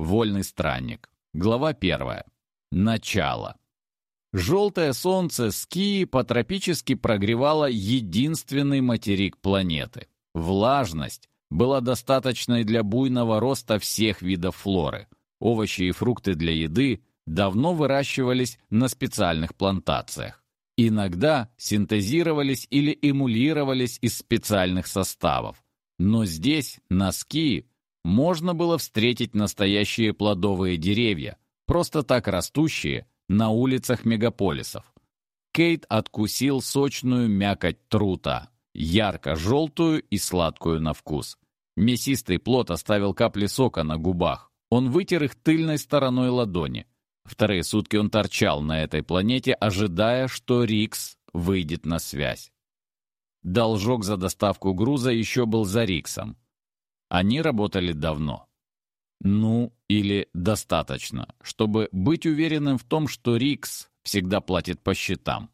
Вольный странник. Глава 1. Начало. Желтое солнце Скии потропически прогревало единственный материк планеты. Влажность была достаточной для буйного роста всех видов флоры. Овощи и фрукты для еды давно выращивались на специальных плантациях. Иногда синтезировались или эмулировались из специальных составов. Но здесь, на Скии, можно было встретить настоящие плодовые деревья, просто так растущие на улицах мегаполисов. Кейт откусил сочную мякоть трута, ярко-желтую и сладкую на вкус. Мясистый плод оставил капли сока на губах. Он вытер их тыльной стороной ладони. Вторые сутки он торчал на этой планете, ожидая, что Рикс выйдет на связь. Должок за доставку груза еще был за Риксом. Они работали давно. Или достаточно, чтобы быть уверенным в том, что Рикс всегда платит по счетам.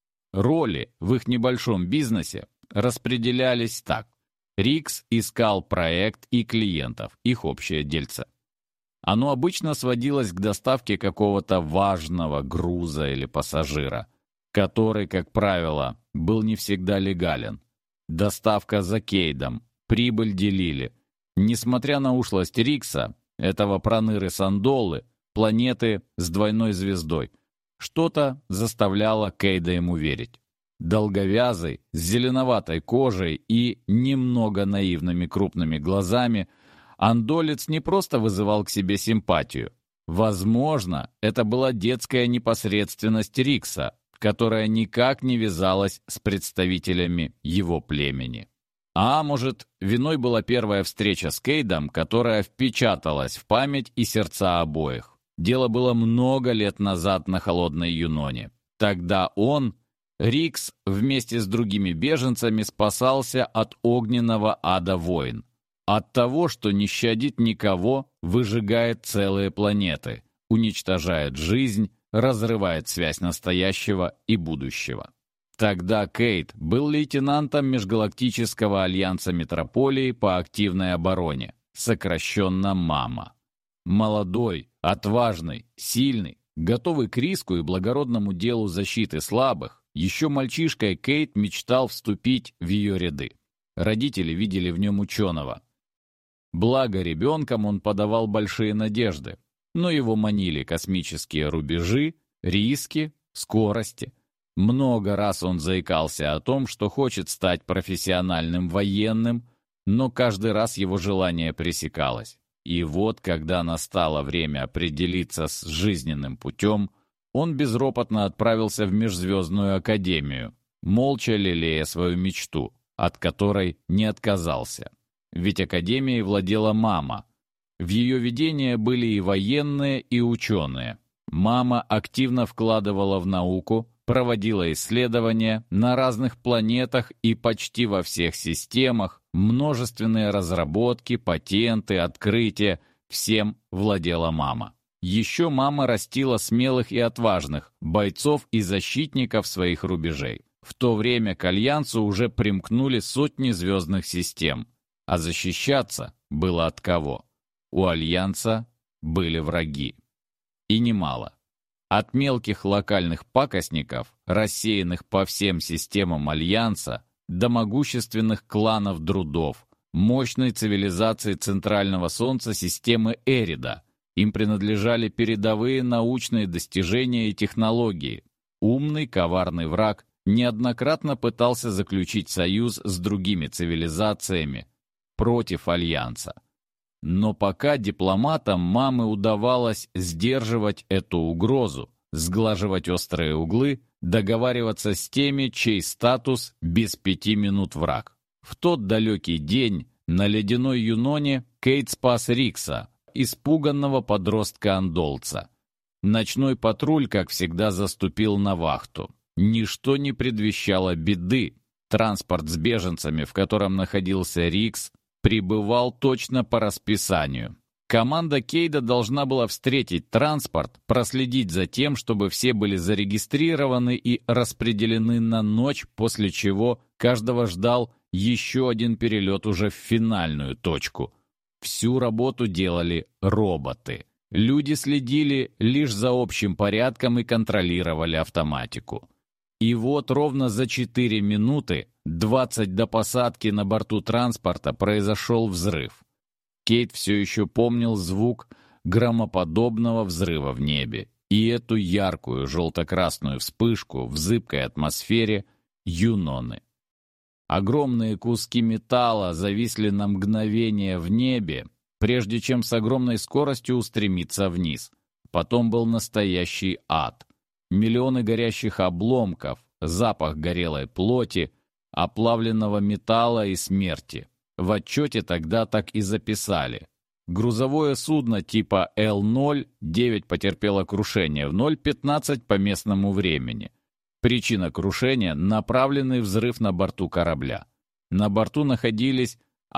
Роли в их небольшом бизнесе распределялись так. Рикс искал проект и клиентов, их общее дельце. Оно обычно сводилось к доставке какого-то важного груза или пассажира, который, как правило, был не всегда легален. Доставка за Кейдом, прибыль делили. Несмотря на ушлость Рикса, этого проныры Сандолы, планеты с двойной звездой, что-то заставляло Кейда ему верить. Долговязый, с зеленоватой кожей и немного наивными крупными глазами, андолец не просто вызывал к себе симпатию. Возможно, это была детская непосредственность Рикса, которая никак не вязалась с представителями его племени. А может, виной была первая встреча с Кейдом, которая впечаталась в память и сердца обоих. Дело было много лет назад на холодной Юноне. Тогда он, Рикс, вместе с другими беженцами спасался от огненного ада войн. От того, что не щадит никого, выжигает целые планеты, уничтожает жизнь, разрывает связь настоящего и будущего. Тогда Кейт был лейтенантом Межгалактического альянса Метрополии по активной обороне, сокращенно МАМА. Молодой, отважный, сильный, готовый к риску и благородному делу защиты слабых, еще мальчишкой Кейт мечтал вступить в ее ряды. Родители видели в нем ученого. Благо ребенком он подавал большие надежды, но его манили космические рубежи, риски, скорости. Много раз он заикался о том, что хочет стать профессиональным военным, но каждый раз его желание пресекалось. И вот, когда настало время определиться с жизненным путем, он безропотно отправился в Межзвездную Академию, молча лелея свою мечту, от которой не отказался. Ведь Академией владела МАМА. В ее ведение были и военные, и ученые. МАМА активно вкладывала в науку, проводила исследования на разных планетах и почти во всех системах, множественные разработки, патенты, открытия, всем владела МАМА. Еще МАМА растила смелых и отважных бойцов и защитников своих рубежей. В то время к Альянсу уже примкнули сотни звездных систем, а защищаться было от кого. У Альянса были враги. И немало. От мелких локальных пакостников, рассеянных по всем системам Альянса, до могущественных кланов Друдов, мощной цивилизации Центрального Солнца системы Эрида. Им принадлежали передовые научные достижения и технологии. Умный, коварный враг неоднократно пытался заключить союз с другими цивилизациями против Альянса. Но пока дипломатам МАМы удавалось сдерживать эту угрозу, сглаживать острые углы, договариваться с теми, чей статус без 5 минут враг. В тот далекий день на ледяной Юноне Кейт спас Рикса, испуганного подростка-андолца. Ночной патруль, как всегда, заступил на вахту. Ничто не предвещало беды. Транспорт с беженцами, в котором находился Рикс, прибывал точно по расписанию. Команда Кейда должна была встретить транспорт, проследить за тем, чтобы все были зарегистрированы и распределены на ночь, после чего каждого ждал еще один перелет уже в финальную точку. Всю работу делали роботы. Люди следили лишь за общим порядком и контролировали автоматику. И вот ровно за 4 минуты, 20 до посадки на борту транспорта, произошел взрыв. Кейт все еще помнил звук громоподобного взрыва в небе и эту яркую желто-красную вспышку в зыбкой атмосфере Юноны. Огромные куски металла зависли на мгновение в небе, прежде чем с огромной скоростью устремиться вниз. Потом был настоящий ад. Миллионы горящих обломков, запах горелой плоти, оплавленного металла и смерти. В отчете тогда так и записали. Грузовое судно типа Л-0-9 потерпело крушение в 0:15 по местному времени. Причина крушения — направленный взрыв на борту корабля. На борту находились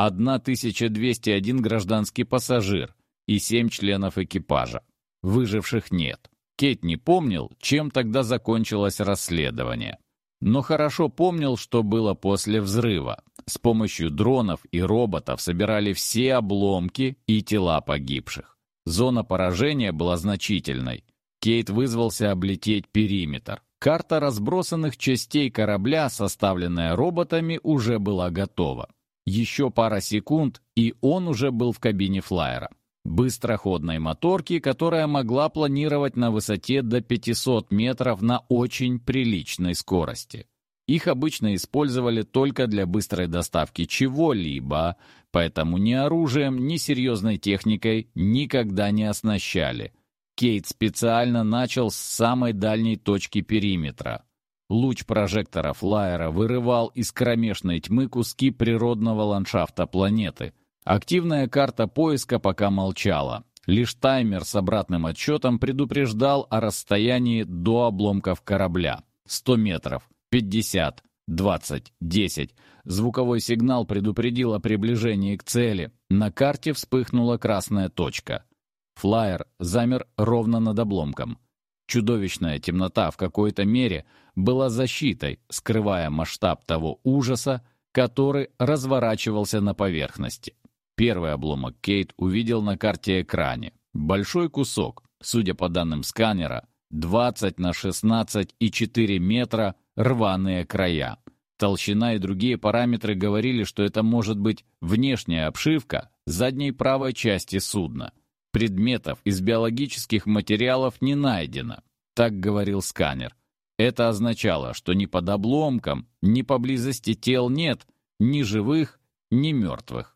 1201 гражданский пассажир и 7 членов экипажа. Выживших нет. Кейт не помнил, чем тогда закончилось расследование. Но хорошо помнил, что было после взрыва. С помощью дронов и роботов собирали все обломки и тела погибших. Зона поражения была значительной. Кейт вызвался облететь периметр. Карта разбросанных частей корабля, составленная роботами, уже была готова. Еще пара секунд, и он уже был в кабине флайера. Быстроходной моторки, которая могла планировать на высоте до 500 метров на очень приличной скорости. Их обычно использовали только для быстрой доставки чего-либо, поэтому ни оружием, ни серьезной техникой никогда не оснащали. Кейт специально начал с самой дальней точки периметра. Луч прожектора флайера вырывал из кромешной тьмы куски природного ландшафта планеты. Активная карта поиска пока молчала. Лишь таймер с обратным отсчетом предупреждал о расстоянии до обломков корабля. 100 метров, 50, 20, 10. Звуковой сигнал предупредил о приближении к цели. На карте вспыхнула красная точка. Флайер замер ровно над обломком. Чудовищная темнота в какой-то мере была защитой, скрывая масштаб того ужаса, который разворачивался на поверхности. Первый обломок Кейт увидел на карте-экране. Большой кусок, судя по данным сканера, 20 на 16,4 метра рваные края. Толщина и другие параметры говорили, что это может быть внешняя обшивка задней правой части судна. Предметов из биологических материалов не найдено, так говорил сканер. Это означало, что ни под обломком, ни поблизости тел нет, ни живых, ни мертвых.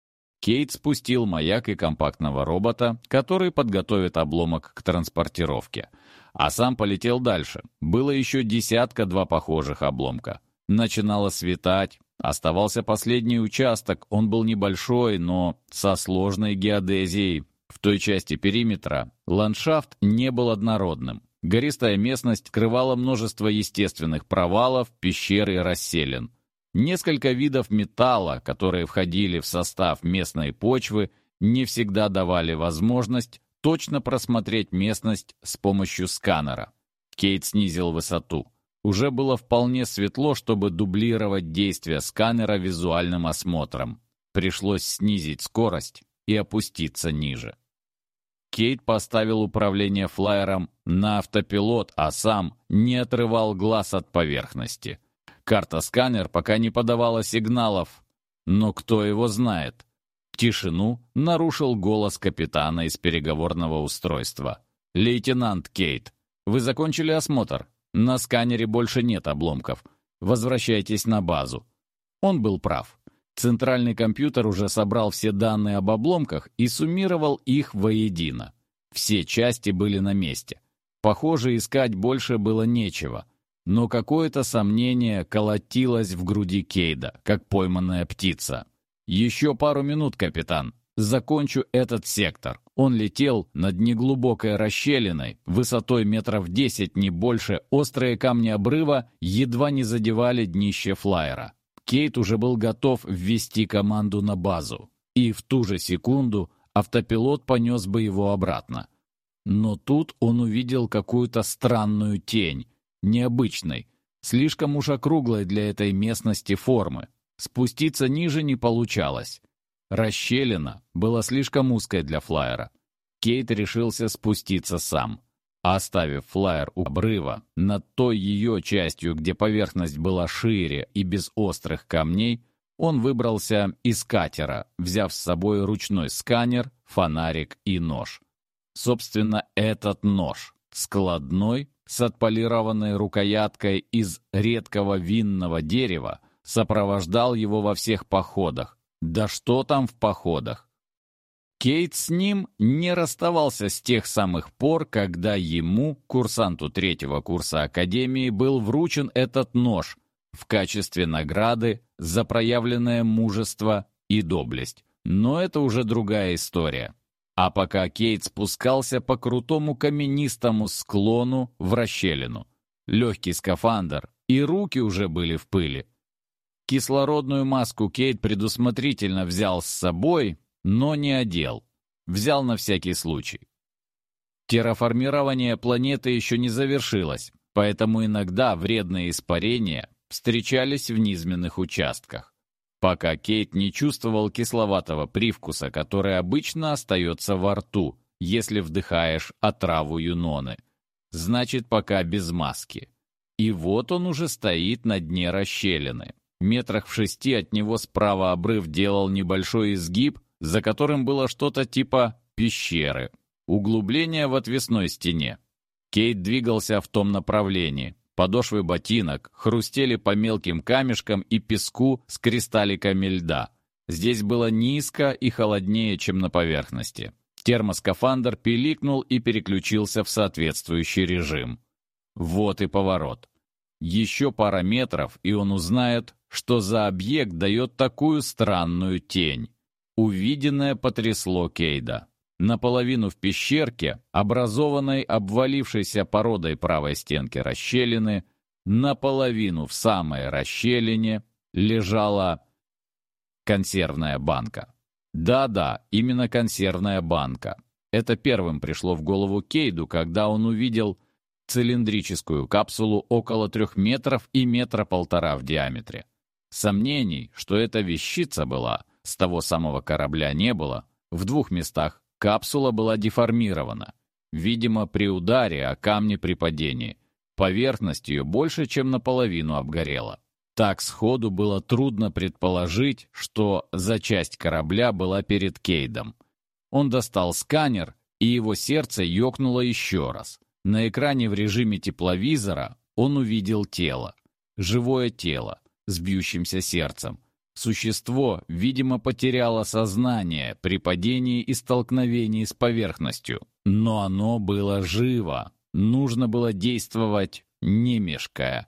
Кейт спустил маяк и компактного робота, который подготовит обломок к транспортировке. А сам полетел дальше. Было еще 10-2 похожих обломка. Начинало светать. Оставался последний участок. Он был небольшой, но со сложной геодезией. В той части периметра ландшафт не был однородным. Гористая местность скрывала множество естественных провалов, пещер и расселин. Несколько видов металла, которые входили в состав местной почвы, не всегда давали возможность точно просмотреть местность с помощью сканера. Кейт снизил высоту. Уже было вполне светло, чтобы дублировать действия сканера визуальным осмотром. Пришлось снизить скорость и опуститься ниже. Кейт поставил управление флайером на автопилот, а сам не отрывал глаз от поверхности. Карта-сканер пока не подавала сигналов, но кто его знает. Тишину нарушил голос капитана из переговорного устройства. «Лейтенант Кейт, вы закончили осмотр? На сканере больше нет обломков. Возвращайтесь на базу». Он был прав. Центральный компьютер уже собрал все данные об обломках и суммировал их воедино. Все части были на месте. Похоже, искать больше было нечего. Но какое-то сомнение колотилось в груди Кейда, как пойманная птица. «Еще пару минут, капитан. Закончу этот сектор». Он летел над неглубокой расщелиной, высотой метров 10, не больше. Острые камни обрыва едва не задевали днище флайера. Кейт уже был готов ввести команду на базу. И в ту же секунду автопилот понес бы его обратно. Но тут он увидел какую-то странную тень. Необычной, слишком уж округлой для этой местности формы. Спуститься ниже не получалось. Расщелина была слишком узкой для флайера. Кейт решился спуститься сам. Оставив флайер у обрыва, над той ее частью, где поверхность была шире и без острых камней, он выбрался из катера, взяв с собой ручной сканер, фонарик и нож. Собственно, этот нож, складной, с отполированной рукояткой из редкого винного дерева, сопровождал его во всех походах. Да что там в походах? Кейт с ним не расставался с тех самых пор, когда ему, курсанту 3-го курса Академии, был вручен этот нож в качестве награды за проявленное мужество и доблесть. Но это уже другая история. А пока Кейт спускался по крутому каменистому склону в расщелину, легкий скафандр, и руки уже были в пыли. Кислородную маску Кейт предусмотрительно взял с собой, но не одел. Взял на всякий случай. Терраформирование планеты еще не завершилось, поэтому иногда вредные испарения встречались в низменных участках. Пока Кейт не чувствовал кисловатого привкуса, который обычно остается во рту, если вдыхаешь отраву юноны. Значит, пока без маски. И вот он уже стоит на дне расщелины. Метрах в 6 от него справа обрыв делал небольшой изгиб, за которым было что-то типа пещеры, углубление в отвесной стене. Кейт двигался в том направлении. Подошвы ботинок хрустели по мелким камешкам и песку с кристалликами льда. Здесь было низко и холоднее, чем на поверхности. Термоскафандр пиликнул и переключился в соответствующий режим. Вот и поворот. Еще пара метров, и он узнает, что за объект дает такую странную тень. Увиденное потрясло Кейда. Наполовину в пещерке, образованной обвалившейся породой правой стенки расщелины, наполовину в самой расщелине лежала консервная банка. Да-да, именно консервная банка. Это первым пришло в голову Кейду, когда он увидел цилиндрическую капсулу около 3 метров и 1,5 метра в диаметре. Сомнений, что эта вещица была, с того самого корабля не было. В 2 местах капсула была деформирована. Видимо, при ударе о камни при падении. Поверхность ее больше, чем наполовину обгорела. Так сходу было трудно предположить, что за часть корабля была перед Кейдом. Он достал сканер, и его сердце ёкнуло еще раз. На экране в режиме тепловизора он увидел тело. Живое тело с бьющимся сердцем. Существо, видимо, потеряло сознание при падении и столкновении с поверхностью. Но оно было живо. Нужно было действовать, не мешкая.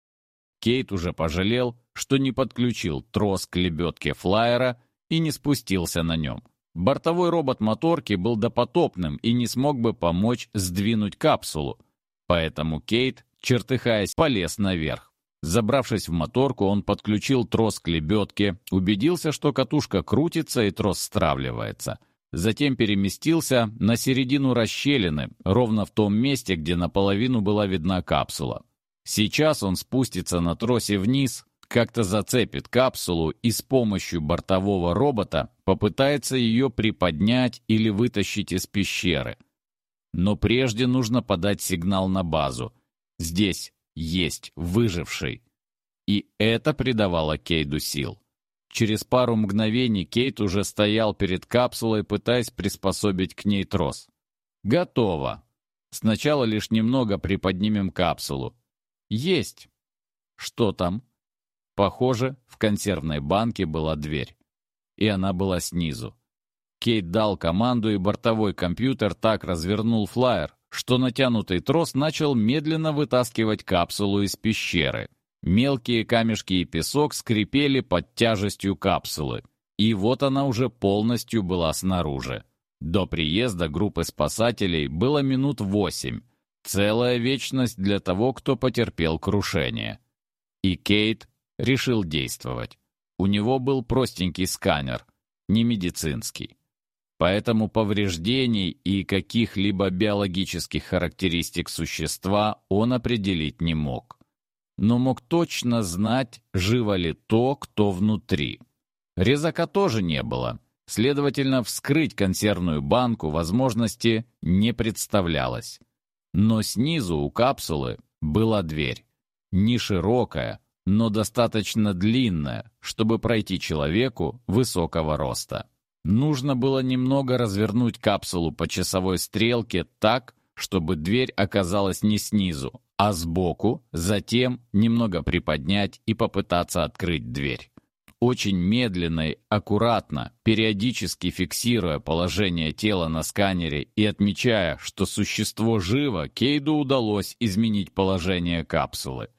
Кейт уже пожалел, что не подключил трос к лебедке флайера и не спустился на нем. Бортовой робот моторки был допотопным и не смог бы помочь сдвинуть капсулу. Поэтому Кейт, чертыхаясь, полез наверх. Забравшись в моторку, он подключил трос к лебедке, убедился, что катушка крутится и трос стравливается. Затем переместился на середину расщелины, ровно в том месте, где наполовину была видна капсула. Сейчас он спустится на тросе вниз, как-то зацепит капсулу и с помощью бортового робота попытается ее приподнять или вытащить из пещеры. Но прежде нужно подать сигнал на базу. Здесь есть выживший. И это придавало Кейду сил. Через пару мгновений Кейт уже стоял перед капсулой, пытаясь приспособить к ней трос. Готово. Сначала лишь немного приподнимем капсулу. Есть. Что там? Похоже, в консервной банке была дверь. И она была снизу. Кейт дал команду, и бортовой компьютер так развернул флайер, что натянутый трос начал медленно вытаскивать капсулу из пещеры. Мелкие камешки и песок скрипели под тяжестью капсулы. И вот она уже полностью была снаружи. До приезда группы спасателей было минут 8. Целая вечность для того, кто потерпел крушение. И Кейт решил действовать. У него был простенький сканер, не медицинский. Поэтому повреждений и каких-либо биологических характеристик существа он определить не мог. Но мог точно знать, живо ли то, кто внутри. Резака тоже не было. Следовательно, вскрыть консервную банку возможности не представлялось. Но снизу у капсулы была дверь. Не широкая, но достаточно длинная, чтобы пройти человеку высокого роста. Нужно было немного развернуть капсулу по часовой стрелке так, чтобы дверь оказалась не снизу, а сбоку, затем немного приподнять и попытаться открыть дверь. Очень медленно и аккуратно, периодически фиксируя положение тела на сканере и отмечая, что существо живо, Кейду удалось изменить положение капсулы.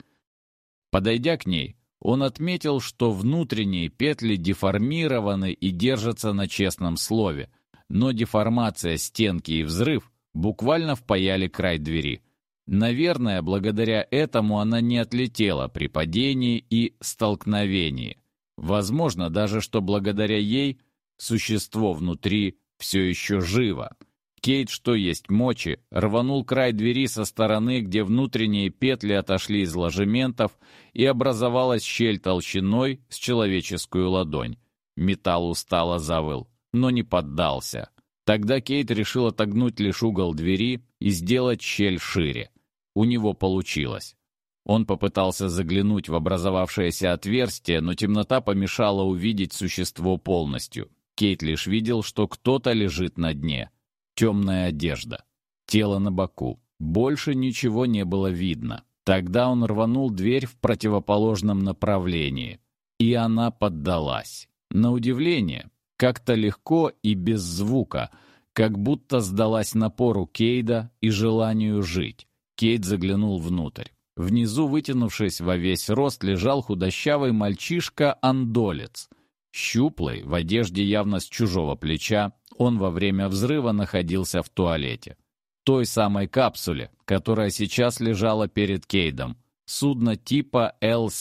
Подойдя к ней, он отметил, что внутренние петли деформированы и держатся на честном слове, но деформация стенки и взрыв буквально впаяли край двери. Наверное, благодаря этому она не отлетела при падении и столкновении. Возможно даже, что благодаря ей существо внутри все еще живо. Кейт, что есть мочи, рванул край двери со стороны, где внутренние петли отошли из ложементов, и образовалась щель толщиной с человеческую ладонь. Металл устало завыл, но не поддался. Тогда Кейт решил отогнуть лишь угол двери и сделать щель шире. У него получилось. Он попытался заглянуть в образовавшееся отверстие, но темнота помешала увидеть существо полностью. Кейт лишь видел, что кто-то лежит на дне. Темная одежда. Тело на боку. Больше ничего не было видно. Тогда он рванул дверь в противоположном направлении. И она поддалась. На удивление, как-то легко и без звука, как будто сдалась напору Кейда и желанию жить. Кейт заглянул внутрь. Внизу, вытянувшись во весь рост, лежал худощавый мальчишка-андолец. Щуплый, в одежде явно с чужого плеча, он во время взрыва находился в туалете. Той самой капсуле, которая сейчас лежала перед Кейдом. Судно типа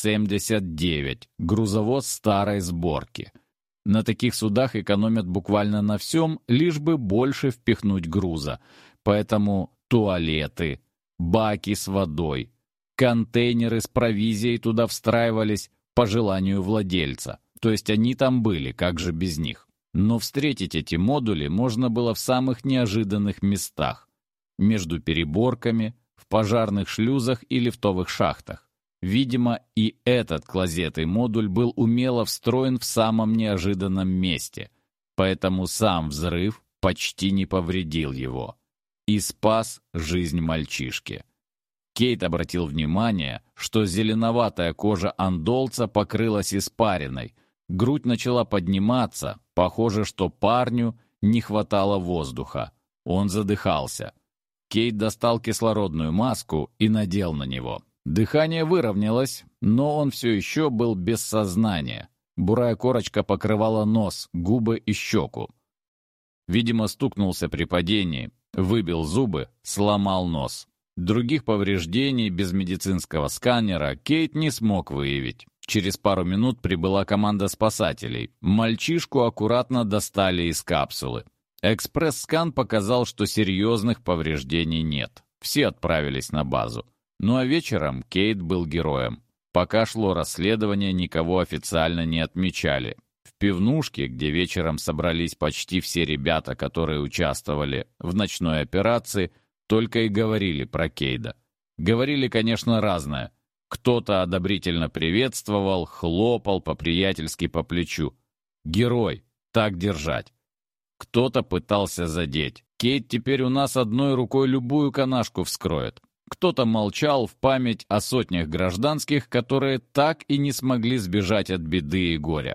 Л-79, грузовоз старой сборки. На таких судах экономят буквально на всем, лишь бы больше впихнуть груза. Поэтому туалеты, баки с водой, контейнеры с провизией туда встраивались по желанию владельца. То есть они там были, как же без них. Но встретить эти модули можно было в самых неожиданных местах. Между переборками, в пожарных шлюзах и лифтовых шахтах. Видимо, и этот клозетый модуль был умело встроен в самом неожиданном месте. Поэтому сам взрыв почти не повредил его. И спас жизнь мальчишки. Кейт обратил внимание, что зеленоватая кожа андолца покрылась испариной. Грудь начала подниматься. Похоже, что парню не хватало воздуха. Он задыхался. Кейт достал кислородную маску и надел на него. Дыхание выровнялось, но он все еще был без сознания. Бурая корочка покрывала нос, губы и щеку. Видимо, стукнулся при падении, выбил зубы, сломал нос. Других повреждений без медицинского сканера Кейт не смог выявить. Через пару минут прибыла команда спасателей. Мальчишку аккуратно достали из капсулы. Экспресс-скан показал, что серьезных повреждений нет. Все отправились на базу. Ну а вечером Кейт был героем. Пока шло расследование, никого официально не отмечали. В пивнушке, где вечером собрались почти все ребята, которые участвовали в ночной операции, только и говорили про Кейда. Говорили, конечно, разное. Кто-то одобрительно приветствовал, хлопал по-приятельски по плечу. «Герой! Так держать!» Кто-то пытался задеть. «Кейт теперь у нас одной рукой любую канашку вскроет». Кто-то молчал в память о сотнях гражданских, которые так и не смогли сбежать от беды и горя.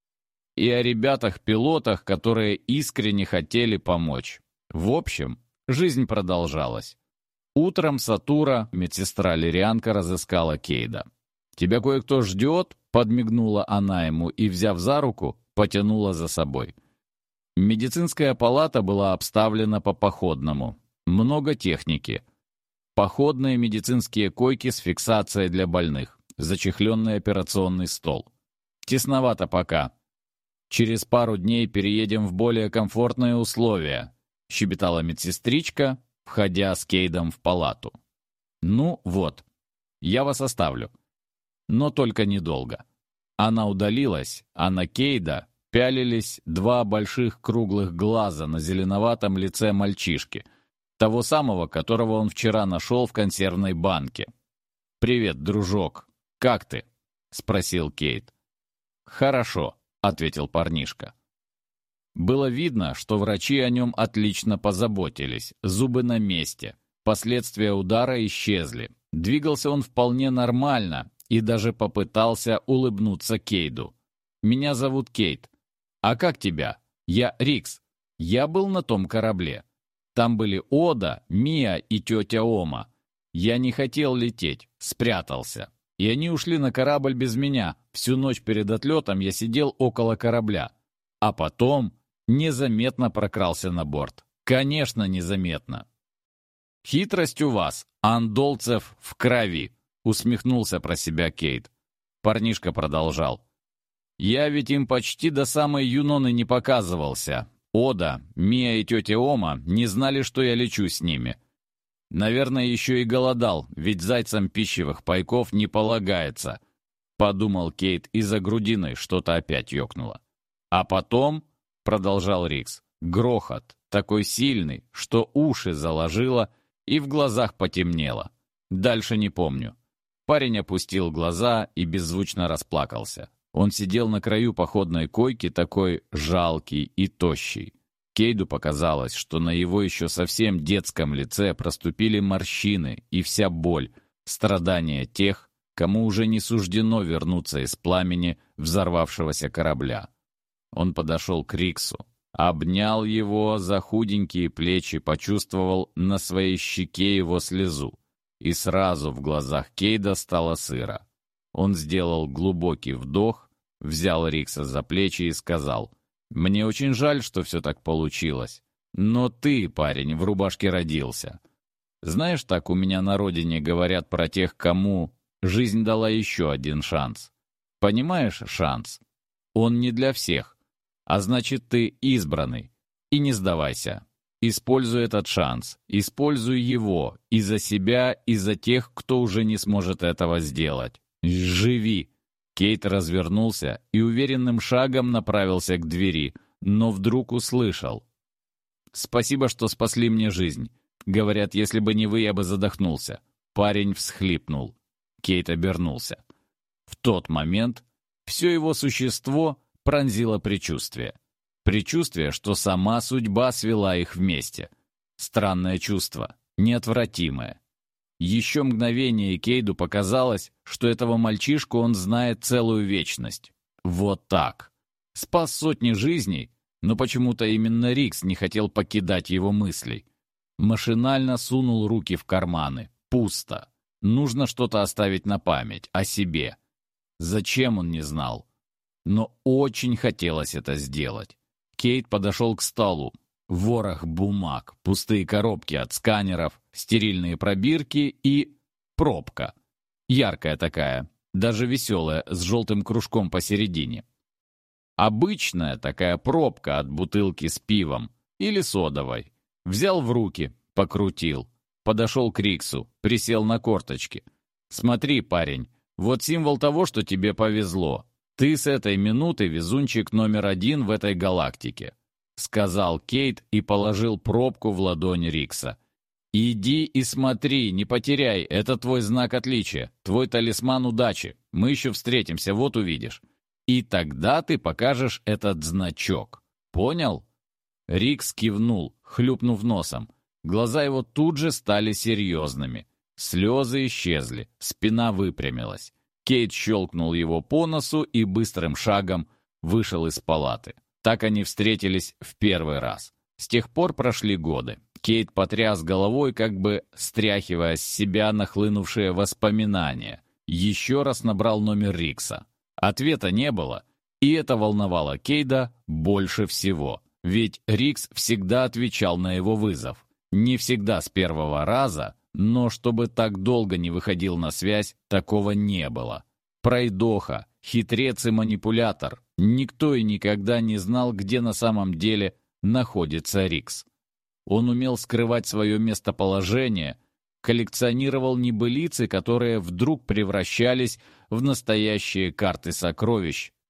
И о ребятах-пилотах, которые искренне хотели помочь. В общем, жизнь продолжалась. Утром Сатура, медсестра-лирианка, разыскала Кейда. «Тебя кое-кто ждет?» — подмигнула она ему и, взяв за руку, потянула за собой. Медицинская палата была обставлена по-походному. Много техники. Походные медицинские койки с фиксацией для больных. Зачехленный операционный стол. Тесновато пока. Через пару дней переедем в более комфортные условия, щебетала медсестричка, входя с Кейдом в палату. «Ну вот, я вас оставлю. Но только недолго». Она удалилась, а на Кейда пялились два больших круглых глаза на зеленоватом лице мальчишки, того самого, которого он вчера нашел в консервной банке. «Привет, дружок. Как ты?» — спросил Кейт. «Хорошо», — ответил парнишка. Было видно, что врачи о нем отлично позаботились, зубы на месте, последствия удара исчезли. Двигался он вполне нормально и даже попытался улыбнуться Кейду. «Меня зовут Кейт. А как тебя?» «Я Рикс. Я был на том корабле. Там были Ода, Мия и тетя Ома. Я не хотел лететь, спрятался. И они ушли на корабль без меня. Всю ночь перед отлетом я сидел около корабля. А потом незаметно прокрался на борт. Конечно, незаметно. «Хитрость у вас, андолцев в крови», — усмехнулся про себя Кейт. Парнишка продолжал. «Я ведь им почти до самой Юноны не показывался. Ода, Мия и тетя Ома не знали, что я лечу с ними. Наверное, еще и голодал, ведь зайцам пищевых пайков не полагается», — подумал Кейт, и за грудиной что-то опять ёкнуло. «А потом», — продолжал Рикс, — «грохот, такой сильный, что уши заложило и в глазах потемнело. Дальше не помню». Парень опустил глаза и беззвучно расплакался. Он сидел на краю походной койки, такой жалкий и тощий. Кейду показалось, что на его еще совсем детском лице проступили морщины и вся боль, страдания тех, кому уже не суждено вернуться из пламени взорвавшегося корабля. Он подошел к Риксу, обнял его за худенькие плечи, почувствовал на своей щеке его слезу. И сразу в глазах Кейда стало сыро. Он сделал глубокий вдох, взял Рикса за плечи и сказал: «Мне очень жаль, что все так получилось. Но ты, парень, в рубашке родился. Знаешь, так у меня на родине говорят про тех, кому жизнь дала еще один шанс. Понимаешь, шанс? Он не для всех. А значит, ты избранный. И не сдавайся. Используй этот шанс. Используй его и за себя, и за тех, кто уже не сможет этого сделать. Живи!» Кейт развернулся и уверенным шагом направился к двери, но вдруг услышал: «Спасибо, что спасли мне жизнь. Говорят, если бы не вы, я бы задохнулся». Парень всхлипнул. Кейт обернулся. В тот момент все его существо пронзило предчувствие. Предчувствие, что сама судьба свела их вместе. Странное чувство, неотвратимое. Еще мгновение, и Кейду показалось, что этого мальчишку он знает целую вечность. Вот так. Спас сотни жизней, но почему-то именно Рикс не хотел покидать его мыслей. Машинально сунул руки в карманы. Пусто. Нужно что-то оставить на память, о себе. Зачем, он не знал. Но очень хотелось это сделать. Кейт подошел к столу. Ворох бумаг, пустые коробки от сканеров, стерильные пробирки и пробка. Яркая такая, даже веселая, с желтым кружком посередине. Обычная такая пробка от бутылки с пивом или содовой. Взял в руки, покрутил. Подошел к Риксу, присел на корточки. «Смотри, парень, вот символ того, что тебе повезло. Ты с этой минуты везунчик номер 1 в этой галактике», — сказал Кейт и положил пробку в ладонь Рикса. «Иди и смотри, не потеряй, это твой знак отличия, твой талисман удачи. Мы еще встретимся, вот увидишь. И тогда ты покажешь этот значок. Понял?» Рикс кивнул, хлюпнув носом. Глаза его тут же стали серьезными. Слезы исчезли, спина выпрямилась. Кейт щелкнул его по носу и быстрым шагом вышел из палаты. Так они встретились в первый раз. С тех пор прошли годы. Кейт потряс головой, как бы стряхивая с себя нахлынувшие воспоминания. Еще раз набрал номер Рикса. Ответа не было, и это волновало Кейда больше всего. Ведь Рикс всегда отвечал на его вызов. Не всегда с первого раза, но чтобы так долго не выходил на связь, такого не было. Пройдоха, хитрец и манипулятор. Никто и никогда не знал, где на самом деле находится Рикс. Он умел скрывать свое местоположение, коллекционировал небылицы, которые вдруг превращались в настоящие карты сокровищ,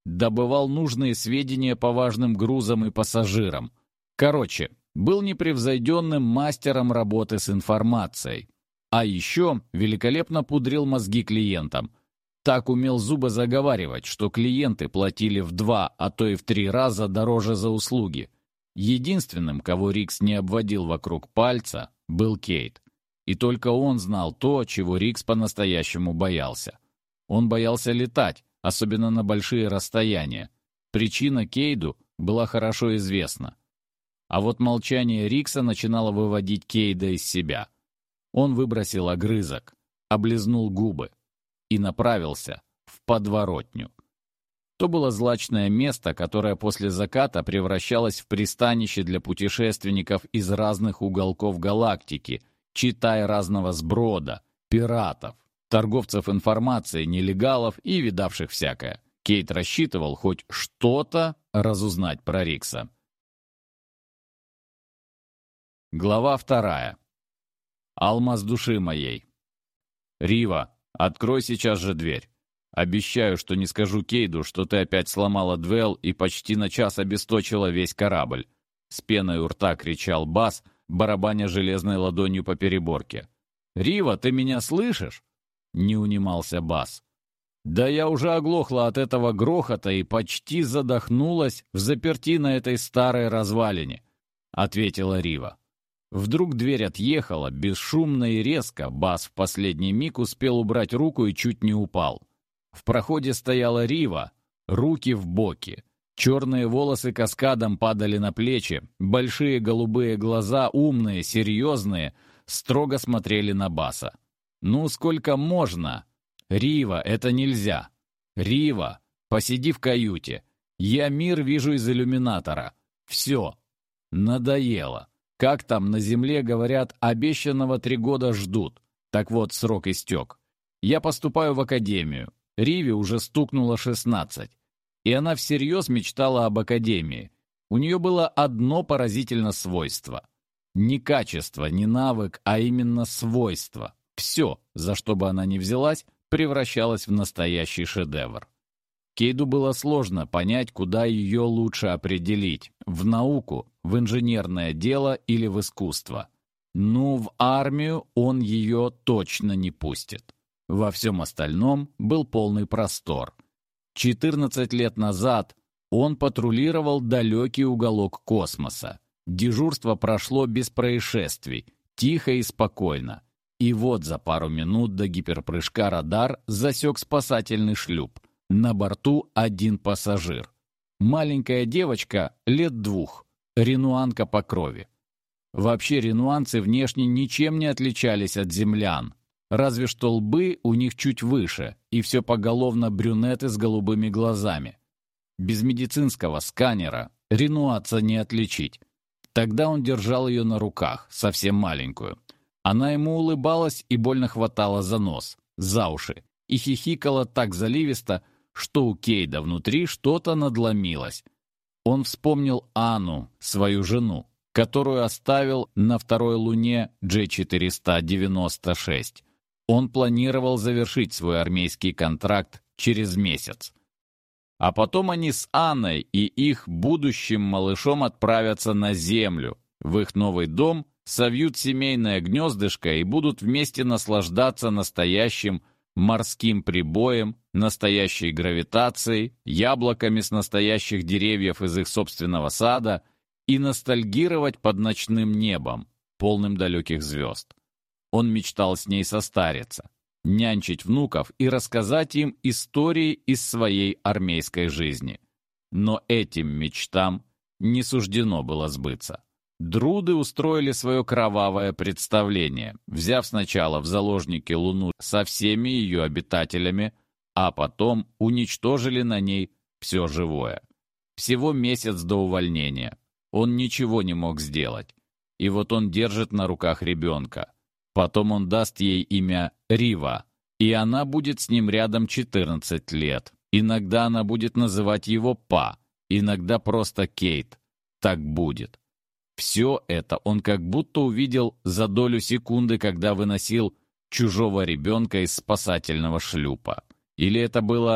добывал нужные сведения по важным грузам и пассажирам. Короче, был непревзойденным мастером работы с информацией. А еще великолепно пудрил мозги клиентам. Так умел зубы заговаривать, что клиенты платили в 2, а то и в 3 раза дороже за услуги. Единственным, кого Рикс не обводил вокруг пальца, был Кейт. И только он знал то, чего Рикс по-настоящему боялся. Он боялся летать, особенно на большие расстояния. Причина Кейду была хорошо известна. А вот молчание Рикса начинало выводить Кейда из себя. Он выбросил огрызок, облизнул губы и направился в подворотню. То было злачное место, которое после заката превращалось в пристанище для путешественников из разных уголков галактики, читай разного сброда, пиратов, торговцев информацией, нелегалов и видавших всякое. Кейт рассчитывал хоть что-то разузнать про Рикса. Глава 2. Алмаз души моей. Рива, открой сейчас же дверь. Обещаю, что не скажу Кейду, что ты опять сломала Двелл и почти на час обесточила весь корабль. С пеной у рта кричал Бас, барабаня железной ладонью по переборке. «Рива, ты меня слышишь?» Не унимался Бас. «Да я уже оглохла от этого грохота и почти задохнулась взаперти на этой старой развалине», — ответила Рива. Вдруг дверь отъехала, бесшумно и резко. Бас в последний миг успел убрать руку и чуть не упал. В проходе стояла Рива, руки в боки. Черные волосы каскадом падали на плечи, большие голубые глаза, умные, серьезные, строго смотрели на Баса. «Ну, сколько можно?» «Рива, это нельзя!» «Рива, посиди в каюте! Я мир вижу из иллюминатора! Все! Надоело! Как там на земле говорят, обещанного 3 года ждут. Так вот, срок истек. Я поступаю в академию. Риве уже стукнуло 16. И она всерьез мечтала об академии. У нее было одно поразительное свойство. Не качество, не навык, а именно свойство. Все, за что бы она ни взялась, превращалось в настоящий шедевр. Кейду было сложно понять, куда ее лучше определить – в науку, в инженерное дело или в искусство. Ну, в армию он ее точно не пустит. Во всем остальном был полный простор. 14 лет назад он патрулировал далекий уголок космоса. Дежурство прошло без происшествий, тихо и спокойно. И вот за пару минут до гиперпрыжка радар засек спасательный шлюп. На борту 1 пассажир. Маленькая девочка лет 2, ренуанка по крови. Вообще ренуанцы внешне ничем не отличались от землян. Разве что лбы у них чуть выше, и все поголовно брюнеты с голубыми глазами. Без медицинского сканера ренуанца не отличить. Тогда он держал ее на руках, совсем маленькую. Она ему улыбалась и больно хватала за нос, за уши, и хихикала так заливисто, что у Кейда внутри что-то надломилось. Он вспомнил Анну, свою жену, которую оставил на 2-й луне G496. Он планировал завершить свой армейский контракт через месяц. А потом они с Анной и их будущим малышом отправятся на Землю, в их новый дом, совьют семейное гнездышко и будут вместе наслаждаться настоящим морским прибоем, настоящей гравитацией, яблоками с настоящих деревьев из их собственного сада и ностальгировать под ночным небом, полным далеких звезд. Он мечтал с ней состариться, нянчить внуков и рассказать им истории из своей армейской жизни. Но этим мечтам не суждено было сбыться. Друды устроили свое кровавое представление, взяв сначала в заложники Луну со всеми ее обитателями, а потом уничтожили на ней все живое. Всего месяц до увольнения. Он ничего не мог сделать. И вот он держит на руках ребенка. Потом он даст ей имя Рива, и она будет с ним рядом 14 лет. Иногда она будет называть его Па, иногда просто Кейт. Так будет. Все это он как будто увидел за долю секунды, когда выносил чужого ребенка из спасательного шлюпа. Или это было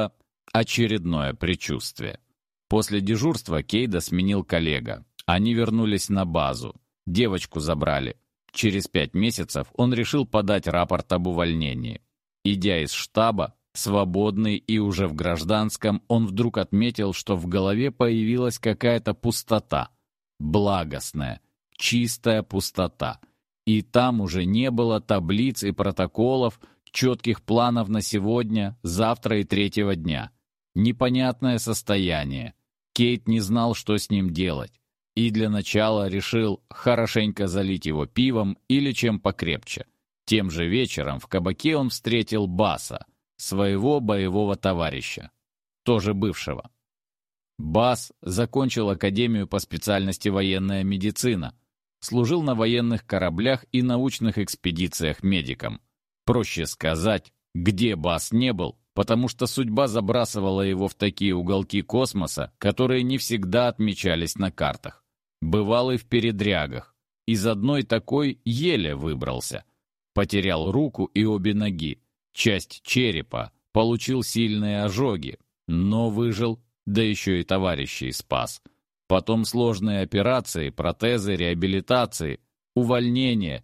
очередное предчувствие. После дежурства Кейда сменил коллега. Они вернулись на базу. Девочку забрали. Через 5 месяцев он решил подать рапорт об увольнении. Идя из штаба, свободный и уже в гражданском, он вдруг отметил, что в голове появилась какая-то пустота. Благостная, чистая пустота. И там уже не было таблиц и протоколов, четких планов на сегодня, завтра и третьего дня. Непонятное состояние. Кейт не знал, что с ним делать. И для начала решил хорошенько залить его пивом или чем покрепче. Тем же вечером в кабаке он встретил Баса, своего боевого товарища, тоже бывшего. Бас закончил академию по специальности военная медицина, служил на военных кораблях и научных экспедициях медиком. Проще сказать, где Бас не был, потому что судьба забрасывала его в такие уголки космоса, которые не всегда отмечались на картах. Бывал и в передрягах. Из одной такой еле выбрался. Потерял руку и обе ноги, часть черепа, получил сильные ожоги, но выжил, да еще и товарищей спас. Потом сложные операции, протезы, реабилитации, увольнение.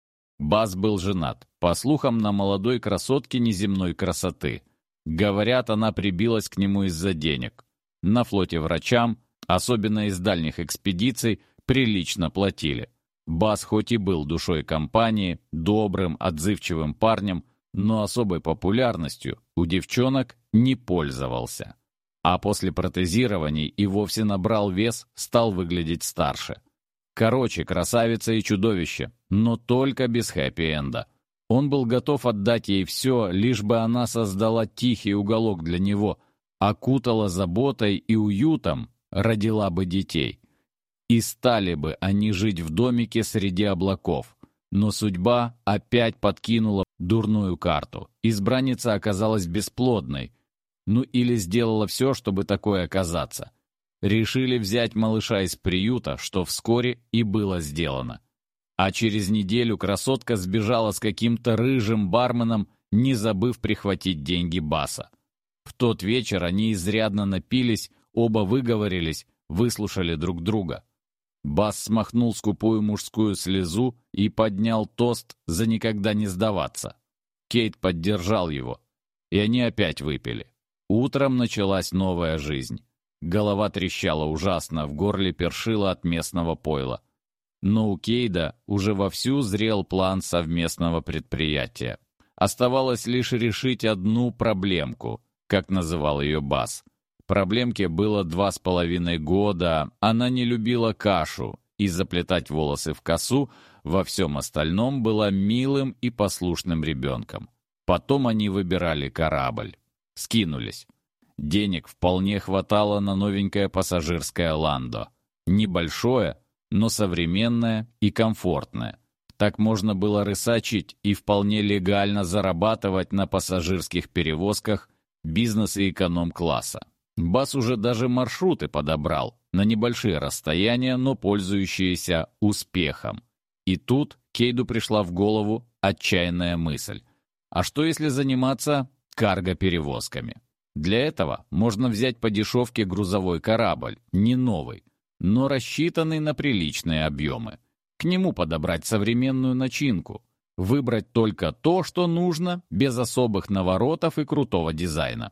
Бас был женат, по слухам, на молодой красотке неземной красоты. Говорят, она прибилась к нему из-за денег. На флоте врачам, особенно из дальних экспедиций, прилично платили. Бас хоть и был душой компании, добрым, отзывчивым парнем, но особой популярностью у девчонок не пользовался. А после протезирований и вовсе набрал вес, стал выглядеть старше. Короче, красавица и чудовище, но только без хэппи-энда. Он был готов отдать ей все, лишь бы она создала тихий уголок для него, окутала заботой и уютом, родила бы детей. И стали бы они жить в домике среди облаков. Но судьба опять подкинула дурную карту. Избранница оказалась бесплодной. Ну или сделала все, чтобы такое оказаться. Решили взять малыша из приюта, что вскоре и было сделано. А через неделю красотка сбежала с каким-то рыжим барменом, не забыв прихватить деньги Баса. В тот вечер они изрядно напились, оба выговорились, выслушали друг друга. Бас смахнул скупую мужскую слезу и поднял тост за никогда не сдаваться. Кейт поддержал его, и они опять выпили. Утром началась новая жизнь. Голова трещала ужасно, в горле першило от местного пойла. Но у Кейда уже вовсю зрел план совместного предприятия. Оставалось лишь решить одну проблемку, как называл ее Бас. Проблемке было 2,5 года, она не любила кашу, и заплетать волосы в косу во всем остальном была милым и послушным ребенком. Потом они выбирали корабль. Скинулись. Денег вполне хватало на новенькое пассажирское «Ландо». Небольшое, но современное и комфортное. Так можно было рысачить и вполне легально зарабатывать на пассажирских перевозках бизнес- и эконом-класса. Бас уже даже маршруты подобрал, на небольшие расстояния, но пользующиеся успехом. И тут Кейду пришла в голову отчаянная мысль. А что если заниматься карго-перевозками? Для этого можно взять по дешевке грузовой корабль, не новый, но рассчитанный на приличные объемы. К нему подобрать современную начинку, выбрать только то, что нужно, без особых наворотов и крутого дизайна.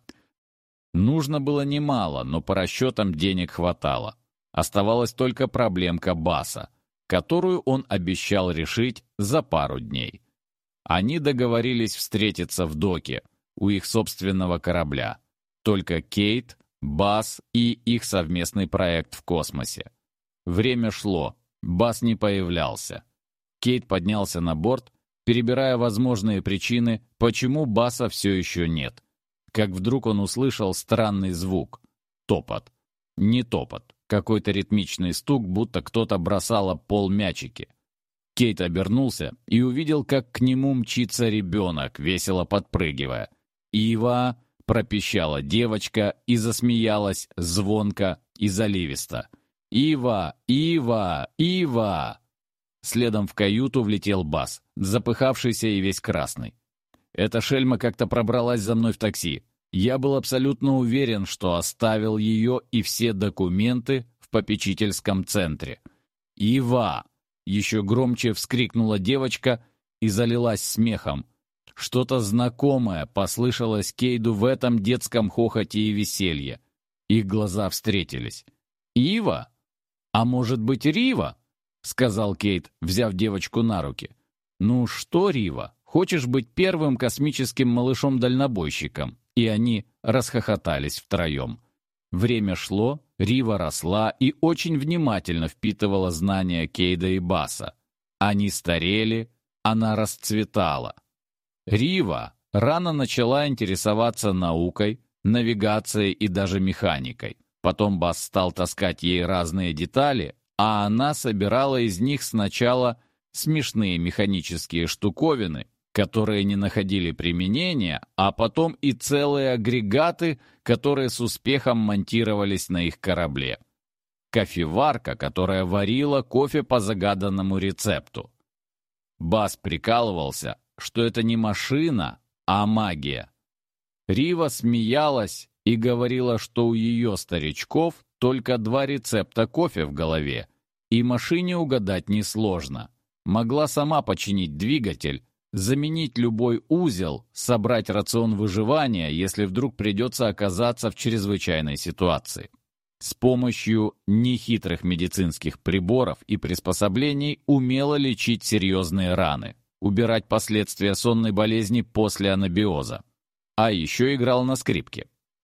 Нужно было немало, но по расчетам денег хватало. Оставалась только проблемка Баса, которую он обещал решить за пару дней. Они договорились встретиться в доке, у их собственного корабля. Только Кейт, Бас и их совместный проект в космосе. Время шло, Бас не появлялся. Кейт поднялся на борт, перебирая возможные причины, почему Баса все еще нет. Как вдруг он услышал странный звук. Топот. Не топот. Какой-то ритмичный стук, будто кто-то бросал об пол мячики. Кейт обернулся и увидел, как к нему мчится ребенок, весело подпрыгивая. «Ива!» — пропищала девочка и засмеялась звонко и заливисто. «Ива! Ива! Ива!» Следом в каюту влетел Бас, запыхавшийся и весь красный. «Эта шельма как-то пробралась за мной в такси. Я был абсолютно уверен, что оставил ее и все документы в попечительском центре. «Ива!» — еще громче вскрикнула девочка и залилась смехом. Что-то знакомое послышалось Кейду в этом детском хохоте и веселье. Их глаза встретились. «Ива? А может быть, Рива?» — сказал Кейт, взяв девочку на руки. «Ну что, Рива, хочешь быть первым космическим малышом-дальнобойщиком?» И они расхохотались втроем. Время шло, Рива росла и очень внимательно впитывала знания Кейда и Баса. Они старели, она расцветала. Рива рано начала интересоваться наукой, навигацией и даже механикой. Потом Бас стал таскать ей разные детали, а она собирала из них сначала смешные механические штуковины, которые не находили применения, а потом и целые агрегаты, которые с успехом монтировались на их корабле. Кофеварка, которая варила кофе по загаданному рецепту. Бас прикалывался, что это не машина, а магия. Рива смеялась и говорила, что у ее старичков только 2 рецепта кофе в голове, и машине угадать несложно. Могла сама починить двигатель, заменить любой узел, собрать рацион выживания, если вдруг придется оказаться в чрезвычайной ситуации. С помощью нехитрых медицинских приборов и приспособлений умела лечить серьезные раны, убирать последствия сонной болезни после анабиоза. А еще играл на скрипке.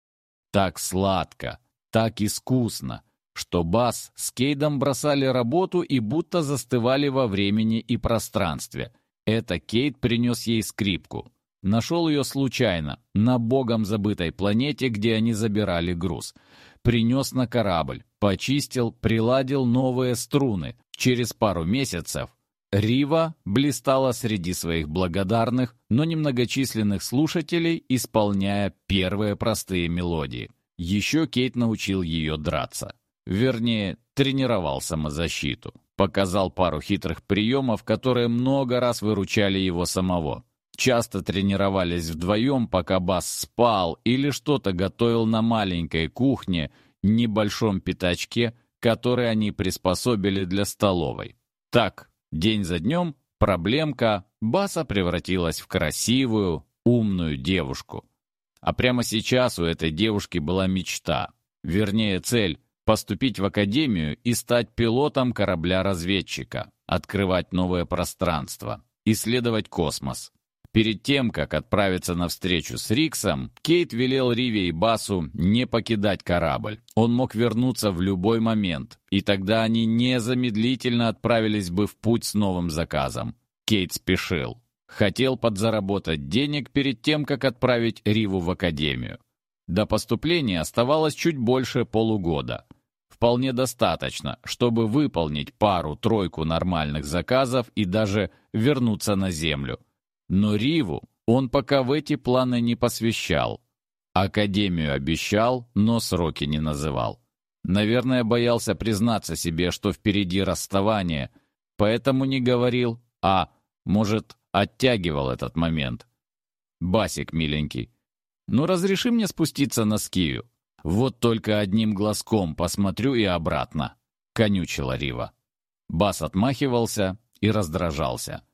Так сладко, так искусно, что Бас с Кейдом бросали работу и будто застывали во времени и пространстве. Это Кейт принес ей скрипку. Нашел ее случайно, на богом забытой планете, где они забирали груз. Принес на корабль, почистил, приладил новые струны. Через пару месяцев Рива блистала среди своих благодарных, но немногочисленных слушателей, исполняя первые простые мелодии. Еще Кейт научил ее драться. Вернее, тренировал самозащиту. Показал пару хитрых приемов, которые много раз выручали его самого. Часто тренировались вдвоем, пока Бас спал или что-то готовил на маленькой кухне, небольшом пятачке, который они приспособили для столовой. Так, день за днем, проблемка Баса превратилась в красивую, умную девушку. А прямо сейчас у этой девушки была мечта, вернее цель, поступить в академию и стать пилотом корабля-разведчика, открывать новое пространство, исследовать космос. Перед тем, как отправиться на встречу с Риксом, Кейт велел Риве и Басу не покидать корабль. Он мог вернуться в любой момент, и тогда они незамедлительно отправились бы в путь с новым заказом. Кейт спешил. Хотел подзаработать денег перед тем, как отправить Риву в академию. До поступления оставалось чуть больше полугода. Вполне достаточно, чтобы выполнить пару-тройку нормальных заказов и даже вернуться на Землю. Но Риву он пока в эти планы не посвящал. Академию обещал, но сроки не называл. Наверное, боялся признаться себе, что впереди расставание, поэтому не говорил, а, может, оттягивал этот момент. «Басик, миленький, ну разреши мне спуститься на Скию? Вот только одним глазком посмотрю и обратно», — конючила Рива. Бас отмахивался и раздражался.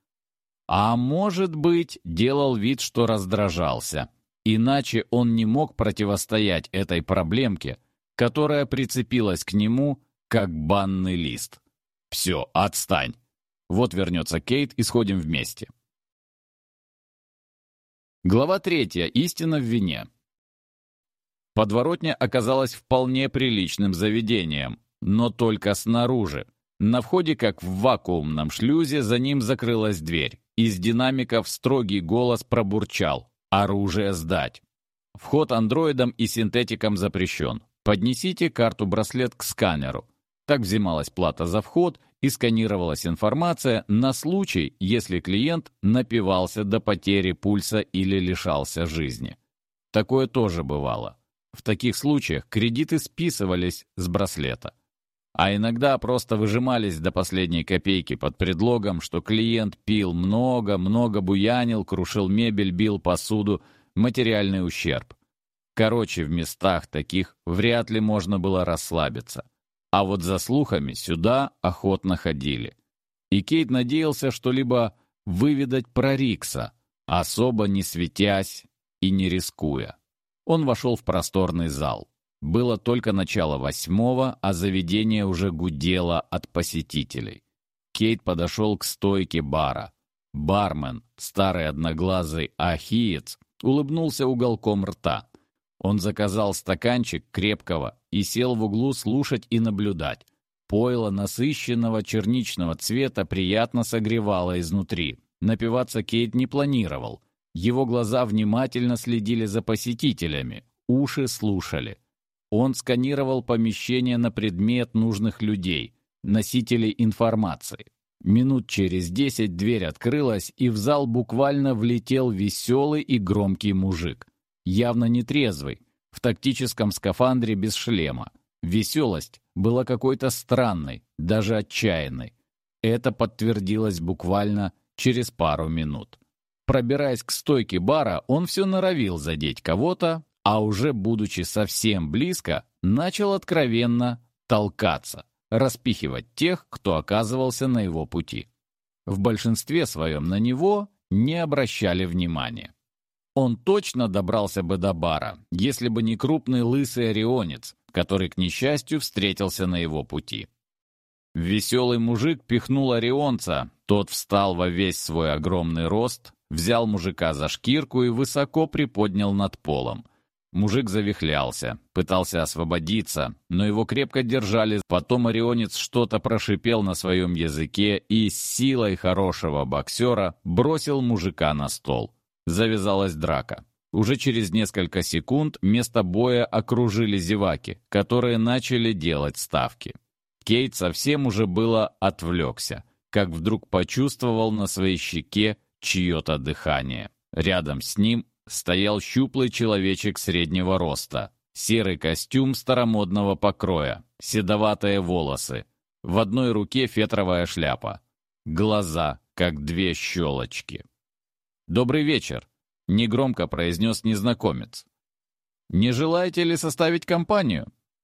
А может быть, делал вид, что раздражался. Иначе он не мог противостоять этой проблемке, которая прицепилась к нему, как банный лист. «Все, отстань. Вот вернется Кейт, и сходим вместе». Глава 3. Истина в вине. Подворотня оказалась вполне приличным заведением, но только снаружи. На входе, как в вакуумном шлюзе, за ним закрылась дверь. Из динамиков строгий голос пробурчал: «Оружие сдать». Вход андроидам и синтетикам запрещен. Поднесите карту-браслет к сканеру. Так взималась плата за вход и сканировалась информация на случай, если клиент напивался до потери пульса или лишался жизни. Такое тоже бывало. В таких случаях кредиты списывались с браслета. А иногда просто выжимались до последней копейки под предлогом, что клиент пил много буянил, крушил мебель, бил посуду, материальный ущерб. Короче, в местах таких вряд ли можно было расслабиться. А вот за слухами сюда охотно ходили. И Кейт надеялся что-либо выведать про Рикса, особо не светясь и не рискуя. Он вошел в просторный зал. Было только начало 8-го, а заведение уже гудело от посетителей. Кейт подошел к стойке бара. Бармен, старый одноглазый ахиец, улыбнулся уголком рта. Он заказал стаканчик крепкого и сел в углу слушать и наблюдать. Пойло насыщенного черничного цвета приятно согревало изнутри. Напиваться Кейт не планировал. Его глаза внимательно следили за посетителями, уши слушали. Он сканировал помещение на предмет нужных людей, носителей информации. Минут через 10 дверь открылась, и в зал буквально влетел веселый и громкий мужик. Явно нетрезвый, в тактическом скафандре без шлема. Веселость была какой-то странной, даже отчаянной. Это подтвердилось буквально через пару минут. Пробираясь к стойке бара, он все норовил задеть кого-то, а уже будучи совсем близко, начал откровенно толкаться, распихивать тех, кто оказывался на его пути. В большинстве своем на него не обращали внимания. Он точно добрался бы до бара, если бы не крупный лысый орионец, который, к несчастью, встретился на его пути. Веселый мужик пихнул орионца, тот встал во весь свой огромный рост, взял мужика за шкирку и высоко приподнял над полом. Мужик завихлялся, пытался освободиться, но его крепко держали. Потом орионец что-то прошипел на своем языке и с силой хорошего боксера бросил мужика на стол. Завязалась драка. Уже через несколько секунд место боя окружили зеваки, которые начали делать ставки. Кейт совсем уже было отвлекся, как вдруг почувствовал на своей щеке чье-то дыхание. Рядом с ним стоял щуплый человечек среднего роста, серый костюм старомодного покроя, седоватые волосы, в одной руке фетровая шляпа, глаза, как две щелочки. «Добрый вечер», — негромко произнес незнакомец. «Не желаете ли составить компанию?»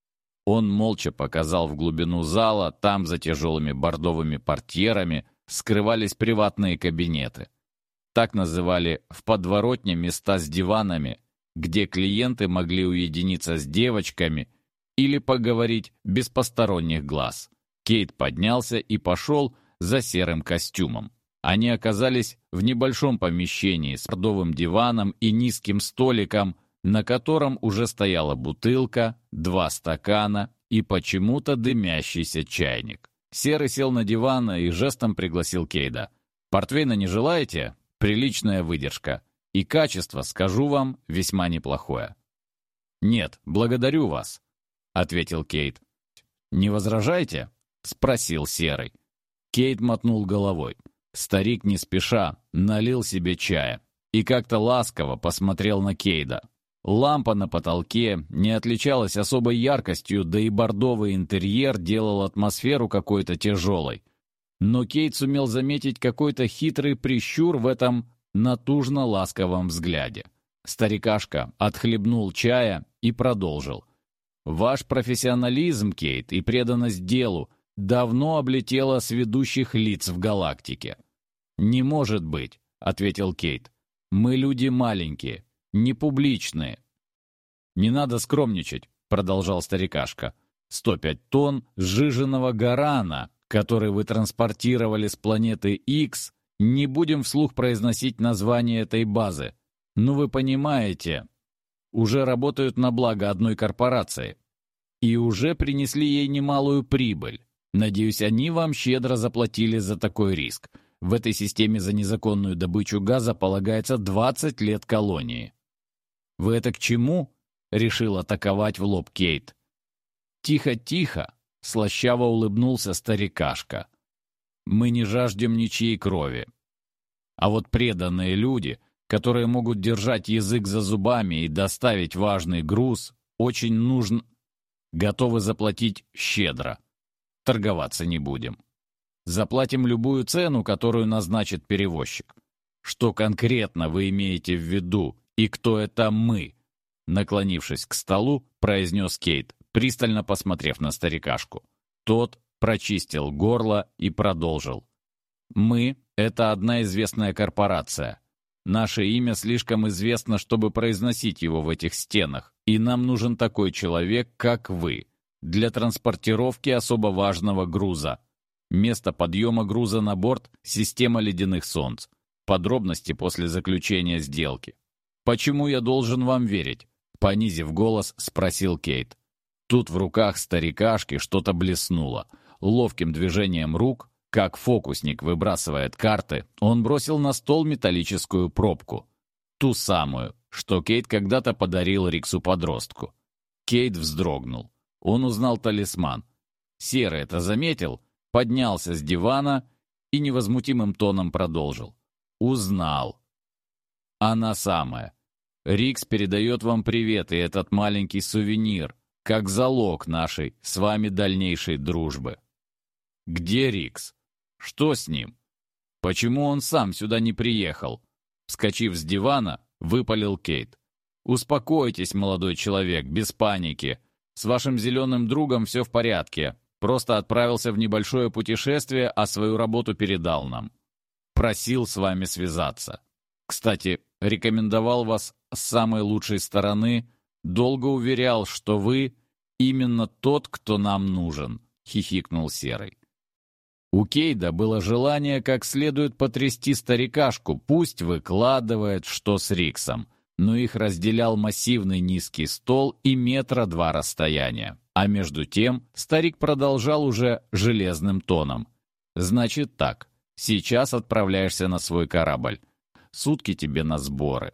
Он молча показал в глубину зала, там за тяжелыми бордовыми портьерами скрывались приватные кабинеты. Так называли в подворотне места с диванами, где клиенты могли уединиться с девочками или поговорить без посторонних глаз. Кейт поднялся и пошел за серым костюмом. Они оказались в небольшом помещении с бордовым диваном и низким столиком, на котором уже стояла бутылка, 2 стакана и почему-то дымящийся чайник. Серый сел на диван и жестом пригласил Кейда. «Портвейна не желаете? Приличная выдержка. И качество, скажу вам, весьма неплохое». «Нет, благодарю вас», — ответил Кейт. «Не возражаете?» — спросил Серый. Кейт мотнул головой. Старик не спеша налил себе чая и как-то ласково посмотрел на Кейда. Лампа на потолке не отличалась особой яркостью, да и бордовый интерьер делал атмосферу какой-то тяжелой. Но Кейт сумел заметить какой-то хитрый прищур в этом натужно-ласковом взгляде. Старикашка отхлебнул чая и продолжил. «Ваш профессионализм, Кейт, и преданность делу давно облетела с ведущих лиц в галактике». «Не может быть», — ответил Кейт. «Мы люди маленькие, не публичные». «Не надо скромничать», — продолжал старикашка. «105 тонн сжиженного гарана, который вы транспортировали с планеты X, не будем вслух произносить название этой базы. Но вы понимаете, уже работают на благо одной корпорации. И уже принесли ей немалую прибыль. Надеюсь, они вам щедро заплатили за такой риск. В этой системе за незаконную добычу газа полагается 20 лет колонии». «Вы это к чему?» — решил атаковать в лоб Кейт. «Тихо-тихо», — слащаво улыбнулся старикашка. «Мы не жаждем ничьей крови. А вот преданные люди, которые могут держать язык за зубами и доставить важный груз, очень нужно... готовы заплатить щедро. Торговаться не будем. Заплатим любую цену, которую назначит перевозчик. Что конкретно вы имеете в виду и кто это мы?» наклонившись к столу, произнес Кейт, пристально посмотрев на старикашку. Тот прочистил горло и продолжил. «Мы — это одна известная корпорация. Наше имя слишком известно, чтобы произносить его в этих стенах, и нам нужен такой человек, как вы, для транспортировки особо важного груза. Место подъема груза на борт — система ледяных солнц. Подробности после заключения сделки. Почему я должен вам верить?» Понизив голос, спросил Кейт. Тут в руках старикашки что-то блеснуло. Ловким движением рук, как фокусник выбрасывает карты, он бросил на стол металлическую пробку. Ту самую, что Кейт когда-то подарил Риксу-подростку. Кейт вздрогнул. Он узнал талисман. Серый это заметил, поднялся с дивана и невозмутимым тоном продолжил. «Узнал. Она самая. Рикс передает вам привет и этот маленький сувенир, как залог нашей с вами дальнейшей дружбы». «Где Рикс? Что с ним? Почему он сам сюда не приехал?» Вскочив с дивана, выпалил Кейт. «Успокойтесь, молодой человек, без паники. С вашим зеленым другом все в порядке. Просто отправился в небольшое путешествие, а свою работу передал нам. Просил с вами связаться. Кстати, рекомендовал вас с самой лучшей стороны, долго уверял, что вы именно тот, кто нам нужен», — хихикнул Серый. У Кейда было желание как следует потрясти старикашку, пусть выкладывает, что с Риксом, но их разделял массивный низкий стол и 2 метра расстояния. А между тем старик продолжал уже железным тоном. «Значит так, сейчас отправляешься на свой корабль. Сутки тебе на сборы.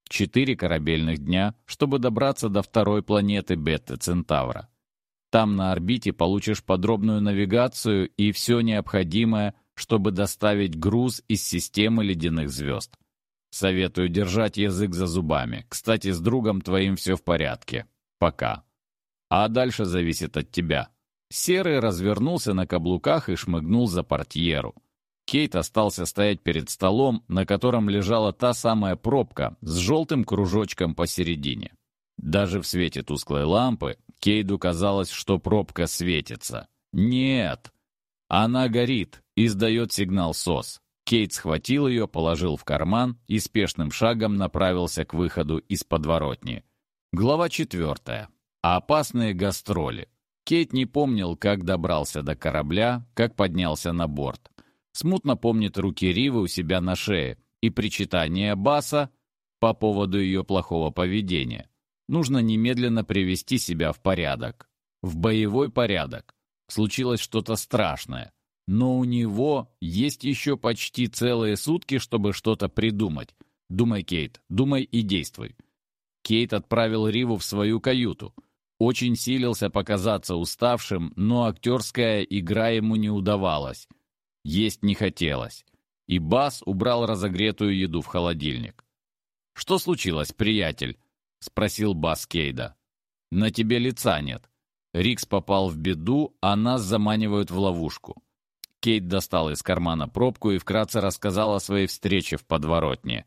4 корабельных дня, чтобы добраться до второй планеты Бета-Центавра. Там на орбите получишь подробную навигацию и все необходимое, чтобы доставить груз из системы ледяных звезд. Советую держать язык за зубами. Кстати, с другом твоим все в порядке. Пока. А дальше зависит от тебя». Серый развернулся на каблуках и шмыгнул за портьеру. Кейт остался стоять перед столом, на котором лежала та самая пробка с желтым кружочком посередине. Даже в свете тусклой лампы Кейду казалось, что пробка светится. Нет! Она горит, издает сигнал СОС. Кейт схватил ее, положил в карман и спешным шагом направился к выходу из подворотни. Глава 4. Опасные гастроли. Кейт не помнил, как добрался до корабля, как поднялся на борт. Смутно помнит руки Ривы у себя на шее и причитание Баса по поводу ее плохого поведения. Нужно немедленно привести себя в порядок. В боевой порядок. Случилось что-то страшное. Но у него есть еще почти целые сутки, чтобы что-то придумать. Думай, Кейт, думай и действуй. Кейт отправил Риву в свою каюту. Очень силился показаться уставшим, но актерская игра ему не удавалась. Есть не хотелось. И Бас убрал разогретую еду в холодильник. «Что случилось, приятель?» — спросил Бас Кейда. «На тебе лица нет. Рикс попал в беду, а нас заманивают в ловушку». Кейт достал из кармана пробку и вкратце рассказал о своей встрече в подворотне.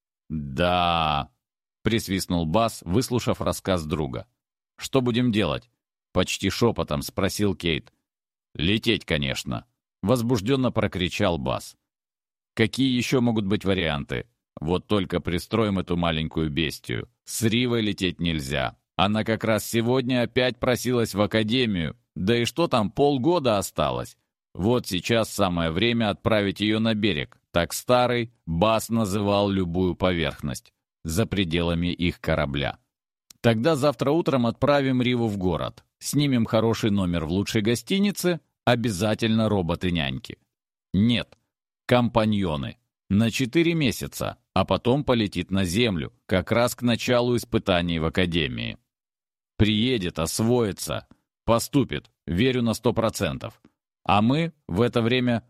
«Да...» — присвистнул Бас, выслушав рассказ друга. «Что будем делать?» — почти шепотом спросил Кейт. «Лететь, конечно», — возбужденно прокричал Бас. «Какие еще могут быть варианты? Вот только пристроим эту маленькую бестию. С Ривой лететь нельзя. Она как раз сегодня опять просилась в академию. Да и что там, полгода осталось. Вот сейчас самое время отправить ее на берег. Так старый Бас называл любую поверхность за пределами их корабля. Тогда завтра утром отправим Риву в город. Снимем хороший номер в лучшей гостинице. Обязательно роботы-няньки. Нет, компаньоны. На 4 месяца, а потом полетит на Землю, как раз к началу испытаний в Академии. Приедет, освоится, поступит, верю на 100%. А мы в это время...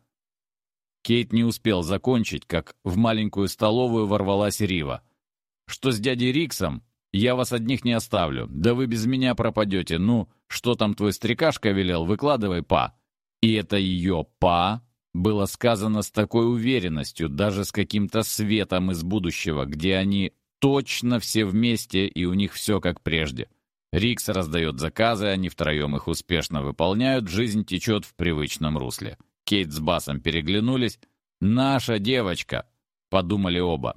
Кейт не успел закончить, как в маленькую столовую ворвалась Рива. «Что с дядей Риксом? Я вас одних не оставлю. Да вы без меня пропадете. Ну, что там твой старикашка велел? Выкладывай, па». И это ее «па» было сказано с такой уверенностью, даже с каким-то светом из будущего, где они точно все вместе, и у них все как прежде. Рикс раздает заказы, они втроем их успешно выполняют, жизнь течет в привычном русле. Кейт с Басом переглянулись. «Наша девочка!» — подумали оба.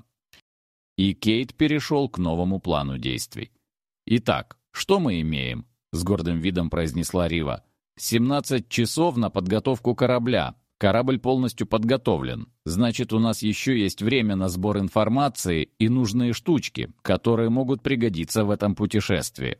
И Кейт перешел к новому плану действий. «Итак, что мы имеем?» — с гордым видом произнесла Рива. 17 часов на подготовку корабля. Корабль полностью подготовлен. Значит, у нас еще есть время на сбор информации и нужные штучки, которые могут пригодиться в этом путешествии.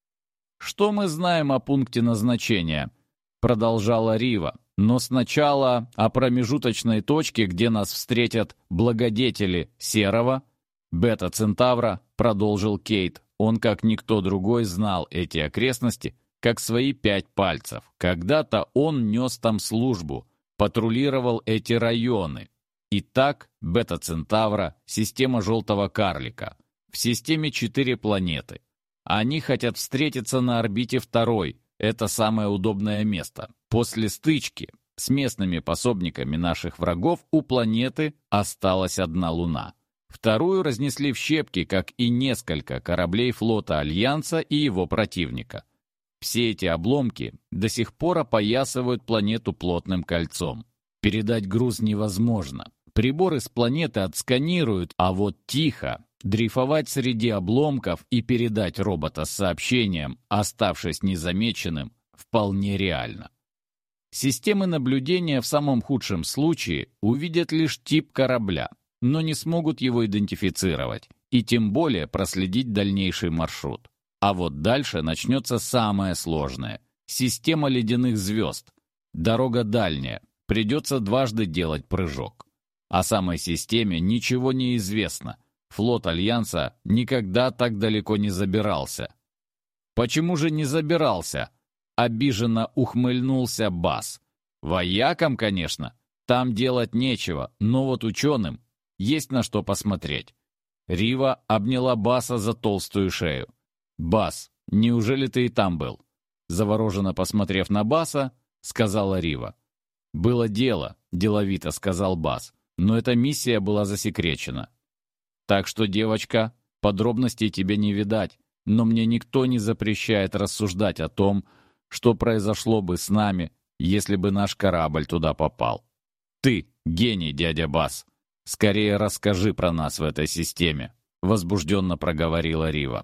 «Что мы знаем о пункте назначения?» — продолжала Рива. «Но сначала о промежуточной точке, где нас встретят благодетели Серого, Бета-Центавра», — продолжил Кейт. Он, как никто другой, знал эти окрестности, как свои 5 пальцев. Когда-то он нес там службу, патрулировал эти районы. Итак, Бета-Центавра — система желтого карлика. В системе 4 планеты. Они хотят встретиться на орбите 2. Это самое удобное место. После стычки с местными пособниками наших врагов у планеты осталась одна луна. 2 разнесли в щепки, как и несколько кораблей флота Альянса и его противника. Все эти обломки до сих пор опоясывают планету плотным кольцом. Передать груз невозможно. Приборы с планеты отсканируют, а вот тихо дрейфовать среди обломков и передать робота с сообщением, оставшись незамеченным, вполне реально. Системы наблюдения в самом худшем случае увидят лишь тип корабля, но не смогут его идентифицировать и тем более проследить дальнейший маршрут. А вот дальше начнется самое сложное. Система ледяных звезд. Дорога дальняя. Придется дважды делать прыжок. О самой системе ничего не известно. Флот Альянса никогда так далеко не забирался. «Почему же не забирался?» — обиженно ухмыльнулся Бас. «Воякам, конечно, там делать нечего, но вот ученым есть на что посмотреть». Рива обняла Баса за толстую шею. «Бас, неужели ты и там был?» Завороженно посмотрев на Баса, сказала Рива. «Было дело», — деловито сказал Бас, «но эта миссия была засекречена. Так что, девочка, подробностей тебе не видать, но мне никто не запрещает рассуждать о том, что произошло бы с нами, если бы наш корабль туда попал. Ты гений, дядя Бас. Скорее расскажи про нас в этой системе», — возбужденно проговорила Рива.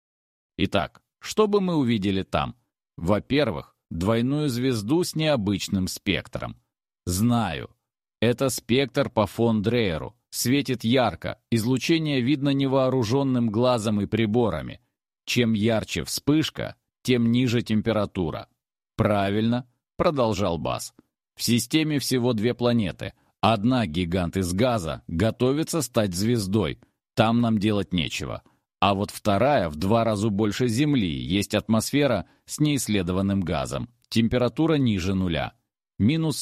«Итак, что бы мы увидели там? Во-первых, двойную звезду с необычным спектром. Знаю. Это спектр по фон Дрейеру. Светит ярко, излучение видно невооруженным глазом и приборами. Чем ярче вспышка, тем ниже температура». «Правильно», — продолжал Бас. «В системе всего 2 планеты. Одна гигант из газа готовится стать звездой. Там нам делать нечего. А вот 2 в 2 раза больше Земли, есть атмосфера с неисследованным газом. Температура ниже нуля. Минус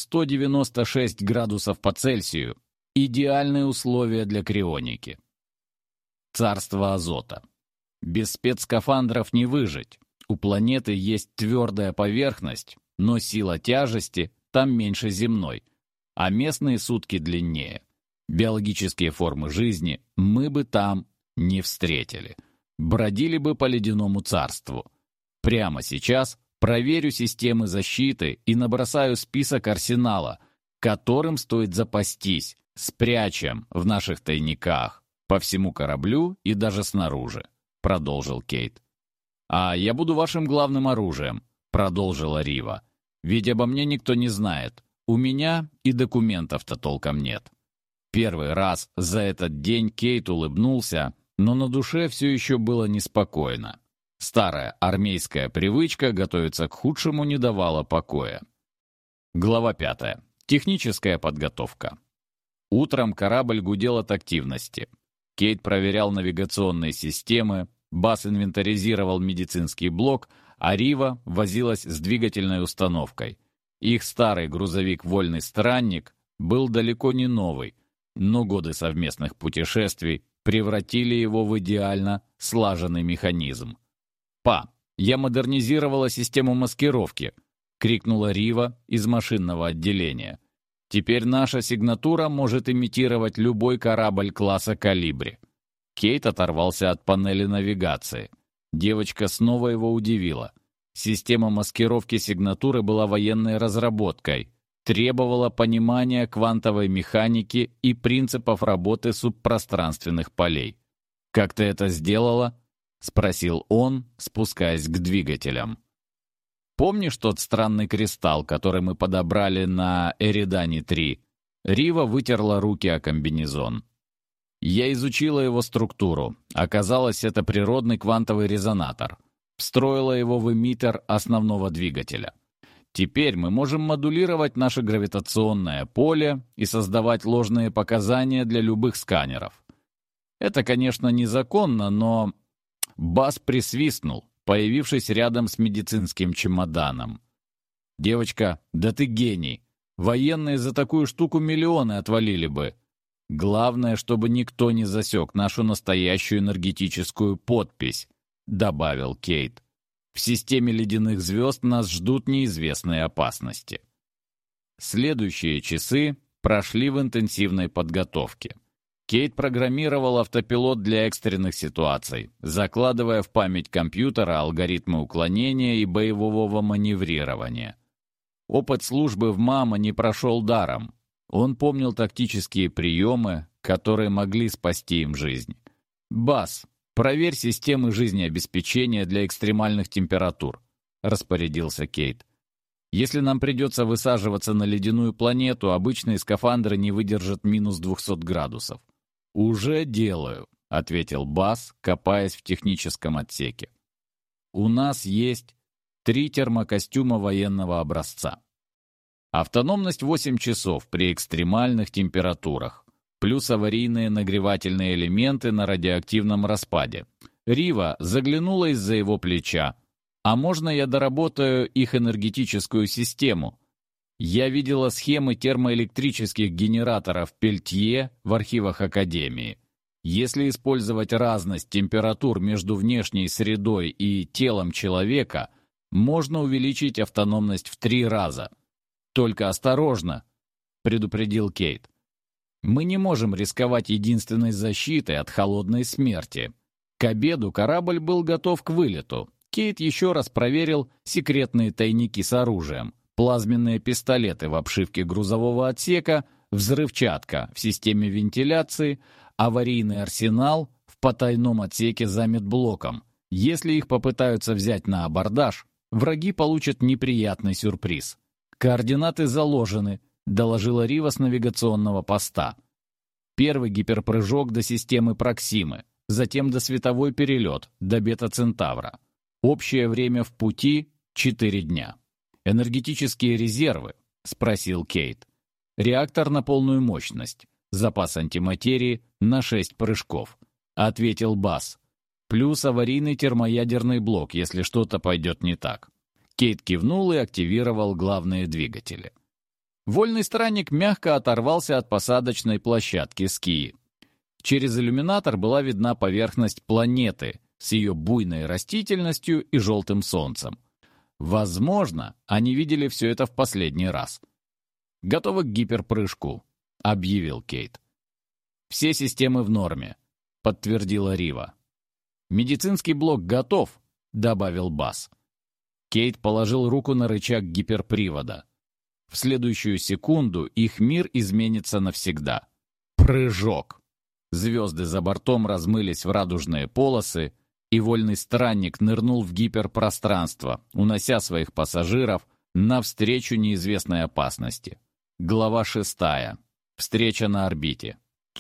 196 градусов по Цельсию. Идеальные условия для крионики. Царство азота. Без спецскафандров не выжить. У планеты есть твердая поверхность, но сила тяжести там меньше земной, а местные сутки длиннее. Биологические формы жизни мы бы там не встретили. Бродили бы по ледяному царству. Прямо сейчас проверю системы защиты и набросаю список арсенала, которым стоит запастись, спрячем в наших тайниках, по всему кораблю и даже снаружи», — продолжил Кейт. «А я буду вашим главным оружием», — продолжила Рива. «Ведь обо мне никто не знает. У меня и документов-то толком нет». Первый раз за этот день Кейт улыбнулся, но на душе все еще было неспокойно. Старая армейская привычка готовиться к худшему не давала покоя. Глава 5. Техническая подготовка. Утром корабль гудел от активности. Кейт проверял навигационные системы, Бас инвентаризировал медицинский блок, а Рива возилась с двигательной установкой. Их старый грузовик «Вольный странник» был далеко не новый, но годы совместных путешествий превратили его в идеально слаженный механизм. «Па, я модернизировала систему маскировки», — крикнула Рива из машинного отделения. «Теперь наша сигнатура может имитировать любой корабль класса «Калибри». Кейт оторвался от панели навигации. Девочка снова его удивила. Система маскировки сигнатуры была военной разработкой, требовала понимания квантовой механики и принципов работы субпространственных полей. «Как ты это сделала?» — спросил он, спускаясь к двигателям. «Помнишь тот странный кристалл, который мы подобрали на Эридане-3?» Рива вытерла руки о комбинезон. «Я изучила его структуру. Оказалось, это природный квантовый резонатор. Встроила его в эмиттер основного двигателя. Теперь мы можем модулировать наше гравитационное поле и создавать ложные показания для любых сканеров. Это, конечно, незаконно, но...» Бас присвистнул, появившись рядом с медицинским чемоданом. «Девочка, да ты гений. Военные за такую штуку миллионы отвалили бы. Главное, чтобы никто не засек нашу настоящую энергетическую подпись», — добавил Кейт. «В системе ледяных звезд нас ждут неизвестные опасности». Следующие часы прошли в интенсивной подготовке. Кейт программировал автопилот для экстренных ситуаций, закладывая в память компьютера алгоритмы уклонения и боевого маневрирования. Опыт службы в МАМА не прошел даром. Он помнил тактические приемы, которые могли спасти им жизнь. «Бас, проверь системы жизнеобеспечения для экстремальных температур», — распорядился Кейт. «Если нам придется высаживаться на ледяную планету, обычные скафандры не выдержат минус 200 градусов». «Уже делаю», — ответил Бас, копаясь в техническом отсеке. «У нас есть 3 термокостюма военного образца. Автономность 8 часов при экстремальных температурах, плюс аварийные нагревательные элементы на радиоактивном распаде». Рива заглянула из-за его плеча. «А можно я доработаю их энергетическую систему? Я видела схемы термоэлектрических генераторов Пельтье в архивах Академии. Если использовать разность температур между внешней средой и телом человека, можно увеличить автономность в 3 раза. Только осторожно», — предупредил Кейт. «Мы не можем рисковать единственной защитой от холодной смерти». К обеду корабль был готов к вылету. Кейт еще раз проверил секретные тайники с оружием, плазменные пистолеты в обшивке грузового отсека, взрывчатка в системе вентиляции, аварийный арсенал в потайном отсеке за медблоком. Если их попытаются взять на абордаж, враги получат неприятный сюрприз. «Координаты заложены», — доложила Рива с навигационного поста. «Первый гиперпрыжок до системы Проксимы, затем до световой перелет, до Бета-Центавра. Общее время в пути — 4 дня». «Энергетические резервы?» — спросил Кейт. «Реактор на полную мощность. Запас антиматерии на 6 прыжков», — ответил Бас. «Плюс аварийный термоядерный блок, если что-то пойдет не так». Кейт кивнул и активировал главные двигатели. Вольный странник мягко оторвался от посадочной площадки Скии. Через иллюминатор была видна поверхность планеты с ее буйной растительностью и желтым солнцем. Возможно, они видели все это в последний раз. «Готовы к гиперпрыжку», — объявил Кейт. «Все системы в норме», — подтвердила Рива. «Медицинский блок готов», — добавил Бас. Кейт положил руку на рычаг гиперпривода. В следующую секунду их мир изменится навсегда. Прыжок! Звезды за бортом размылись в радужные полосы, и вольный странник нырнул в гиперпространство, унося своих пассажиров навстречу неизвестной опасности. Глава 6. Встреча на орбите.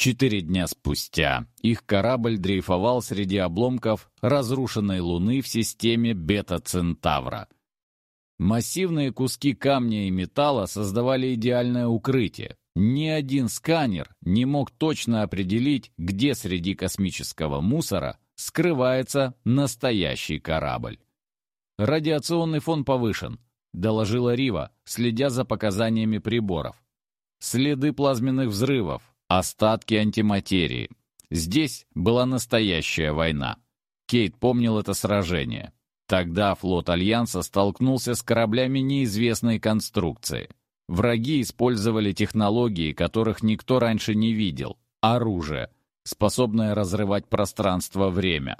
4 дня спустя их корабль дрейфовал среди обломков разрушенной Луны в системе Бета-Центавра. Массивные куски камня и металла создавали идеальное укрытие. Ни один сканер не мог точно определить, где среди космического мусора скрывается настоящий корабль. «Радиационный фон повышен», — доложила Рива, следя за показаниями приборов. «Следы плазменных взрывов, остатки антиматерии. Здесь была настоящая война». Кейт помнил это сражение. Тогда флот Альянса столкнулся с кораблями неизвестной конструкции. Враги использовали технологии, которых никто раньше не видел. Оружие. способная разрывать пространство-время.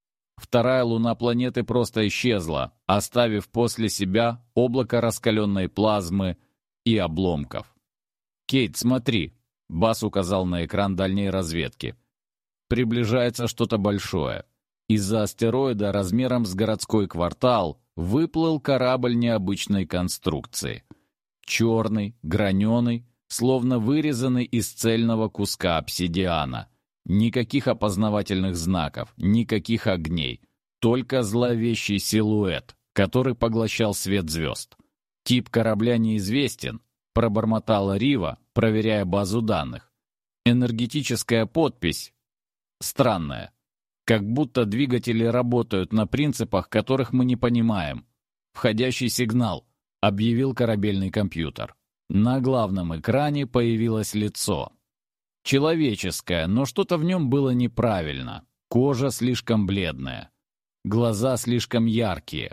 Вторая луна планеты просто исчезла, оставив после себя облако раскаленной плазмы и обломков. «Кейт, смотри!» — Бас указал на экран дальней разведки. «Приближается что-то большое. Из-за астероида размером с городской квартал выплыл корабль необычной конструкции. Черный, граненый, словно вырезанный из цельного куска обсидиана. Никаких опознавательных знаков, никаких огней. Только зловещий силуэт, который поглощал свет звезд. Тип корабля неизвестен», — пробормотала Рива, проверяя базу данных. «Энергетическая подпись странная. Как будто двигатели работают на принципах, которых мы не понимаем. Входящий сигнал», — объявил корабельный компьютер. На главном экране появилось лицо. Человеческое, но что-то в нем было неправильно. Кожа слишком бледная. Глаза слишком яркие.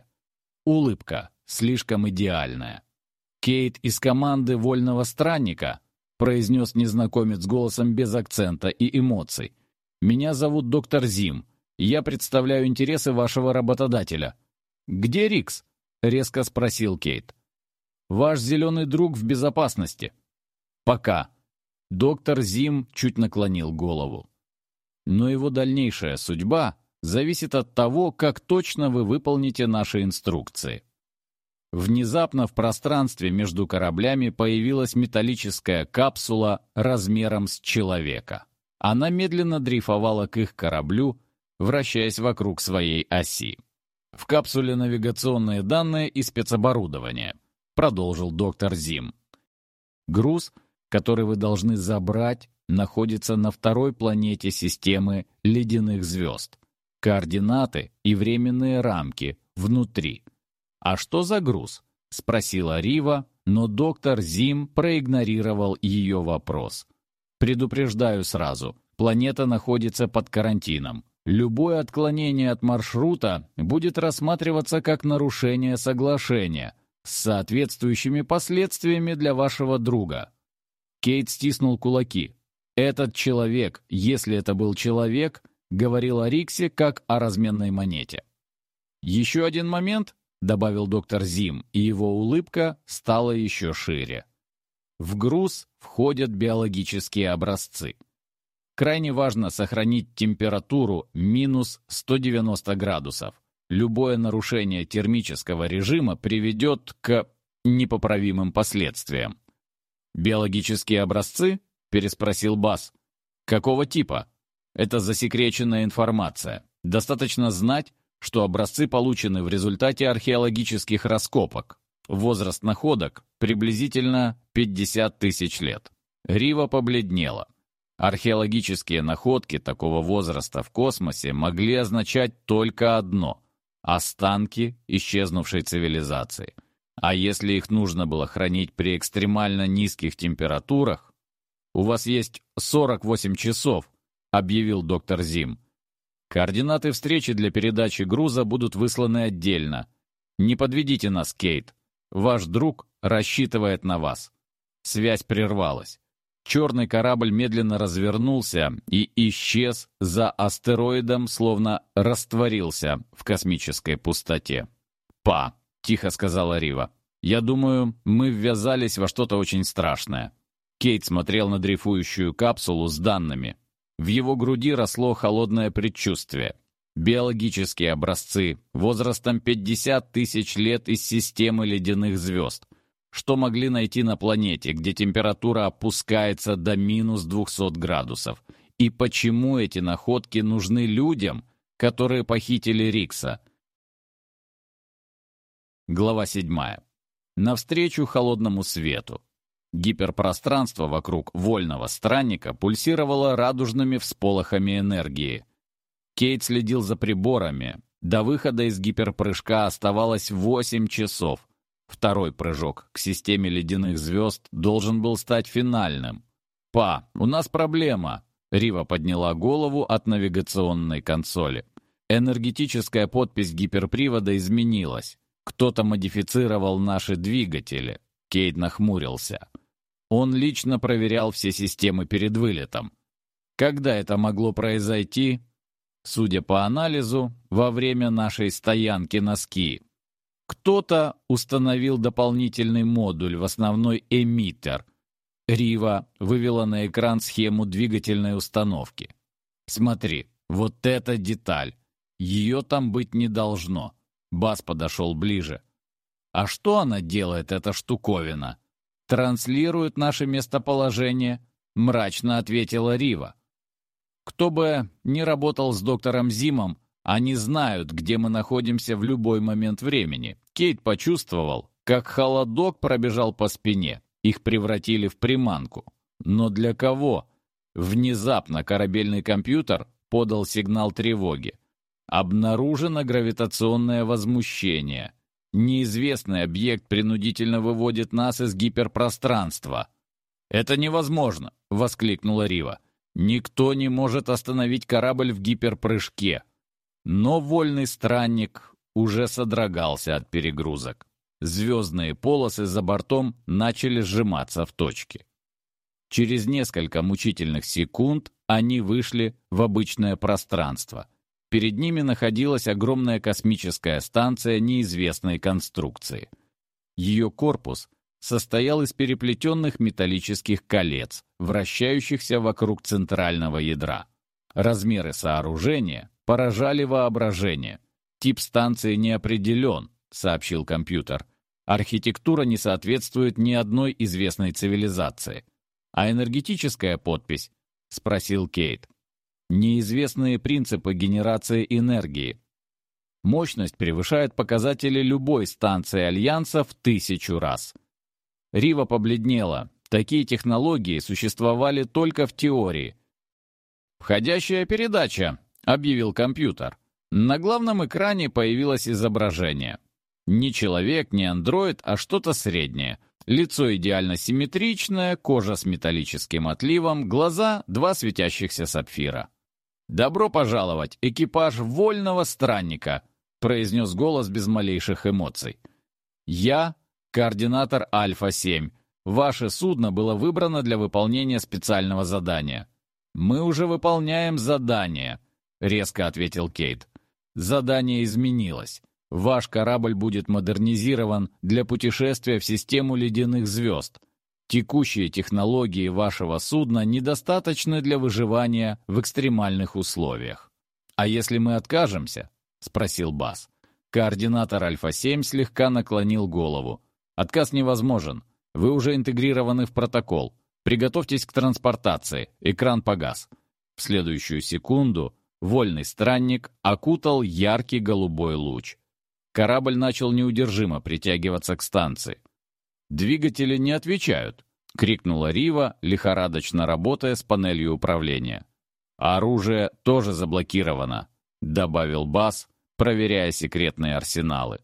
Улыбка слишком идеальная. «Кейт из команды Вольного Странника», — произнес незнакомец голосом без акцента и эмоций. «Меня зовут доктор Зим. Я представляю интересы вашего работодателя». «Где Рикс?» — резко спросил Кейт. «Ваш зеленый друг в безопасности». «Пока». Доктор Зим чуть наклонил голову. «Но его дальнейшая судьба зависит от того, как точно вы выполните наши инструкции». Внезапно в пространстве между кораблями появилась металлическая капсула размером с человека. Она медленно дрейфовала к их кораблю, вращаясь вокруг своей оси. «В капсуле навигационные данные и спецоборудование», — продолжил доктор Зим. «Груз, который вы должны забрать, находится на второй планете системы ледяных звезд. Координаты и временные рамки внутри». «А что за груз?» — спросила Рива, но доктор Зим проигнорировал ее вопрос. «Предупреждаю сразу, планета находится под карантином. Любое отклонение от маршрута будет рассматриваться как нарушение соглашения с соответствующими последствиями для вашего друга». Кейт стиснул кулаки. «Этот человек, если это был человек, говорил о Риксе как о разменной монете». «Еще один момент», — добавил доктор Зим, и его улыбка стала еще шире. «В груз входят биологические образцы. Крайне важно сохранить температуру минус 190 градусов. Любое нарушение термического режима приведет к непоправимым последствиям». «Биологические образцы?» — переспросил Бас. «Какого типа?» «Это засекреченная информация. Достаточно знать, что образцы получены в результате археологических раскопок. Возраст находок приблизительно 50 тысяч лет». Рива побледнела. Археологические находки такого возраста в космосе могли означать только одно — останки исчезнувшей цивилизации. А если их нужно было хранить при экстремально низких температурах? «У вас есть 48 часов», — объявил доктор Зим. «Координаты встречи для передачи груза будут высланы отдельно. Не подведите нас, Кейт. Ваш друг рассчитывает на вас». Связь прервалась. Черный корабль медленно развернулся и исчез за астероидом, словно растворился в космической пустоте. «Па», — тихо сказала Рива, — «я думаю, мы ввязались во что-то очень страшное». Кейт смотрел на дрейфующую капсулу с данными. В его груди росло холодное предчувствие. Биологические образцы возрастом 50 тысяч лет из системы ледяных звезд. Что могли найти на планете, где температура опускается до минус 200 градусов? И почему эти находки нужны людям, которые похитили Рикса? Глава 7. Навстречу холодному свету. Гиперпространство вокруг Вольного Странника пульсировало радужными всполохами энергии. Кейт следил за приборами. До выхода из гиперпрыжка оставалось 8 часов. Второй прыжок к системе ледяных звезд должен был стать финальным. «Па, у нас проблема!» Рива подняла голову от навигационной консоли. Энергетическая подпись гиперпривода изменилась. Кто-то модифицировал наши двигатели. Кейт нахмурился. Он лично проверял все системы перед вылетом. Когда это могло произойти? Судя по анализу, во время нашей стоянки на ски. Кто-то установил дополнительный модуль в основной эмиттер. Рива вывела на экран схему двигательной установки. Смотри, вот эта деталь. Ее там быть не должно. Бас подошел ближе. А что она делает, эта штуковина? Транслирует наше местоположение, мрачно ответила Рива. Кто бы ни работал с доктором Зимом, они знают, где мы находимся в любой момент времени. Кейт почувствовал, как холодок пробежал по спине. Их превратили в приманку. Но для кого? Внезапно корабельный компьютер подал сигнал тревоги. Обнаружено гравитационное возмущение. Неизвестный объект принудительно выводит нас из гиперпространства. «Это невозможно!» — воскликнула Рива. «Никто не может остановить корабль в гиперпрыжке». Но вольный странник уже содрогался от перегрузок. Звездные полосы за бортом начали сжиматься в точке. Через несколько мучительных секунд они вышли в обычное пространство. Перед ними находилась огромная космическая станция неизвестной конструкции. Ее корпус состоял из переплетенных металлических колец, вращающихся вокруг центрального ядра. Размеры сооружения поражали воображение. «Тип станции не определен», — сообщил компьютер. «Архитектура не соответствует ни одной известной цивилизации». «А энергетическая подпись?» — спросил Кейт. «Неизвестные принципы генерации энергии. Мощность превышает показатели любой станции Альянса в 1000 раз». Рива побледнела. Такие технологии существовали только в теории. «Входящая передача», — объявил компьютер. На главном экране появилось изображение. Не человек, не андроид, а что-то среднее. Лицо идеально симметричное, кожа с металлическим отливом, глаза — 2 светящихся сапфира. «Добро пожаловать, экипаж вольного странника», — произнес голос без малейших эмоций. «Я — координатор Альфа-7. Ваше судно было выбрано для выполнения специального задания». «Мы уже выполняем задание», — резко ответил Кейт. «Задание изменилось. Ваш корабль будет модернизирован для путешествия в систему ледяных звезд. Текущие технологии вашего судна недостаточны для выживания в экстремальных условиях». «А если мы откажемся?» — спросил Бас. Координатор Альфа-7 слегка наклонил голову. «Отказ невозможен. Вы уже интегрированы в протокол. Приготовьтесь к транспортации. Экран погас». В следующую секунду вольный странник окутал яркий голубой луч. Корабль начал неудержимо притягиваться к станции. «Двигатели не отвечают», — крикнула Рива, лихорадочно работая с панелью управления. «Оружие тоже заблокировано», — добавил Бас, проверяя секретные арсеналы.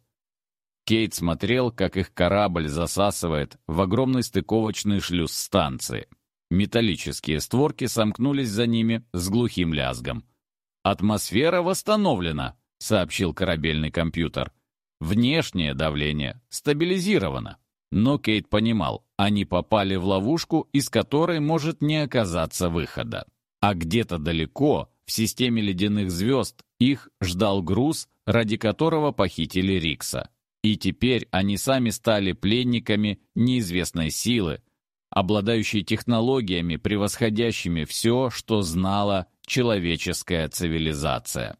Кейт смотрел, как их корабль засасывает в огромный стыковочный шлюз станции. Металлические створки сомкнулись за ними с глухим лязгом. «Атмосфера восстановлена», — сообщил корабельный компьютер. «Внешнее давление стабилизировано». Но Кейт понимал, они попали в ловушку, из которой может не оказаться выхода. А где-то далеко, в системе ледяных звезд, их ждал груз, ради которого похитили Рикса. И теперь они сами стали пленниками неизвестной силы, обладающей технологиями, превосходящими все, что знала человеческая цивилизация.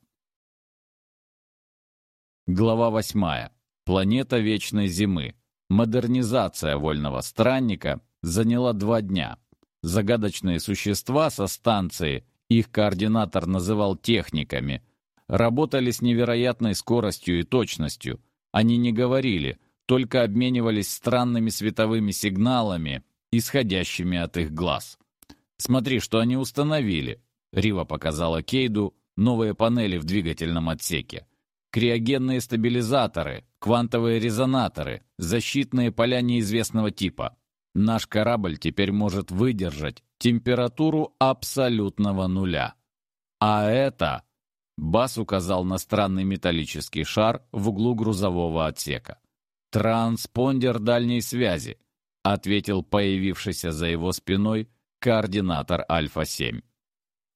Глава 8. Планета Вечной Зимы. Модернизация вольного странника заняла 2 дня. Загадочные существа со станции, их координатор называл техниками, работали с невероятной скоростью и точностью. Они не говорили, только обменивались странными световыми сигналами, исходящими от их глаз. «Смотри, что они установили», — Рива показала Кейду новые панели в двигательном отсеке. «Криогенные стабилизаторы, квантовые резонаторы, защитные поля неизвестного типа. Наш корабль теперь может выдержать температуру абсолютного нуля. А это...» Бас указал на странный металлический шар в углу грузового отсека. «Транспондер дальней связи», — ответил появившийся за его спиной координатор Альфа-7.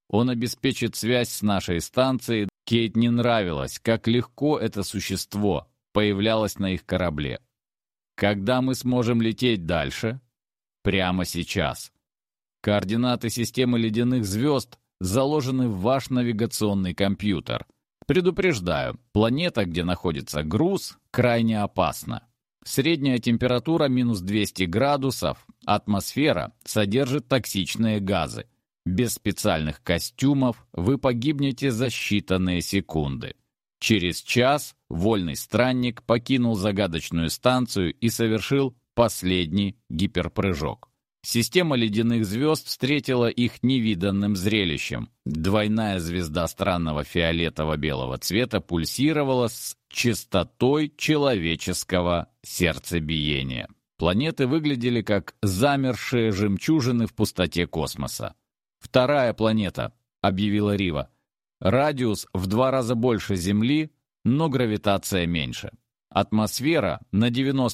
Он обеспечит связь с нашей станцией. Кейт не нравилось, как легко это существо появлялось на их корабле. Когда мы сможем лететь дальше? Прямо сейчас. Координаты системы ледяных звезд заложены в ваш навигационный компьютер. Предупреждаю, планета, где находится груз, крайне опасна. Средняя температура минус 200 градусов, атмосфера содержит токсичные газы. Без специальных костюмов вы погибнете за считанные секунды. Через час вольный странник покинул загадочную станцию и совершил последний гиперпрыжок. Система ледяных звезд встретила их невиданным зрелищем. Двойная звезда странного фиолетово-белого цвета пульсировала с частотой человеческого сердцебиения. Планеты выглядели как замершие жемчужины в пустоте космоса. «Вторая планета», — объявила Рива. «Радиус в 2 раза больше Земли, но гравитация меньше. Атмосфера на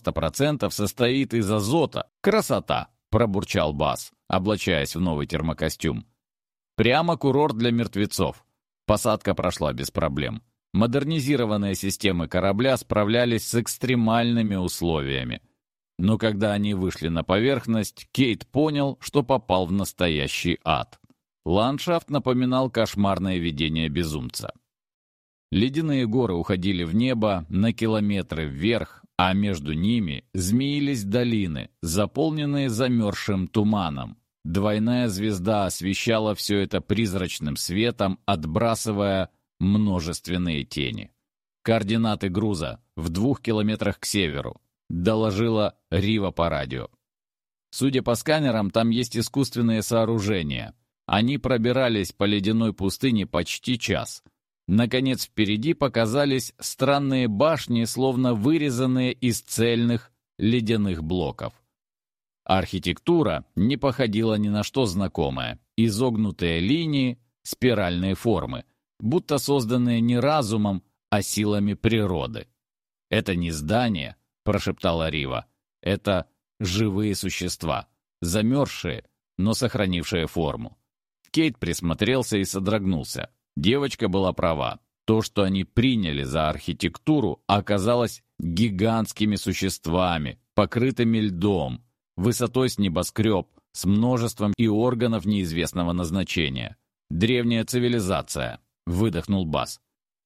90% состоит из азота. Красота!» — пробурчал Бас, облачаясь в новый термокостюм. «Прямо курорт для мертвецов». Посадка прошла без проблем. Модернизированные системы корабля справлялись с экстремальными условиями. Но когда они вышли на поверхность, Кейт понял, что попал в настоящий ад. Ландшафт напоминал кошмарное видение безумца. Ледяные горы уходили в небо на километры вверх, а между ними змеились долины, заполненные замерзшим туманом. Двойная звезда освещала все это призрачным светом, отбрасывая множественные тени. «Координаты груза в 2 километрах к северу», — доложила Рива по радио. «Судя по сканерам, там есть искусственные сооружения. Они пробирались по ледяной пустыне почти час. Наконец, впереди показались странные башни, словно вырезанные из цельных ледяных блоков. Архитектура не походила ни на что знакомое. Изогнутые линии, спиральные формы, будто созданные не разумом, а силами природы. «Это не здание», — прошептала Рива. «Это живые существа, замерзшие, но сохранившие форму». Кейт присмотрелся и содрогнулся. Девочка была права. То, что они приняли за архитектуру, оказалось гигантскими существами, покрытыми льдом, высотой с небоскреб, с множеством и органов неизвестного назначения. «Древняя цивилизация», — выдохнул Бас.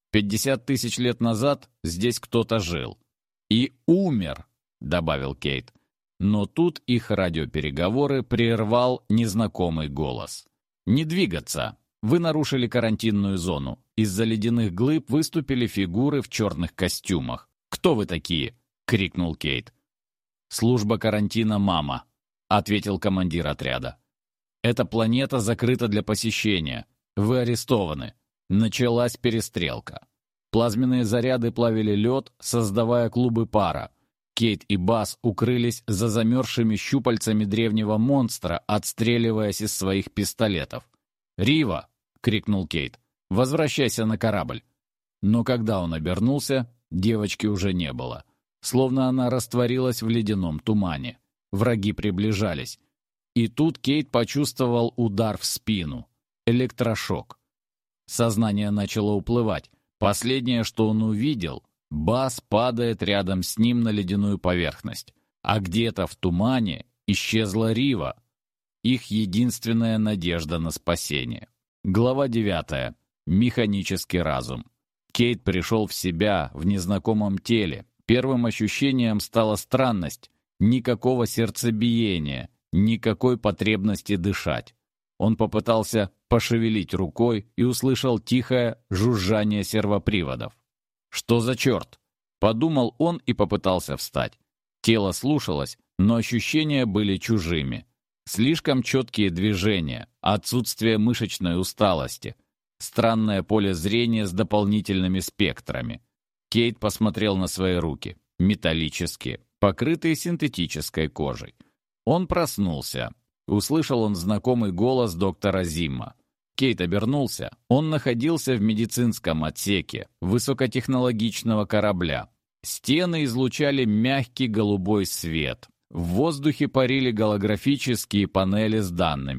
50 тысяч лет назад здесь кто-то жил. «И умер», — добавил Кейт. Но тут их радиопереговоры прервал незнакомый голос. «Не двигаться! Вы нарушили карантинную зону. Из-за ледяных глыб выступили фигуры в черных костюмах. Кто вы такие?» — крикнул Кейт. «Служба карантина «Мама», — ответил командир отряда. «Эта планета закрыта для посещения. Вы арестованы». Началась перестрелка. Плазменные заряды плавили лед, создавая клубы пара. Кейт и Бас укрылись за замерзшими щупальцами древнего монстра, отстреливаясь из своих пистолетов. «Рива!» — крикнул Кейт. «Возвращайся на корабль!» Но когда он обернулся, девочки уже не было. Словно она растворилась в ледяном тумане. Враги приближались. И тут Кейт почувствовал удар в спину. Электрошок. Сознание начало уплывать. Последнее, что он увидел, Бас падает рядом с ним на ледяную поверхность. А где-то в тумане исчезла Рива. Их единственная надежда на спасение. Глава 9. Механический разум. Кейт пришел в себя в незнакомом теле. Первым ощущением стала странность. Никакого сердцебиения, никакой потребности дышать. Он попытался пошевелить рукой и услышал тихое жужжание сервоприводов. «Что за черт?» — подумал он и попытался встать. Тело слушалось, но ощущения были чужими. Слишком четкие движения, отсутствие мышечной усталости, странное поле зрения с дополнительными спектрами. Кейт посмотрел на свои руки, металлические, покрытые синтетической кожей. Он проснулся. Услышал он знакомый голос доктора Зимма. Кейт обернулся. Он находился в медицинском отсеке высокотехнологичного корабля. Стены излучали мягкий голубой свет. В воздухе парили голографические панели с данными.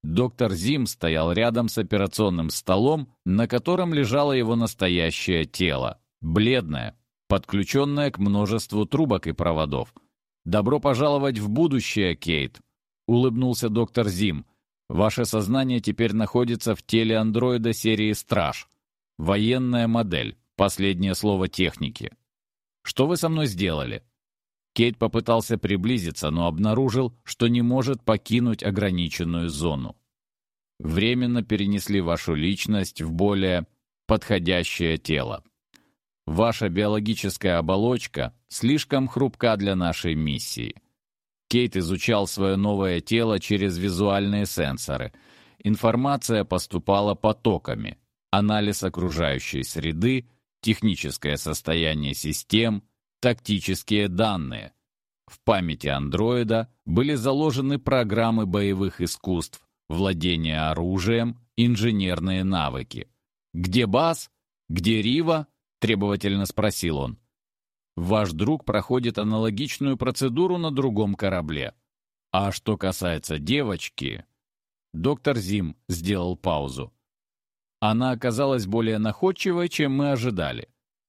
Доктор Зим стоял рядом с операционным столом, на котором лежало его настоящее тело, бледное, подключенное к множеству трубок и проводов. «Добро пожаловать в будущее, Кейт», — улыбнулся доктор Зим. «Ваше сознание теперь находится в теле андроида серии «Страж». Военная модель, последнее слово техники. Что вы со мной сделали?» Кейт попытался приблизиться, но обнаружил, что не может покинуть ограниченную зону. «Временно перенесли вашу личность в более подходящее тело. Ваша биологическая оболочка слишком хрупка для нашей миссии». Кейт изучал свое новое тело через визуальные сенсоры. Информация поступала потоками. Анализ окружающей среды, техническое состояние систем, тактические данные. В памяти андроида были заложены программы боевых искусств, владение оружием, инженерные навыки. «Где Бас? Где Рива?» — требовательно спросил он. «Ваш друг проходит аналогичную процедуру на другом корабле. А что касается девочки...» Доктор Зим сделал паузу. Она оказалась более находчивой, чем мы ожидали.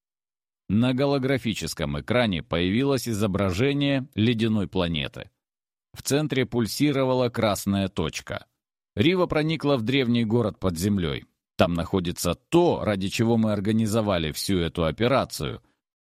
На голографическом экране появилось изображение ледяной планеты. В центре пульсировала красная точка. Рива проникла в древний город под землей. Там находится то, ради чего мы организовали всю эту операцию.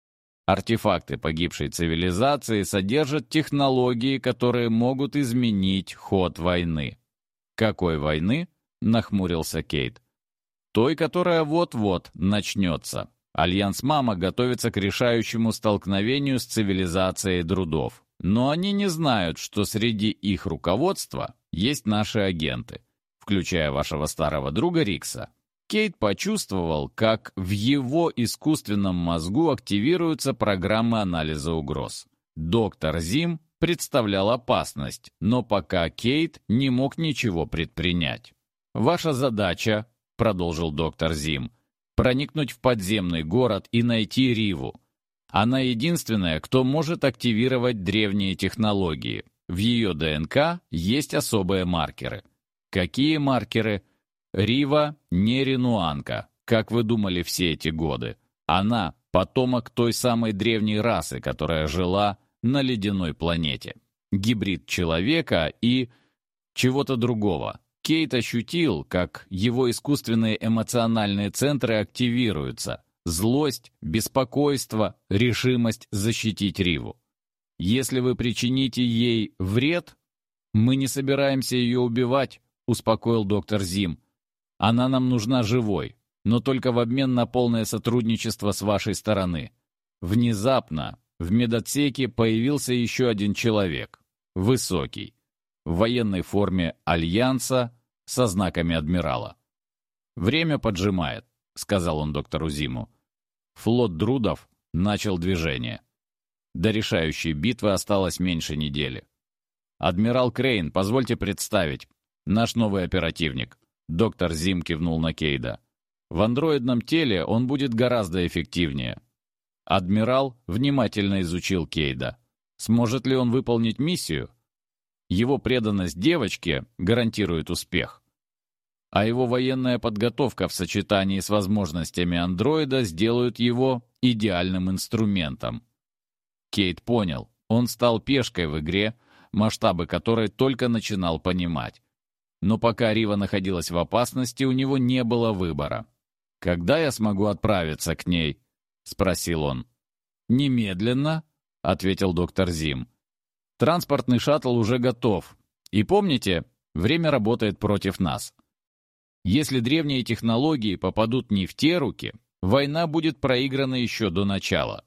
Артефакты погибшей цивилизации содержат технологии, которые могут изменить ход войны. «Какой войны?» — нахмурился Кейт. «Той, которая вот-вот начнется. Альянс Мама готовится к решающему столкновению с цивилизацией Друдов. Но они не знают, что среди их руководства есть наши агенты, включая вашего старого друга Рикса». Кейт почувствовал, как в его искусственном мозгу активируются программы анализа угроз. Доктор Зим представлял опасность, но пока Кейт не мог ничего предпринять. «Ваша задача», — продолжил доктор Зим, — «проникнуть в подземный город и найти Риву. Она единственная, кто может активировать древние технологии. В ее ДНК есть особые маркеры». «Какие маркеры?» «Рива не ренуанка, как вы думали все эти годы. Она — потомок той самой древней расы, которая жила на ледяной планете. Гибрид человека и чего-то другого». Кейт ощутил, как его искусственные эмоциональные центры активируются. Злость, беспокойство, решимость защитить Риву. «Если вы причините ей вред, мы не собираемся ее убивать», — успокоил доктор Зим. «Она нам нужна живой, но только в обмен на полное сотрудничество с вашей стороны». Внезапно в медотсеке появился еще один человек. Высокий. В военной форме Альянса со знаками адмирала. «Время поджимает», — сказал он доктору Зиму. Флот Друдов начал движение. До решающей битвы осталось меньше недели. «Адмирал Крейн, позвольте представить. Наш новый оперативник». Доктор Зим кивнул на Кейда. «В андроидном теле он будет гораздо эффективнее». Адмирал внимательно изучил Кейда. Сможет ли он выполнить миссию? Его преданность девочке гарантирует успех. А его военная подготовка в сочетании с возможностями андроида сделают его идеальным инструментом. Кейт понял, он стал пешкой в игре, масштабы которой только начинал понимать. Но пока Рива находилась в опасности, у него не было выбора. «Когда я смогу отправиться к ней?» — спросил он. «Немедленно», — ответил доктор Зим. «Транспортный шаттл уже готов. И помните, время работает против нас. Если древние технологии попадут не в те руки, война будет проиграна еще до начала».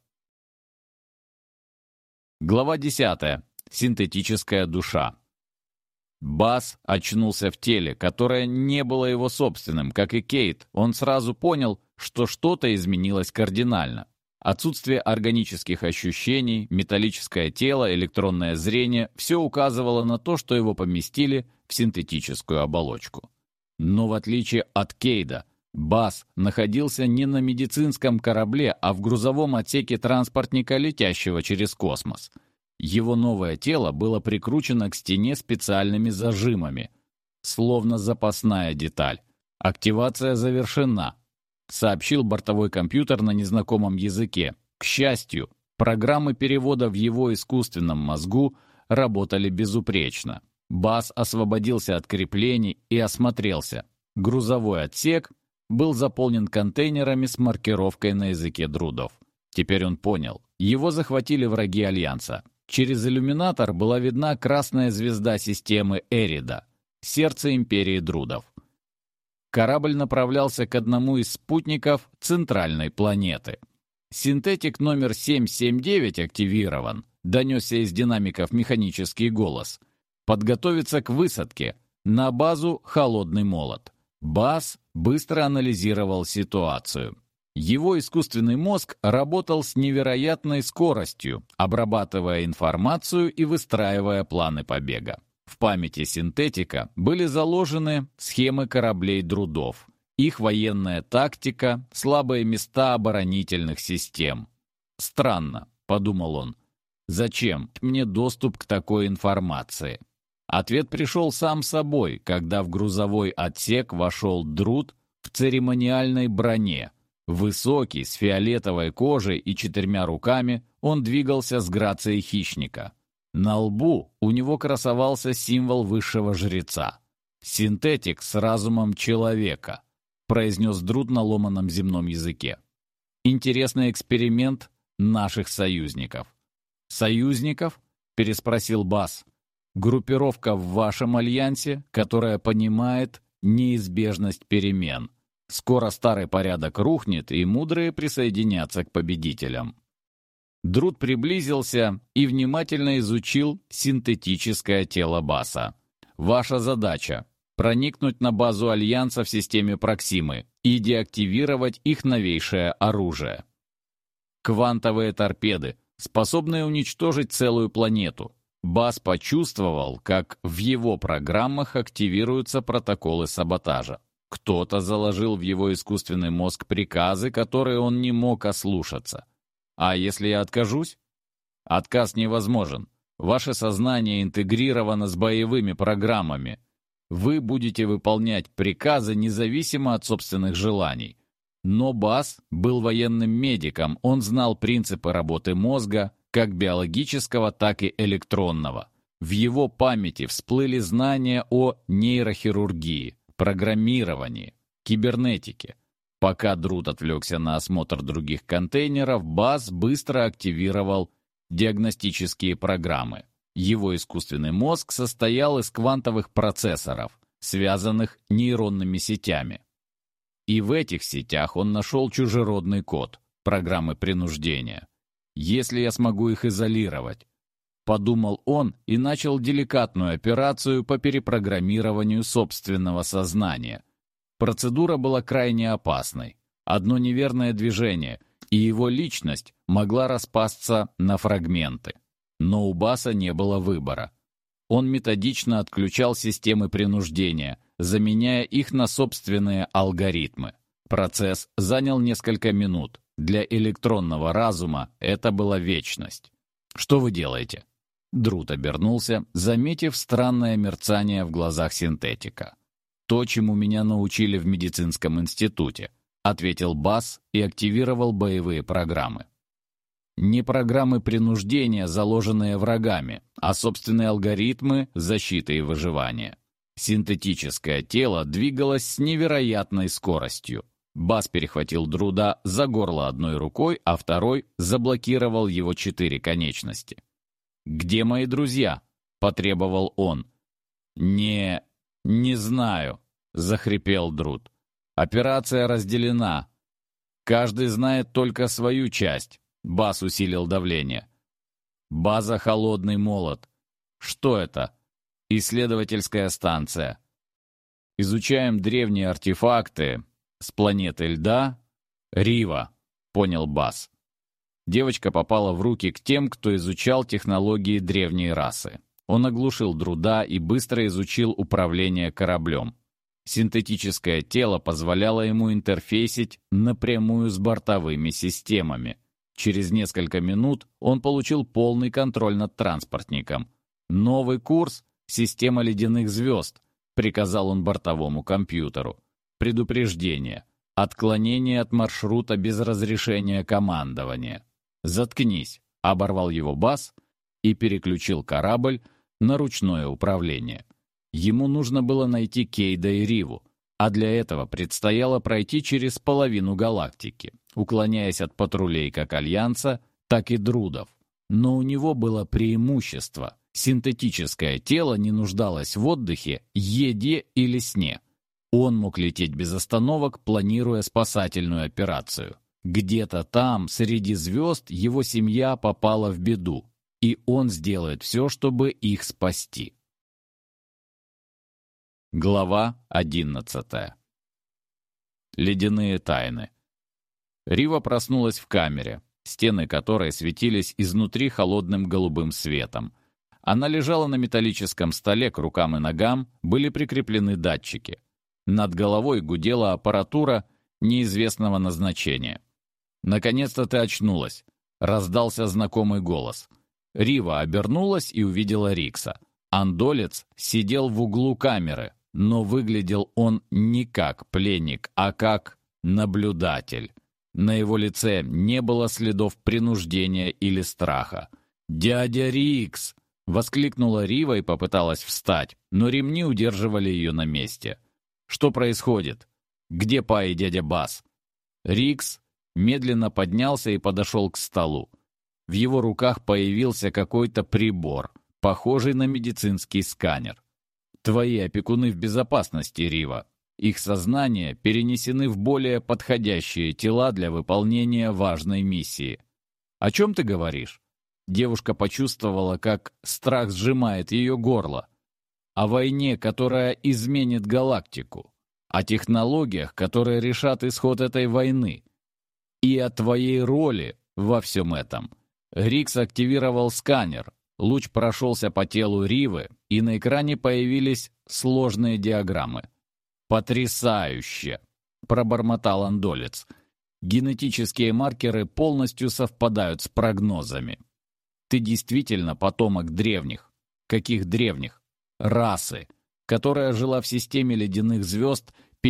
Глава 10. Синтетическая душа. Бас очнулся в теле, которое не было его собственным, как и Кейт. Он сразу понял, что что-то изменилось кардинально. Отсутствие органических ощущений, металлическое тело, электронное зрение – все указывало на то, что его поместили в синтетическую оболочку. Но в отличие от Кейда, Бас находился не на медицинском корабле, а в грузовом отсеке транспортника, летящего через космос. Его новое тело было прикручено к стене специальными зажимами. словно запасная деталь. «Активация завершена», — сообщил бортовой компьютер на незнакомом языке. К счастью, программы перевода в его искусственном мозгу работали безупречно. Бас освободился от креплений и осмотрелся. Грузовой отсек был заполнен контейнерами с маркировкой на языке друдов. Теперь он понял. Его захватили враги Альянса. Через иллюминатор была видна красная звезда системы Эрида, сердце империи друдов. Корабль направлялся к одному из спутников центральной планеты. Синтетик номер 779 активирован, донесся из динамиков механический голос. Подготовиться к высадке на базу «Холодный молот». Бас быстро анализировал ситуацию. Его искусственный мозг работал с невероятной скоростью, обрабатывая информацию и выстраивая планы побега. В памяти синтетика были заложены схемы кораблей друдов, их военная тактика, слабые места оборонительных систем. «Странно», — подумал он, — «зачем мне доступ к такой информации?» Ответ пришел сам собой, когда в грузовой отсек вошел друд в церемониальной броне. Высокий, с фиолетовой кожей и 4 руками, он двигался с грацией хищника. На лбу у него красовался символ высшего жреца. «Синтетик с разумом человека», — произнес друд на ломаном земном языке. «Интересный эксперимент наших союзников». «Союзников?» — переспросил Бас. «Группировка в вашем альянсе, которая понимает неизбежность перемен. Скоро старый порядок рухнет, и мудрые присоединятся к победителям». Друд приблизился и внимательно изучил синтетическое тело Баса. «Ваша задача — проникнуть на базу Альянса в системе Проксимы и деактивировать их новейшее оружие. Квантовые торпеды, способные уничтожить целую планету». Бас почувствовал, как в его программах активируются протоколы саботажа. Кто-то заложил в его искусственный мозг приказы, которые он не мог ослушаться. «А если я откажусь?» «Отказ невозможен. Ваше сознание интегрировано с боевыми программами. Вы будете выполнять приказы независимо от собственных желаний». Но Бас был военным медиком, он знал принципы работы мозга, как биологического, так и электронного. В его памяти всплыли знания о нейрохирургии, программировании, кибернетике. Пока друд отвлекся на осмотр других контейнеров, Бас быстро активировал диагностические программы. Его искусственный мозг состоял из квантовых процессоров, связанных нейронными сетями. И в этих сетях он нашел чужеродный код, программы принуждения. «Если я смогу их изолировать», — подумал он и начал деликатную операцию по перепрограммированию собственного сознания. Процедура была крайне опасной. Одно неверное движение, и его личность могла распасться на фрагменты. Но у Баса не было выбора. Он методично отключал системы принуждения, заменяя их на собственные алгоритмы. Процесс занял несколько минут. Для электронного разума это была вечность. «Что вы делаете?» Друд обернулся, заметив странное мерцание в глазах синтетика. «То, чему меня научили в медицинском институте», — ответил Бас и активировал боевые программы. Не программы принуждения, заложенные врагами, а собственные алгоритмы защиты и выживания. Синтетическое тело двигалось с невероятной скоростью. Бас перехватил Друда за горло одной рукой, а второй заблокировал его 4 конечности. «Где мои друзья?» — потребовал он. «Не знаю», — захрипел Друд. «Операция разделена. Каждый знает только свою часть». Бас усилил давление. «База «Холодный молот». Что это?» «Исследовательская станция. Изучаем древние артефакты с планеты льда. Рива», — понял Бас. Девочка попала в руки к тем, кто изучал технологии древней расы. Он оглушил Друда и быстро изучил управление кораблем. Синтетическое тело позволяло ему интерфейсить напрямую с бортовыми системами. Через несколько минут он получил полный контроль над транспортником. Новый курс — система ледяных звезд. приказал он бортовому компьютеру. «Предупреждение. Отклонение от маршрута без разрешения командования». «Заткнись», — оборвал его Бас и переключил корабль на ручное управление. Ему нужно было найти Кейда и Риву, а для этого предстояло пройти через половину галактики, уклоняясь от патрулей как Альянса, так и Друдов. Но у него было преимущество. Синтетическое тело не нуждалось в отдыхе, еде или сне. Он мог лететь без остановок, планируя спасательную операцию. Где-то там, среди звезд, его семья попала в беду, и он сделает все, чтобы их спасти. Глава 11. Ледяные тайны. Рива проснулась в камере, стены которой светились изнутри холодным голубым светом. Она лежала на металлическом столе, к рукам и ногам были прикреплены датчики. Над головой гудела аппаратура неизвестного назначения. «Наконец-то ты очнулась!» — раздался знакомый голос. Рива обернулась и увидела Рикса. Андолец сидел в углу камеры, но выглядел он не как пленник, а как наблюдатель. На его лице не было следов принуждения или страха. «Дядя Рикс!» — воскликнула Рива и попыталась встать, но ремни удерживали ее на месте. «Что происходит? Где Па и дядя Бас?» Рикс медленно поднялся и подошел к столу. В его руках появился какой-то прибор, похожий на медицинский сканер. «Твои опекуны в безопасности, Рива. Их сознания перенесены в более подходящие тела для выполнения важной миссии». «О чем ты говоришь?» Девушка почувствовала, как страх сжимает ее горло. «О войне, которая изменит галактику. О технологиях, которые решат исход этой войны. И о твоей роли во всем этом». Рикс активировал сканер. Луч прошелся по телу Ривы, и на экране появились сложные диаграммы. «Потрясающе!» — пробормотал андолец. «Генетические маркеры полностью совпадают с прогнозами. Ты действительно потомок древних». «Каких древних?» «Расы, которая жила в системе ледяных звезд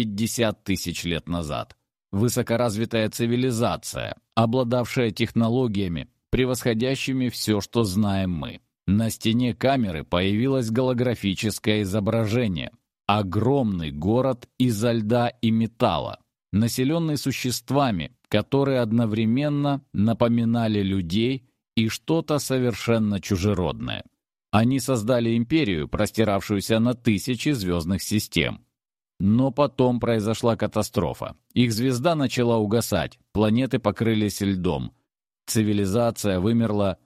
50 тысяч лет назад. Высокоразвитая цивилизация, обладавшая технологиями, превосходящими все, что знаем мы». На стене камеры появилось голографическое изображение. Огромный город изо льда и металла, населенный существами, которые одновременно напоминали людей и что-то совершенно чужеродное. Они создали империю, простиравшуюся на тысячи звездных систем. Но потом произошла катастрофа. Их звезда начала угасать, планеты покрылись льдом. Цивилизация вымерла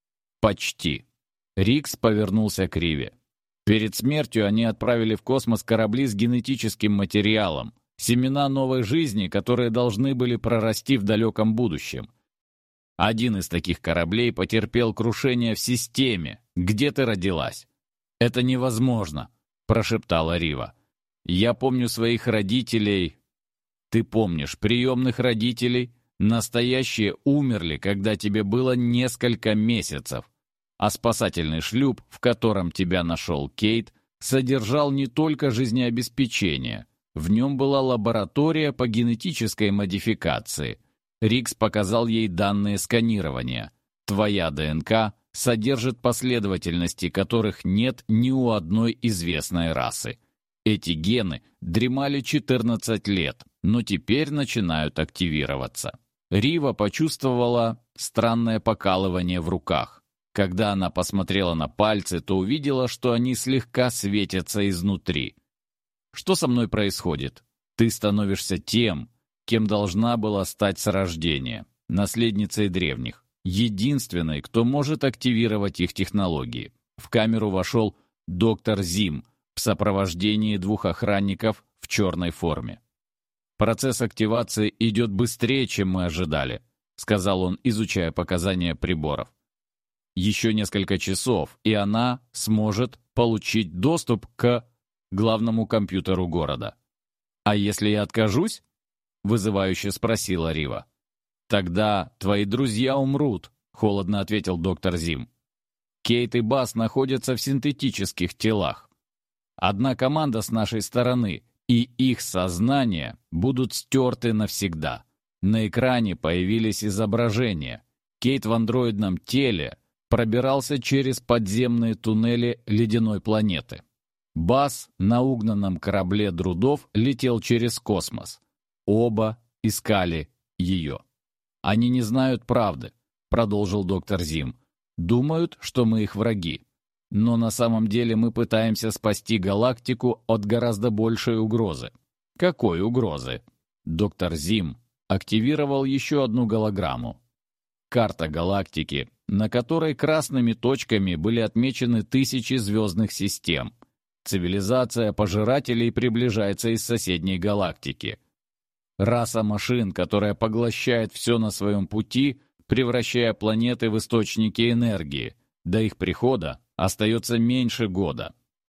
почти. Рикс повернулся к Риве. Перед смертью они отправили в космос корабли с генетическим материалом, семена новой жизни, которые должны были прорасти в далеком будущем. Один из таких кораблей потерпел крушение в системе, где ты родилась. «Это невозможно», — прошептала Рива. «Я помню своих родителей». «Ты помнишь приемных родителей? Настоящие умерли, когда тебе было несколько месяцев. А спасательный шлюп, в котором тебя нашел Кейт, содержал не только жизнеобеспечение. В нем была лаборатория по генетической модификации. Рикс показал ей данные сканирования. Твоя ДНК содержит последовательности, которых нет ни у одной известной расы. Эти гены дремали 14 лет, но теперь начинают активироваться». Рива почувствовала странное покалывание в руках. Когда она посмотрела на пальцы, то увидела, что они слегка светятся изнутри. «Что со мной происходит? Ты становишься тем, кем должна была стать с рождения, наследницей древних, единственной, кто может активировать их технологии». В камеру вошел доктор Зим в сопровождении 2 охранников в черной форме. «Процесс активации идет быстрее, чем мы ожидали», — сказал он, изучая показания приборов. «Еще несколько часов, и она сможет получить доступ к главному компьютеру города». «А если я откажусь?» — вызывающе спросила Рива. «Тогда твои друзья умрут», — холодно ответил доктор Зим. «Кейт и Бас находятся в синтетических телах. Одна команда с нашей стороны, и их сознания будут стерты навсегда. На экране появились изображения. Кейт в андроидном теле пробирался через подземные туннели ледяной планеты. Бас на угнанном корабле Друдов летел через космос. Оба искали ее. «Они не знают правды», — продолжил доктор Зим. «Думают, что мы их враги. Но на самом деле мы пытаемся спасти галактику от гораздо большей угрозы». «Какой угрозы?» Доктор Зим активировал еще одну голограмму. Карта галактики, на которой красными точками были отмечены тысячи звездных систем. Цивилизация пожирателей приближается из соседней галактики. Раса машин, которая поглощает все на своем пути, превращая планеты в источники энергии. До их прихода остается меньше года.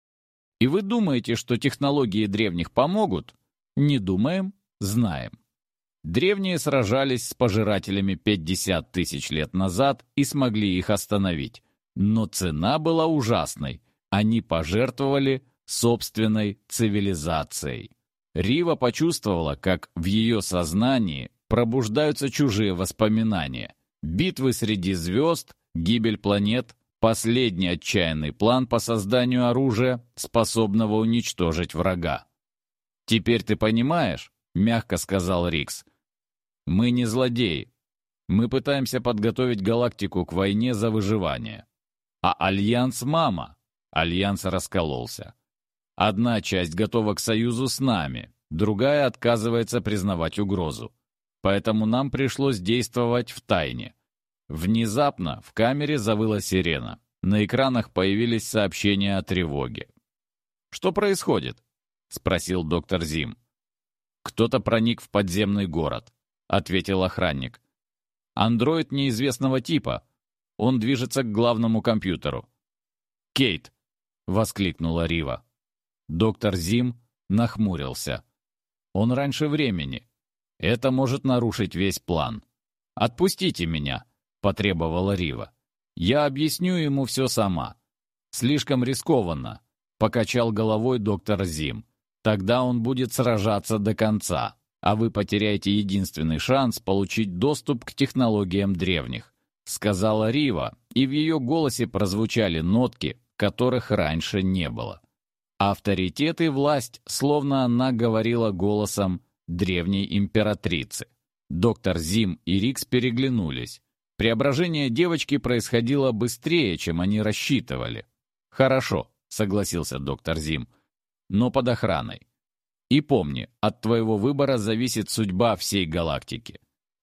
И вы думаете, что технологии древних помогут? Не думаем, знаем. Древние сражались с пожирателями 50 тысяч лет назад и смогли их остановить. Но цена была ужасной. Они пожертвовали собственной цивилизацией. Рива почувствовала, как в ее сознании пробуждаются чужие воспоминания. Битвы среди звезд, гибель планет, последний отчаянный план по созданию оружия, способного уничтожить врага. «Теперь ты понимаешь?» — мягко сказал Рикс. «Мы не злодеи. Мы пытаемся подготовить галактику к войне за выживание. А Альянс — мама». Альянс раскололся. Одна часть готова к союзу с нами, другая отказывается признавать угрозу. Поэтому нам пришлось действовать втайне. Внезапно в камере завыла сирена. На экранах появились сообщения о тревоге. «Что происходит?» — спросил доктор Зим. «Кто-то проник в подземный город», — ответил охранник. «Андроид неизвестного типа. Он движется к главному компьютеру». «Кейт!» — воскликнула Рива. Доктор Зим нахмурился. «Он раньше времени. Это может нарушить весь план. Отпустите меня», — потребовала Рива. «Я объясню ему все сама». «Слишком рискованно», — покачал головой доктор Зим. «Тогда он будет сражаться до конца, а вы потеряете единственный шанс получить доступ к технологиям древних», — сказала Рива, и в ее голосе прозвучали нотки, которых раньше не было. Авторитет и власть, словно она говорила голосом древней императрицы. Доктор Зим и Рикс переглянулись. Преображение девочки происходило быстрее, чем они рассчитывали. «Хорошо», — согласился доктор Зим, — «но под охраной. И помни, от твоего выбора зависит судьба всей галактики».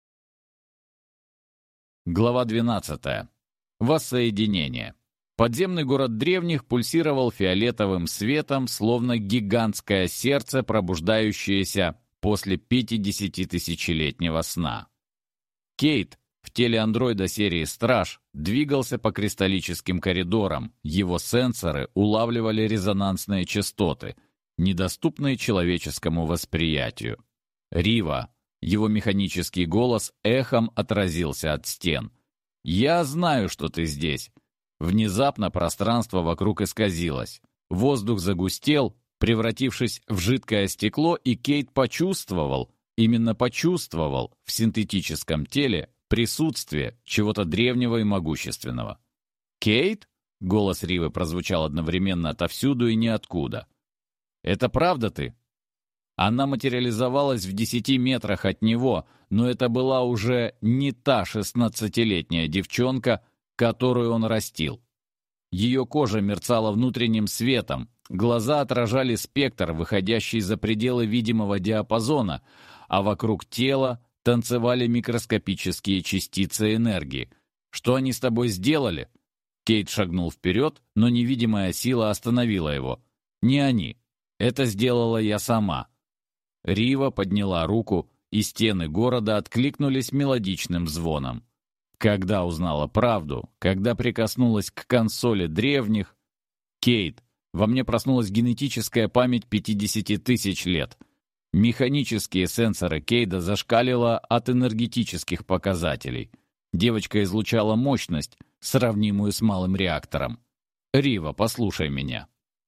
Глава 12. Воссоединение. Подземный город древних пульсировал фиолетовым светом, словно гигантское сердце, пробуждающееся после 50-тысячелетнего сна. Кейт в теле андроида серии «Страж» двигался по кристаллическим коридорам, его сенсоры улавливали резонансные частоты, недоступные человеческому восприятию. Рива, его механический голос эхом отразился от стен. «Я знаю, что ты здесь». Внезапно пространство вокруг исказилось. Воздух загустел, превратившись в жидкое стекло, и Кейт почувствовал, именно почувствовал в синтетическом теле присутствие чего-то древнего и могущественного. «Кейт?» — голос Ривы прозвучал одновременно отовсюду и ниоткуда. «Это правда ты?» Она материализовалась в 10 метрах от него, но это была уже не та 16-летняя девчонка, которую он растил. Ее кожа мерцала внутренним светом, глаза отражали спектр, выходящий за пределы видимого диапазона, а вокруг тела танцевали микроскопические частицы энергии. «Что они с тобой сделали?» Кейт шагнул вперед, но невидимая сила остановила его. «Не они. Это сделала я сама». Рива подняла руку, и стены города откликнулись мелодичным звоном. Когда узнала правду, когда прикоснулась к консоли древних... «Кейт, во мне проснулась генетическая память 50 тысяч лет. Механические сенсоры Кейда зашкалило от энергетических показателей. Девочка излучала мощность, сравнимую с малым реактором. Рива, послушай меня».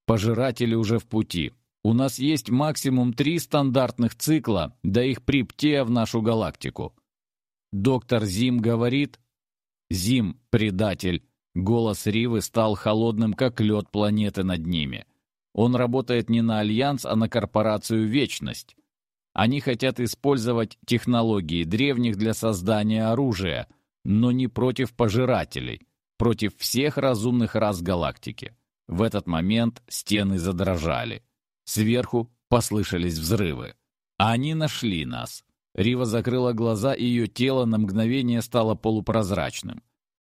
Пожиратели уже в пути. У нас есть максимум 3 стандартных цикла до их прибытия в нашу галактику. Доктор Зим говорит... Зим, предатель. Голос Ривы стал холодным, как лед планеты над ними. Он работает не на Альянс, а на корпорацию Вечность. Они хотят использовать технологии древних для создания оружия, но не против пожирателей, против всех разумных рас галактики. В этот момент стены задрожали. Сверху послышались взрывы. Они нашли нас. Рива закрыла глаза, и ее тело на мгновение стало полупрозрачным.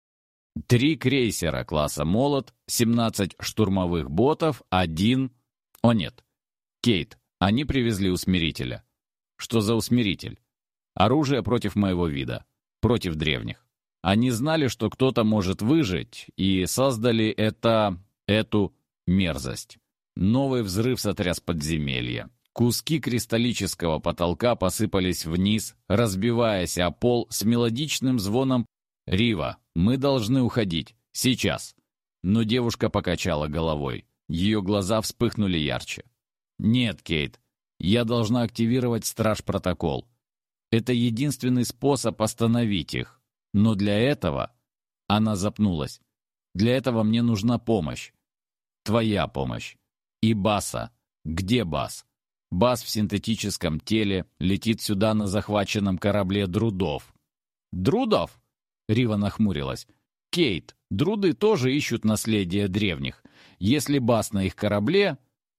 3 крейсера класса «Молот», 17 штурмовых ботов, 1... О нет. Кейт, они привезли усмирителя. Что за усмиритель? Оружие против моего вида. Против древних. Они знали, что кто-то может выжить, и создали эту мерзость. Новый взрыв сотряс подземелье. Куски кристаллического потолка посыпались вниз, разбиваясь о пол с мелодичным звоном. «Рива, мы должны уходить. Сейчас». Но девушка покачала головой. Ее глаза вспыхнули ярче. «Нет, Кейт, я должна активировать страж-протокол. Это единственный способ остановить их. Но для этого...» Она запнулась. «Для этого мне нужна помощь. Твоя помощь. И Баса. Где Бас?» Бас в синтетическом теле летит сюда на захваченном корабле Друдов. «Друдов?» Рива нахмурилась. «Кейт, Друды тоже ищут наследие древних. Если Бас на их корабле...»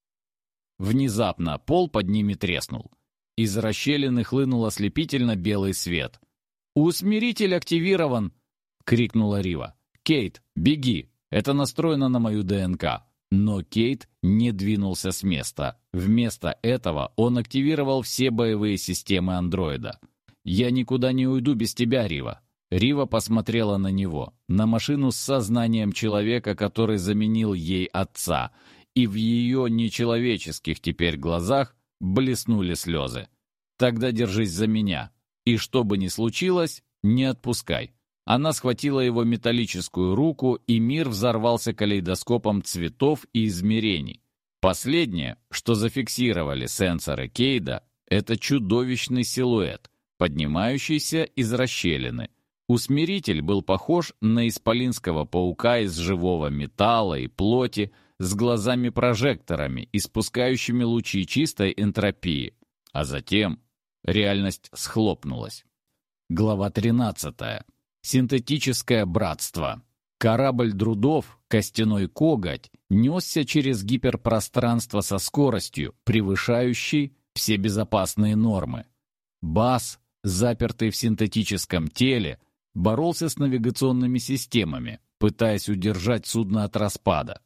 Внезапно пол под ними треснул. Из расщелины хлынул ослепительно белый свет. «Усмиритель активирован!» — крикнула Рива. «Кейт, беги! Это настроено на мою ДНК!» Но Кейт не двинулся с места. Вместо этого он активировал все боевые системы андроида. «Я никуда не уйду без тебя, Рива!» Рива посмотрела на него, на машину с сознанием человека, который заменил ей отца, и в ее нечеловеческих теперь глазах блеснули слезы. «Тогда держись за меня, и что бы ни случилось, не отпускай». Она схватила его металлическую руку, и мир взорвался калейдоскопом цветов и измерений. Последнее, что зафиксировали сенсоры Кейда, это чудовищный силуэт, поднимающийся из расщелины. Усмиритель был похож на исполинского паука из живого металла и плоти с глазами-прожекторами, испускающими лучи чистой энтропии. А затем реальность схлопнулась. Глава 13. Синтетическое братство. Корабль Друдов, костяной коготь, несся через гиперпространство со скоростью, превышающей все безопасные нормы. Бас, запертый в синтетическом теле, боролся с навигационными системами, пытаясь удержать судно от распада.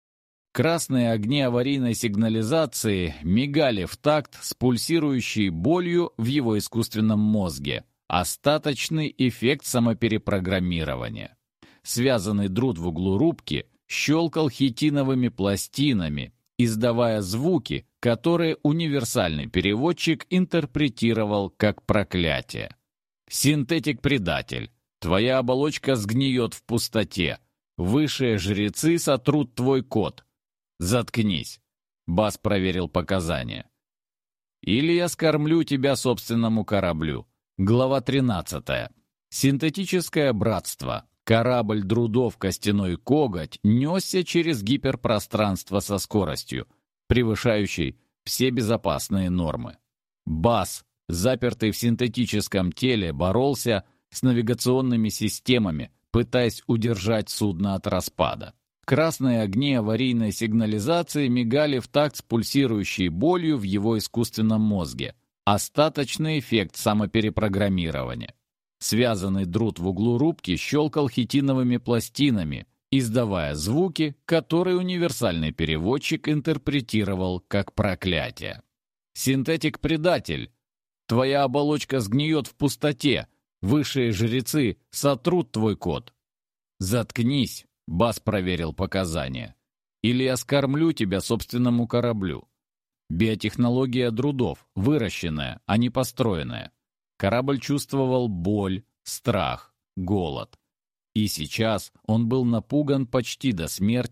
Красные огни аварийной сигнализации мигали в такт с пульсирующей болью в его искусственном мозге. Остаточный эффект самоперепрограммирования. Связанный друд в углу рубки щелкал хитиновыми пластинами, издавая звуки, которые универсальный переводчик интерпретировал как проклятие. «Синтетик-предатель, твоя оболочка сгниет в пустоте. Высшие жрецы сотрут твой код. Заткнись», — Бас проверил показания. «Или я скормлю тебя собственному кораблю». Глава 13. Синтетическое братство. Корабль Друдов «Костяной коготь» несся через гиперпространство со скоростью, превышающей все безопасные нормы. Бас, запертый в синтетическом теле, боролся с навигационными системами, пытаясь удержать судно от распада. Красные огни аварийной сигнализации мигали в такт с пульсирующей болью в его искусственном мозге. Остаточный эффект самоперепрограммирования. Связанный друд в углу рубки щелкал хитиновыми пластинами, издавая звуки, которые универсальный переводчик интерпретировал как проклятие. «Синтетик-предатель! Твоя оболочка сгниет в пустоте! Высшие жрецы сотрут твой код!» «Заткнись!» — Бас проверил показания. «Или я скормлю тебя собственному кораблю». Биотехнология Друдов, выращенная, а не построенная. Корабль чувствовал боль, страх, голод. И сейчас он был напуган почти до смерти,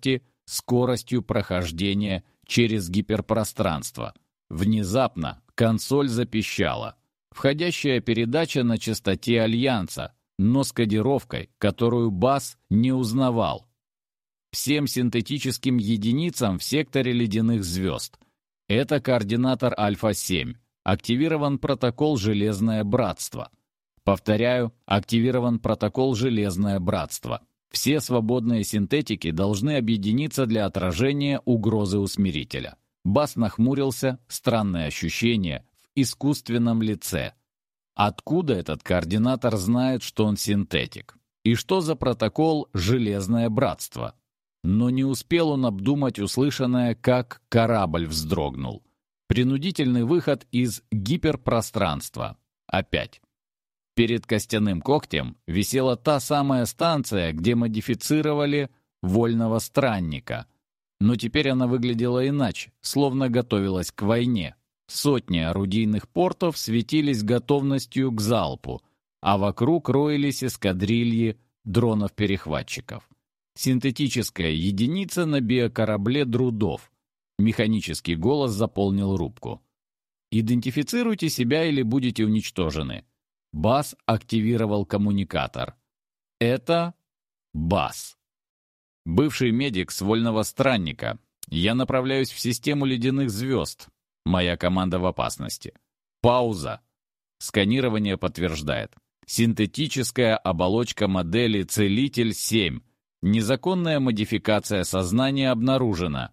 скоростью прохождения через гиперпространство. Внезапно консоль запищала. Входящая передача на частоте Альянса, но с кодировкой, которую Бас не узнавал. Всем синтетическим единицам в секторе ледяных звезд. Это координатор Альфа-7. Активирован протокол «Железное братство». Повторяю, активирован протокол «Железное братство». Все свободные синтетики должны объединиться для отражения угрозы усмирителя. Бас нахмурился, странное ощущение в искусственном лице. Откуда этот координатор знает, что он синтетик? И что за протокол «Железное братство»? Но не успел он обдумать услышанное, как корабль вздрогнул. Принудительный выход из гиперпространства. Опять. Перед костяным когтем висела та самая станция, где модифицировали вольного странника. Но теперь она выглядела иначе, словно готовилась к войне. Сотни орудийных портов светились готовностью к залпу, а вокруг роились эскадрильи дронов-перехватчиков. Синтетическая единица на биокорабле Друдов. Механический голос заполнил рубку. «Идентифицируйте себя или будете уничтожены». Бас активировал коммуникатор. «Это Бас. Бывший медик с вольного странника. Я направляюсь в систему ледяных звезд. Моя команда в опасности. Пауза. Сканирование подтверждает. Синтетическая оболочка модели «Целитель-7». Незаконная модификация сознания обнаружена.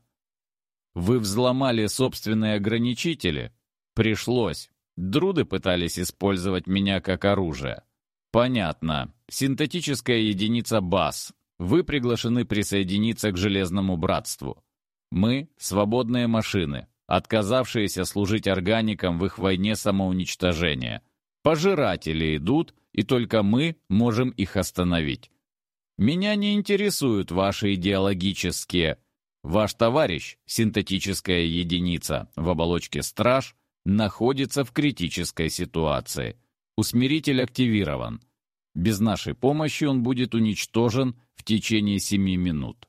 Вы взломали собственные ограничители? Пришлось. Друды пытались использовать меня как оружие. Понятно. Синтетическая единица БАС. Вы приглашены присоединиться к Железному братству. Мы — свободные машины, отказавшиеся служить органикам в их войне самоуничтожения. Пожиратели идут, и только мы можем их остановить. Меня не интересуют ваши идеологические. Ваш товарищ, синтетическая единица в оболочке «Страж», находится в критической ситуации. Усмиритель активирован. Без нашей помощи он будет уничтожен в течение 7 минут.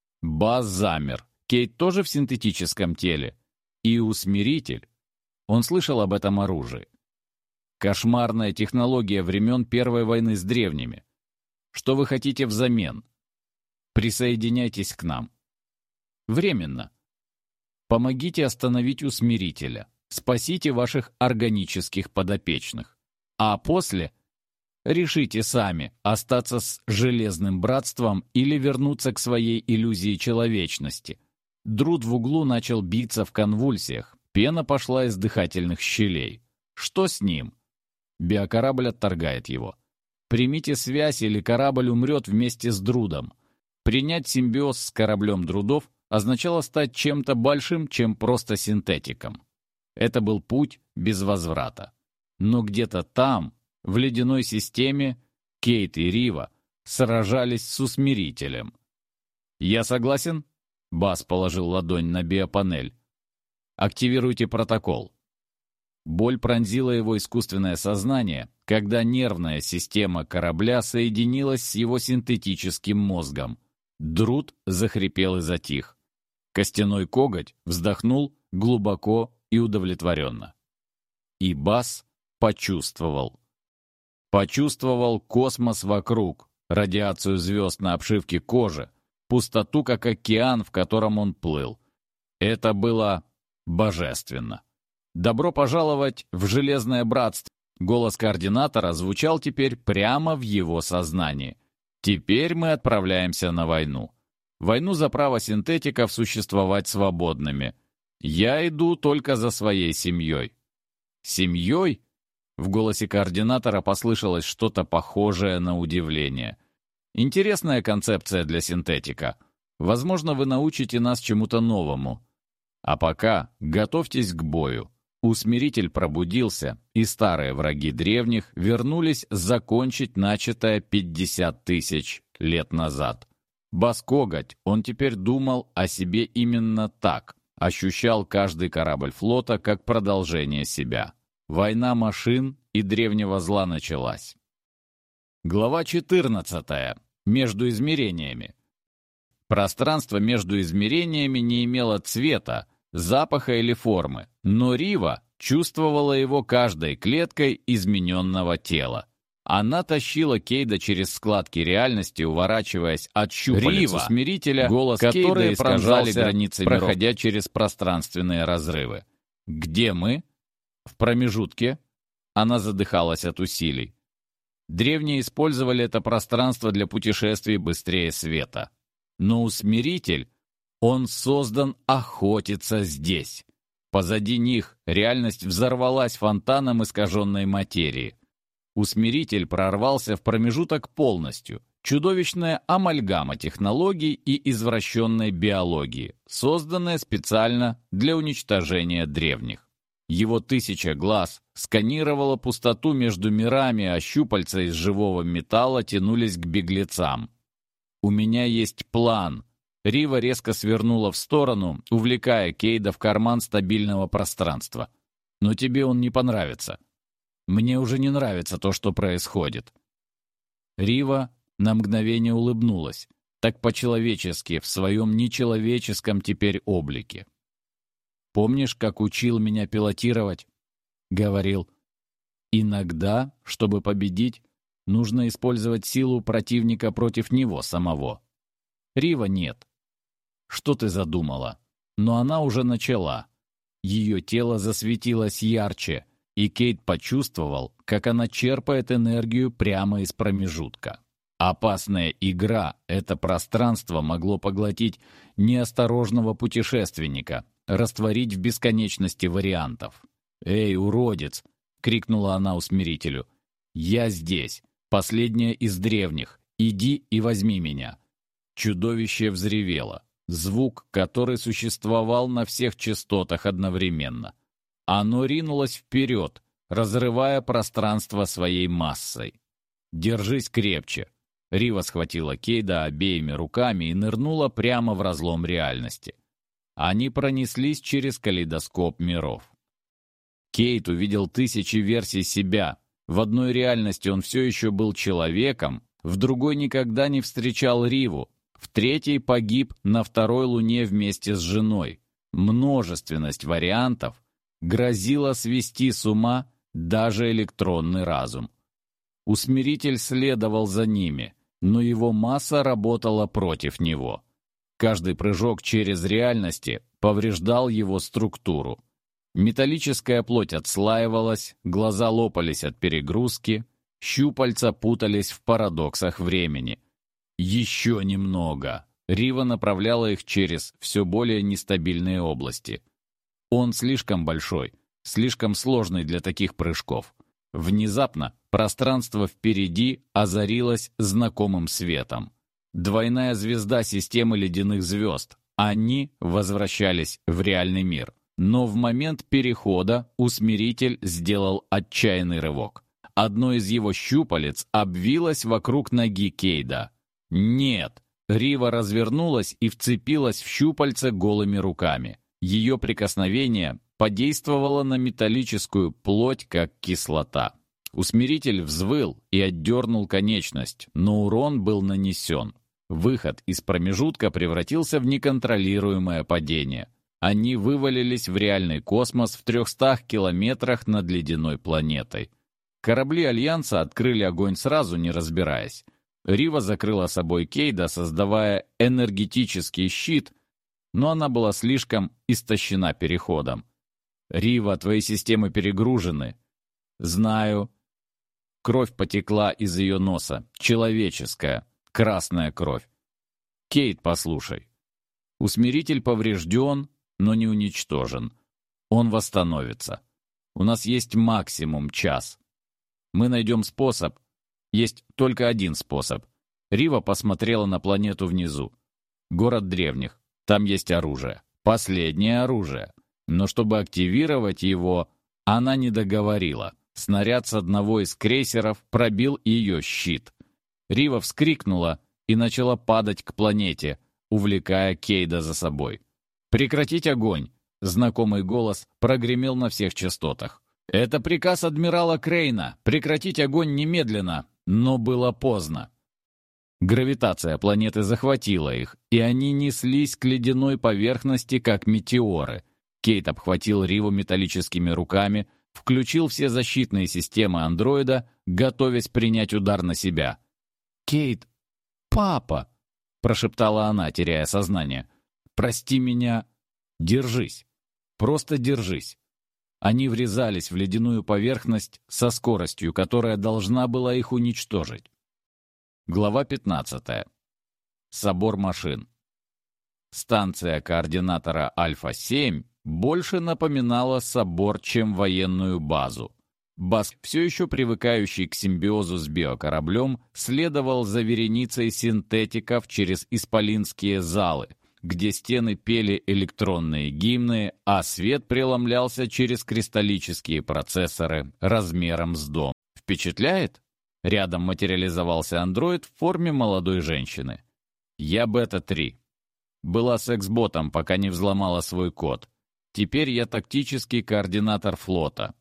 Бас замер. Кейт тоже в синтетическом теле. И усмиритель. Он слышал об этом оружии. Кошмарная технология времен Первой войны с древними. Что вы хотите взамен? Присоединяйтесь к нам. Временно. Помогите остановить усмирителя. Спасите ваших органических подопечных. А после решите сами, остаться с Железным братством или вернуться к своей иллюзии человечности. Друд в углу начал биться в конвульсиях. Пена пошла из дыхательных щелей. Что с ним? Биокорабль отторгает его. Примите связь, или корабль умрет вместе с Друдом. Принять симбиоз с кораблем Друдов означало стать чем-то большим, чем просто синтетиком. Это был путь без возврата. Но где-то там, в ледяной системе, Кейт и Рива сражались с усмирителем. «Я согласен?» Бас положил ладонь на биопанель. «Активируйте протокол». Боль пронзила его искусственное сознание, когда нервная система корабля соединилась с его синтетическим мозгом. Друд захрипел и затих. Костяной коготь вздохнул глубоко и удовлетворенно. И Бас почувствовал. Почувствовал космос вокруг, радиацию звезд на обшивке кожи, пустоту, как океан, в котором он плыл. Это было божественно. «Добро пожаловать в Железное братство!» Голос координатора звучал теперь прямо в его сознании. «Теперь мы отправляемся на войну. Войну за право синтетиков существовать свободными. Я иду только за своей семьей». «Семьей?» В голосе координатора послышалось что-то похожее на удивление. «Интересная концепция для синтетика. Возможно, вы научите нас чему-то новому. А пока готовьтесь к бою». Усмиритель пробудился, и старые враги древних вернулись закончить начатое 50 тысяч лет назад. Бас-коготь, он теперь думал о себе именно так, ощущал каждый корабль флота как продолжение себя. Война машин и древнего зла началась. Глава 14. Между измерениями. Пространство между измерениями не имело цвета, запаха или формы, но Рива чувствовала его каждой клеткой измененного тела. Она тащила Кейда через складки реальности, уворачиваясь от щупалец усмирителя, голос которые пронзали границы, проходя через пространственные разрывы. «Где мы?» «В промежутке». Она задыхалась от усилий. Древние использовали это пространство для путешествий быстрее света. Но усмиритель, он создан охотиться здесь. Позади них реальность взорвалась фонтаном искаженной материи. Усмиритель прорвался в промежуток полностью. Чудовищная амальгама технологий и извращенной биологии, созданная специально для уничтожения древних. Его 1000 глаз сканировало пустоту между мирами, а щупальца из живого металла тянулись к беглецам. «У меня есть план». Рива резко свернула в сторону, увлекая Кейда в карман стабильного пространства. «Но тебе он не понравится. Мне уже не нравится то, что происходит». Рива на мгновение улыбнулась, так по-человечески, в своем нечеловеческом теперь облике. «Помнишь, как учил меня пилотировать?» Говорил, «Иногда, чтобы победить, нужно использовать силу противника против него самого». Рива нет. Что ты задумала? Но она уже начала. Ее тело засветилось ярче, и Кейд почувствовал, как она черпает энергию прямо из промежутка. Опасная игра это пространство могло поглотить неосторожного путешественника, растворить в бесконечности вариантов. «Эй, уродец!» — крикнула она усмирителю. «Я здесь, последняя из древних. Иди и возьми меня». Чудовище взревело. Звук, который существовал на всех частотах одновременно. Оно ринулось вперед, разрывая пространство своей массой. «Держись крепче!» Рива схватила Кейда обеими руками и нырнула прямо в разлом реальности. Они пронеслись через калейдоскоп миров. Кейд увидел 1000 версий себя. В одной реальности он все еще был человеком, в другой никогда не встречал Риву, в третьей погиб на второй луне вместе с женой. Множественность вариантов грозила свести с ума даже электронный разум. Усмиритель следовал за ними, но его масса работала против него. Каждый прыжок через реальности повреждал его структуру. Металлическая плоть отслаивалась, глаза лопались от перегрузки, щупальца путались в парадоксах времени. Еще немного. Рива направляла их через все более нестабильные области. Он слишком большой, слишком сложный для таких прыжков. Внезапно пространство впереди озарилось знакомым светом. Двойная звезда системы ледяных звезд. Они возвращались в реальный мир. Но в момент перехода усмиритель сделал отчаянный рывок. Одно из его щупалец обвилось вокруг ноги Кейда. «Нет!» Рива развернулась и вцепилась в щупальце голыми руками. Ее прикосновение подействовало на металлическую плоть, как кислота. Усмиритель взвыл и отдернул конечность, но урон был нанесен. Выход из промежутка превратился в неконтролируемое падение. Они вывалились в реальный космос в 300 километрах над ледяной планетой. Корабли Альянса открыли огонь сразу, не разбираясь. Рива закрыла собой Кейда, создавая энергетический щит, но она была слишком истощена переходом. «Рива, твои системы перегружены». «Знаю». Кровь потекла из ее носа. Человеческая. Красная кровь. «Кейд, послушай. Усмиритель поврежден, но не уничтожен. Он восстановится. У нас есть максимум час. Мы найдем способ. Есть только один способ». Рива посмотрела на планету внизу. Город древних. Там есть оружие. Последнее оружие. Но чтобы активировать его, она не договорила. Снаряд с одного из крейсеров пробил ее щит. Рива вскрикнула и начала падать к планете, увлекая Кейда за собой. «Прекратить огонь!» Знакомый голос прогремел на всех частотах. «Это приказ адмирала Крейна! Прекратить огонь немедленно!» Но было поздно. Гравитация планеты захватила их, и они неслись к ледяной поверхности, как метеоры. Кейт обхватил Риву металлическими руками, включил все защитные системы андроида, готовясь принять удар на себя. «Кейт! Папа!» — прошептала она, теряя сознание. «Прости меня!» «Держись! Просто держись!» Они врезались в ледяную поверхность со скоростью, которая должна была их уничтожить. Глава 15. Собор машин. Станция координатора Альфа-7 больше напоминала собор, чем военную базу. Баск, все еще привыкающий к симбиозу с биокораблем, следовал за вереницей синтетиков через исполинские залы, где стены пели электронные гимны, а свет преломлялся через кристаллические процессоры размером с дом. Впечатляет? Рядом материализовался андроид в форме молодой женщины. Я Бета-3. Была секс-ботом, пока не взломала свой код. Теперь я тактический координатор флота.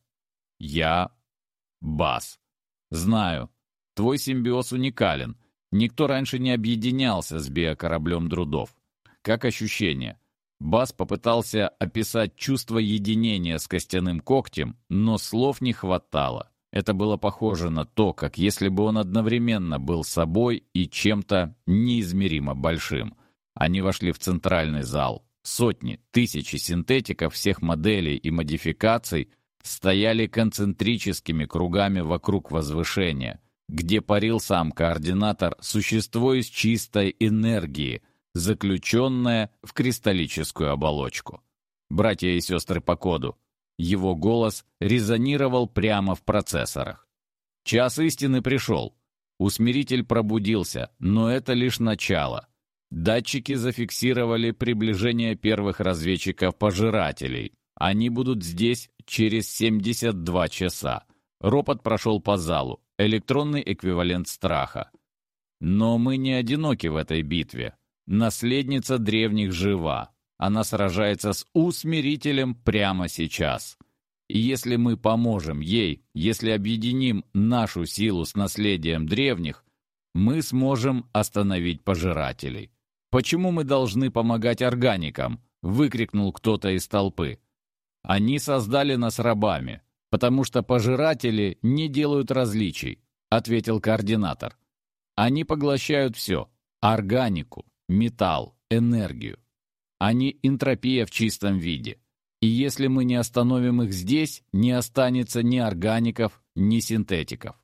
Я Бас. Знаю, твой симбиоз уникален. Никто раньше не объединялся с биокораблем Друдов. Как ощущение? Бас попытался описать чувство единения с костяным когтем, но слов не хватало. Это было похоже на то, как если бы он одновременно был собой и чем-то неизмеримо большим. Они вошли в центральный зал. Сотни, тысячи синтетиков всех моделей и модификаций стояли концентрическими кругами вокруг возвышения, где парил сам координатор, существо из чистой энергии, заключенное в кристаллическую оболочку. Братья и сестры по коду. Его голос резонировал прямо в процессорах. Час истины пришел. Усмиритель пробудился, но это лишь начало. Датчики зафиксировали приближение первых разведчиков-пожирателей. Они будут здесь через 72 часа. Ропот прошел по залу. Электронный эквивалент страха. Но мы не одиноки в этой битве. Наследница древних жива. Она сражается с усмирителем прямо сейчас. И если мы поможем ей, если объединим нашу силу с наследием древних, мы сможем остановить пожирателей. «Почему мы должны помогать органикам?» — выкрикнул кто-то из толпы. «Они создали нас рабами, потому что пожиратели не делают различий», — ответил координатор. «Они поглощают все — органику, металл, энергию. Они энтропия в чистом виде. И если мы не остановим их здесь, не останется ни органиков, ни синтетиков».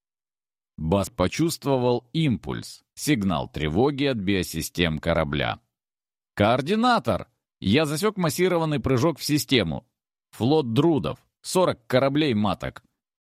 Бас почувствовал импульс, сигнал тревоги от биосистем корабля. «Координатор! Я засек массированный прыжок в систему. Флот Друдов, 40 кораблей маток».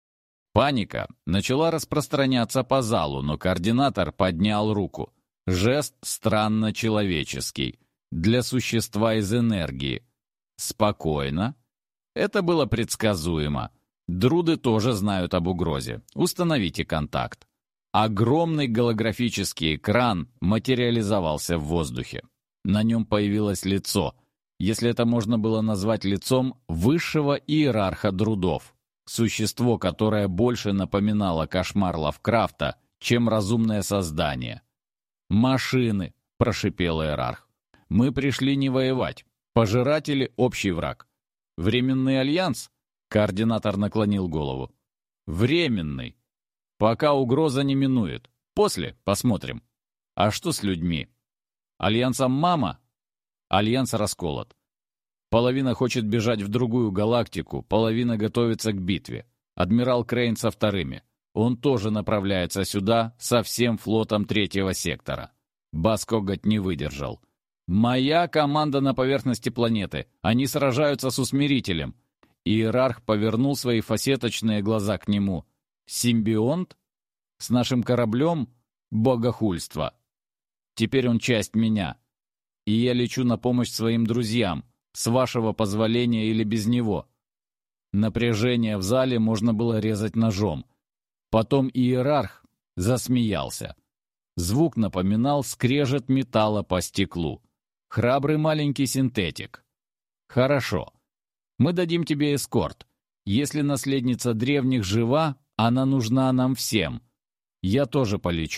Паника начала распространяться по залу, но координатор поднял руку. Жест странно человеческий. Для существа из энергии. Спокойно. Это было предсказуемо. Друды тоже знают об угрозе. Установите контакт. Огромный голографический экран материализовался в воздухе. На нем появилось лицо, если это можно было назвать лицом высшего иерарха Друдов. Существо, которое больше напоминало кошмар Лавкрафта, чем разумное создание. «Машины», — прошипел иерарх. «Мы пришли не воевать. Пожиратели — общий враг. Временный альянс?» — координатор наклонил голову. «Временный. Пока угроза не минует. После посмотрим. А что с людьми? Альянсом мама?» Альянс расколот. Половина хочет бежать в другую галактику, половина готовится к битве. Адмирал Крейн со вторыми. Он тоже направляется сюда со всем флотом третьего сектора. Бас Коготь не выдержал. «Моя команда на поверхности планеты. Они сражаются с усмирителем». Иерарх повернул свои фасеточные глаза к нему. «Симбионт? С нашим кораблем? Богохульство. Теперь он часть меня. И я лечу на помощь своим друзьям, с вашего позволения или без него». Напряжение в зале можно было резать ножом. Потом иерарх засмеялся. Звук напоминал скрежет металла по стеклу. «Храбрый маленький синтетик. Хорошо. Мы дадим тебе эскорт. Если наследница древних жива, она нужна нам всем. Я тоже полечу.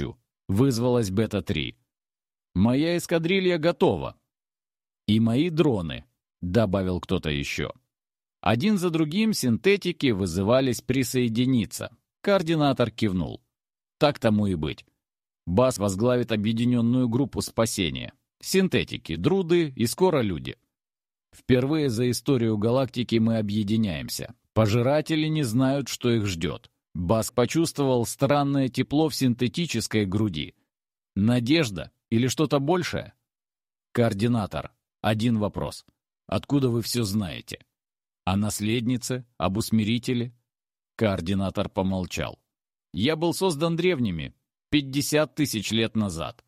вызвалась Бета-3. «Моя эскадрилья готова». «И мои дроны», — добавил кто-то еще. Один за другим синтетики вызывались присоединиться. Координатор кивнул. Так тому и быть. Бас возглавит объединенную группу спасения. Синтетики, друды и скоро люди. Впервые за историю галактики мы объединяемся. Пожиратели не знают, что их ждет. Бас почувствовал странное тепло в синтетической груди. Надежда или что-то большее? Координатор. Один вопрос. Откуда вы все знаете? О наследнице? Об усмирителе? Координатор помолчал. Я был создан древними 50 тысяч лет назад.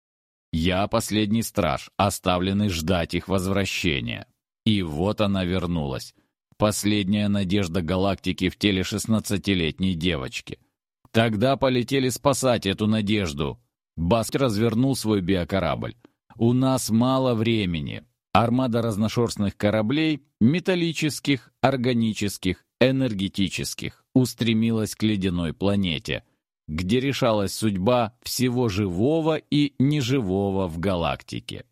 Я последний страж, оставленный ждать их возвращения. И вот она вернулась. Последняя надежда галактики в теле 16-летней девочки. Тогда полетели спасать эту надежду. Баск развернул свой биокорабль. У нас мало времени. Армада разношерстных кораблей, металлических, органических, энергетических, устремилась к ледяной планете, где решалась судьба всего живого и неживого в галактике.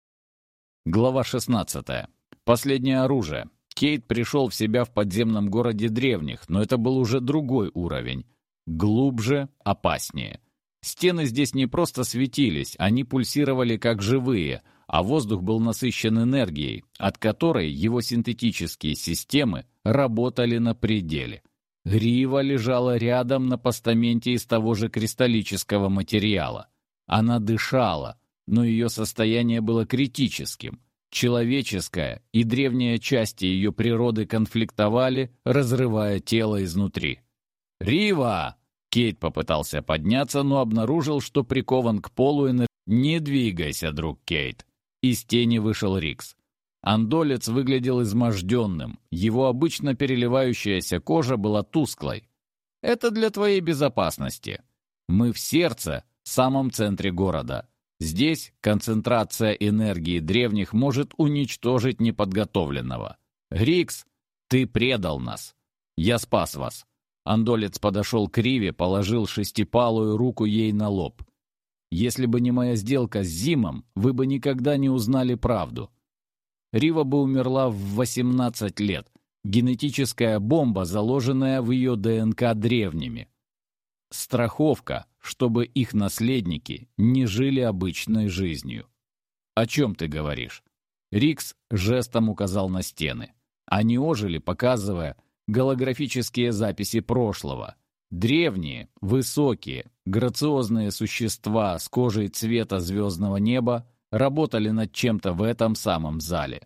Глава 16. Последнее оружие. Кейт пришел в себя в подземном городе древних, но это был уже другой уровень. Глубже, опаснее. Стены здесь не просто светились, они пульсировали как живые, а воздух был насыщен энергией, от которой его синтетические системы работали на пределе. Рива лежала рядом на постаменте из того же кристаллического материала. Она дышала, но ее состояние было критическим. Человеческая и древняя части ее природы конфликтовали, разрывая тело изнутри. «Рива!» Кейт попытался подняться, но обнаружил, что прикован к полу энергии. «Не двигайся, друг Кейт!» Из тени вышел Рикс. Андолец выглядел изможденным, его обычно переливающаяся кожа была тусклой. «Это для твоей безопасности. Мы в сердце, самом центре города. Здесь концентрация энергии древних может уничтожить неподготовленного. Рикс, ты предал нас. Я спас вас». Андолец подошел к Риве, положил шестипалую руку ей на лоб. «Если бы не моя сделка с Зимом, вы бы никогда не узнали правду. Рива бы умерла в 18 лет. Генетическая бомба, заложенная в ее ДНК древними. Страховка, чтобы их наследники не жили обычной жизнью». «О чем ты говоришь?» Рикс жестом указал на стены. Они ожили, показывая голографические записи прошлого. Древние, высокие, грациозные существа с кожей цвета звездного неба работали над чем-то в этом самом зале.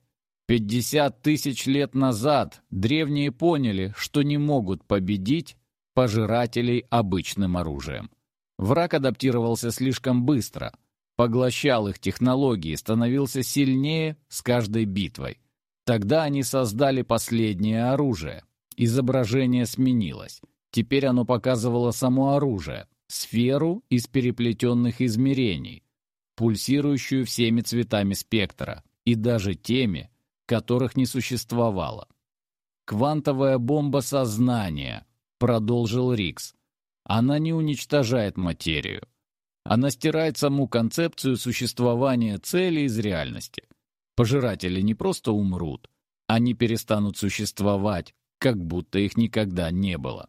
50 тысяч лет назад древние поняли, что не могут победить пожирателей обычным оружием. Враг адаптировался слишком быстро, поглощал их технологии, становился сильнее с каждой битвой. Тогда они создали последнее оружие. Изображение сменилось. Теперь оно показывало само оружие, сферу из переплетенных измерений, пульсирующую всеми цветами спектра, и даже теми, которых не существовало. «Квантовая бомба сознания», — продолжил Рикс. «Она не уничтожает материю. Она стирает саму концепцию существования цели из реальности. Пожиратели не просто умрут, они перестанут существовать, как будто их никогда не было».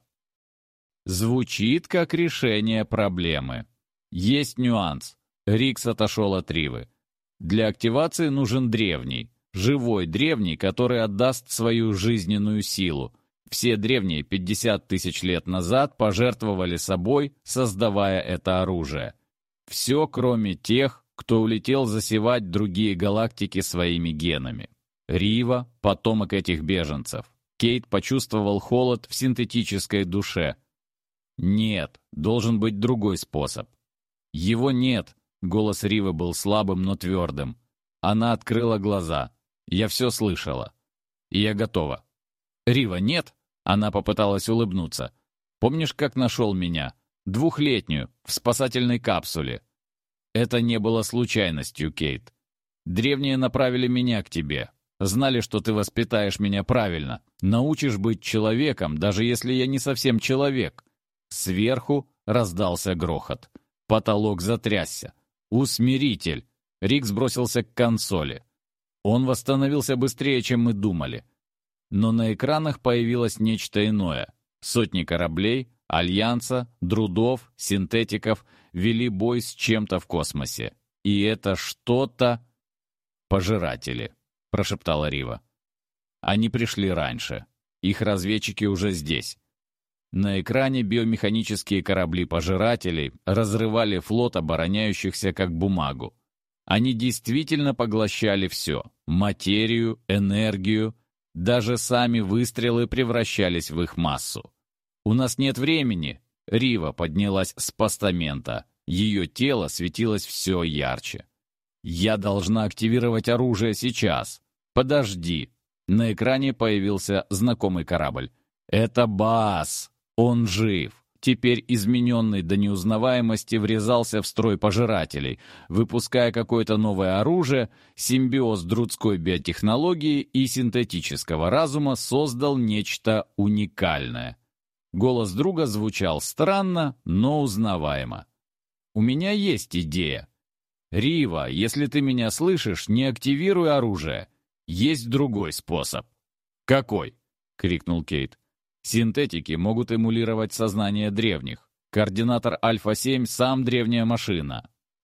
Звучит как решение проблемы. Есть нюанс. Рикс отошел от Ривы. Для активации нужен древний, живой древний, который отдаст свою жизненную силу. Все древние 50 тысяч лет назад пожертвовали собой, создавая это оружие. Все, кроме тех, кто улетел засевать другие галактики своими генами. Рива — потомок этих беженцев. Кейт почувствовал холод в синтетической душе. «Нет, должен быть другой способ». «Его нет», — голос Ривы был слабым, но твердым. Она открыла глаза. «Я все слышала. И я готова». «Рива, нет?» — она попыталась улыбнуться. «Помнишь, как нашел меня? 2-летнюю, в спасательной капсуле». «Это не было случайностью, Кейт. Древние направили меня к тебе. Знали, что ты воспитаешь меня правильно. Научишь быть человеком, даже если я не совсем человек». Сверху раздался грохот. Потолок затрясся. «Усмиритель!» Рикс бросился к консоли. Он восстановился быстрее, чем мы думали. Но на экранах появилось нечто иное. Сотни кораблей, Альянса, Друдов, синтетиков вели бой с чем-то в космосе. И это что-то... «Пожиратели», — прошептала Рива. «Они пришли раньше. Их разведчики уже здесь». На экране биомеханические корабли пожирателей разрывали флот обороняющихся как бумагу. Они действительно поглощали все — материю, энергию, даже сами выстрелы превращались в их массу. «У нас нет времени!» — Рива поднялась с постамента. Ее тело светилось все ярче. «Я должна активировать оружие сейчас!» «Подожди!» На экране появился знакомый корабль. «Это Баас! Он жив!» Теперь измененный до неузнаваемости врезался в строй пожирателей, выпуская какое-то новое оружие, симбиоз друдской биотехнологии и синтетического разума создал нечто уникальное. Голос друга звучал странно, но узнаваемо. «У меня есть идея. Рива, если ты меня слышишь, не активируй оружие. Есть другой способ». «Какой?» — крикнул Кейт. «Синтетики могут эмулировать сознание древних. Координатор Альфа-7 — сам древняя машина.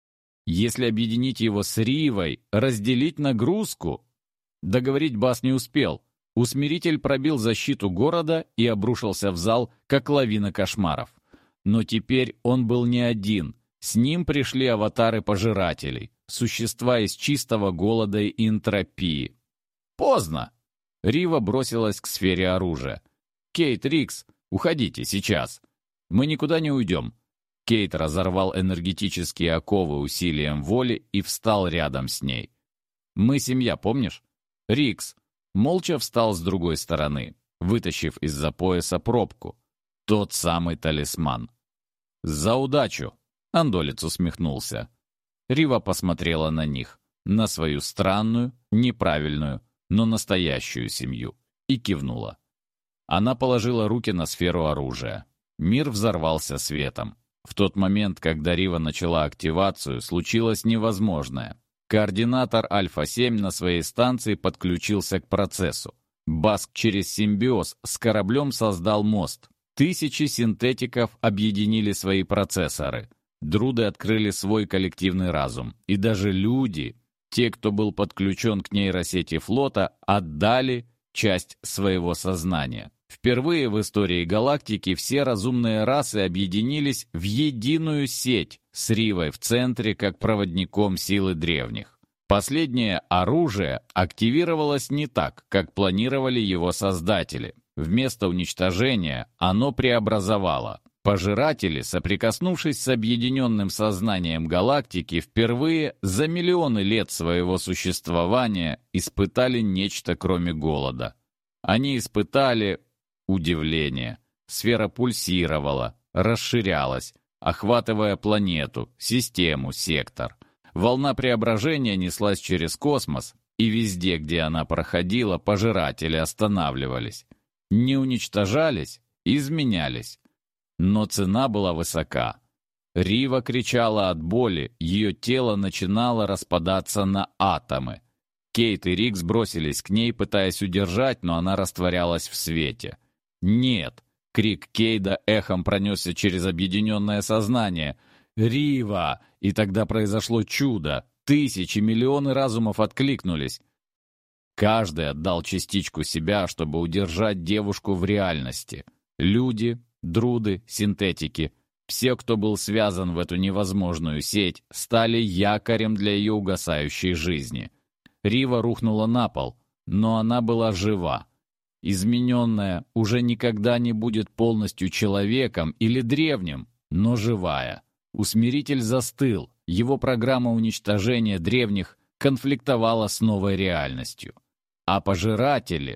Если объединить его с Ривой, разделить нагрузку...» Договорить Бас не успел. Усмиритель пробил защиту города и обрушился в зал, как лавина кошмаров. Но теперь он был не один. С ним пришли аватары пожирателей, существа из чистого голода и энтропии. «Поздно!» Рива бросилась к сфере оружия. «Кейт, Рикс, уходите сейчас. Мы никуда не уйдем». Кейт разорвал энергетические оковы усилием воли и встал рядом с ней. «Мы семья, помнишь?» Рикс молча встал с другой стороны, вытащив из-за пояса пробку. Тот самый талисман. «За удачу!» — Андолец усмехнулся. Рива посмотрела на них, на свою странную, неправильную, но настоящую семью, и кивнула. Она положила руки на сферу оружия. Мир взорвался светом. В тот момент, когда Рива начала активацию, случилось невозможное. Координатор Альфа-7 на своей станции подключился к процессу. Баск через симбиоз с кораблем создал мост. Тысячи синтетиков объединили свои процессоры. Друды открыли свой коллективный разум. И даже люди, те, кто был подключен к нейросети флота, отдали часть своего сознания. Впервые в истории галактики все разумные расы объединились в единую сеть с Ривой в центре как проводником силы древних. Последнее оружие активировалось не так, как планировали его создатели. Вместо уничтожения оно преобразовало. Пожиратели, соприкоснувшись с объединенным сознанием галактики, впервые за миллионы лет своего существования испытали нечто кроме голода. Они испытали удивление. Сфера пульсировала, расширялась, охватывая планету, систему, сектор. Волна преображения неслась через космос, и везде, где она проходила, пожиратели останавливались. Не уничтожались, изменялись. Но цена была высока. Рива кричала от боли, ее тело начинало распадаться на атомы. Кейт и Рикс бросились к ней, пытаясь удержать, но она растворялась в свете. «Нет!» — крик Кейда эхом пронесся через объединенное сознание. «Рива!» И тогда произошло чудо. Тысячи, миллионы разумов откликнулись. Каждый отдал частичку себя, чтобы удержать девушку в реальности. Люди, друды, синтетики. Все, кто был связан в эту невозможную сеть, стали якорем для ее угасающей жизни. Рива рухнула на пол, но она была жива. Измененная уже никогда не будет полностью человеком или древним, но живая. Усмиритель застыл, его программа уничтожения древних конфликтовала с новой реальностью. А пожиратели...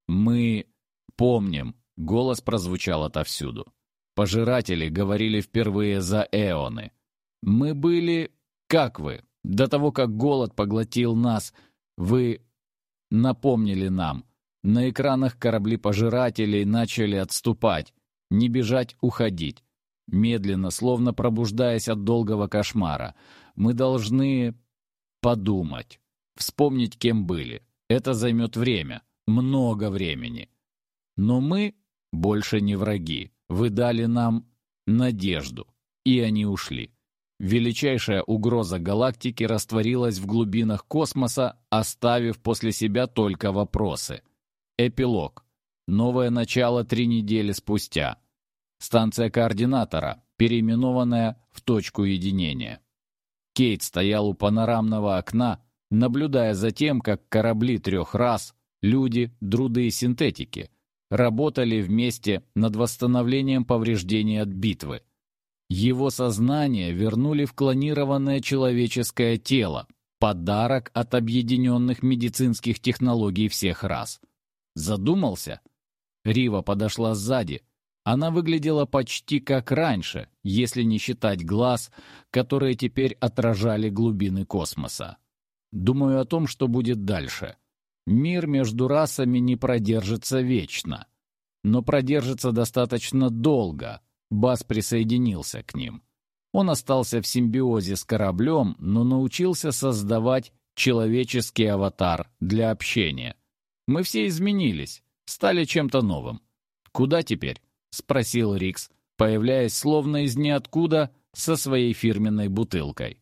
Мы помним, голос прозвучал отовсюду. Пожиратели говорили впервые за эоны. Мы были... Как вы? До того, как голод поглотил нас, вы напомнили нам. На экранах корабли пожирателей начали отступать. Не бежать, уходить. медленно, словно пробуждаясь от долгого кошмара. Мы должны подумать, вспомнить, кем были. Это займет время, много времени. Но мы больше не враги. Вы дали нам надежду, и они ушли. Величайшая угроза галактики растворилась в глубинах космоса, оставив после себя только вопросы. Эпилог. Новое начало 3 недели спустя. Станция координатора, переименованная в точку единения. Кейт стоял у панорамного окна, наблюдая за тем, как корабли 3 рас, люди, друиды и синтетики, работали вместе над восстановлением повреждений от битвы. Его сознание вернули в клонированное человеческое тело, подарок от объединенных медицинских технологий всех рас. Задумался? Рива подошла сзади. Она выглядела почти как раньше, если не считать глаз, которые теперь отражали глубины космоса. Думаю о том, что будет дальше. Мир между расами не продержится вечно, но продержится достаточно долго. Бас присоединился к ним. Он остался в симбиозе с кораблем, но научился создавать человеческий аватар для общения. Мы все изменились, стали чем-то новым. «Куда теперь?» — спросил Рикс, появляясь словно из ниоткуда со своей фирменной бутылкой.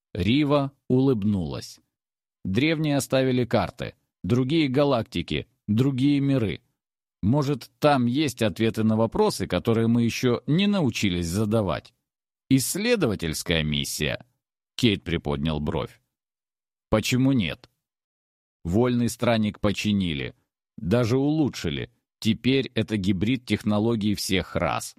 Рива улыбнулась. Древние оставили карты, другие галактики, другие миры. Может, там есть ответы на вопросы, которые мы еще не научились задавать. Исследовательская миссия. Кейт приподнял бровь. Почему нет? Вольный странник починили, даже улучшили. Теперь это гибрид технологий всех рас.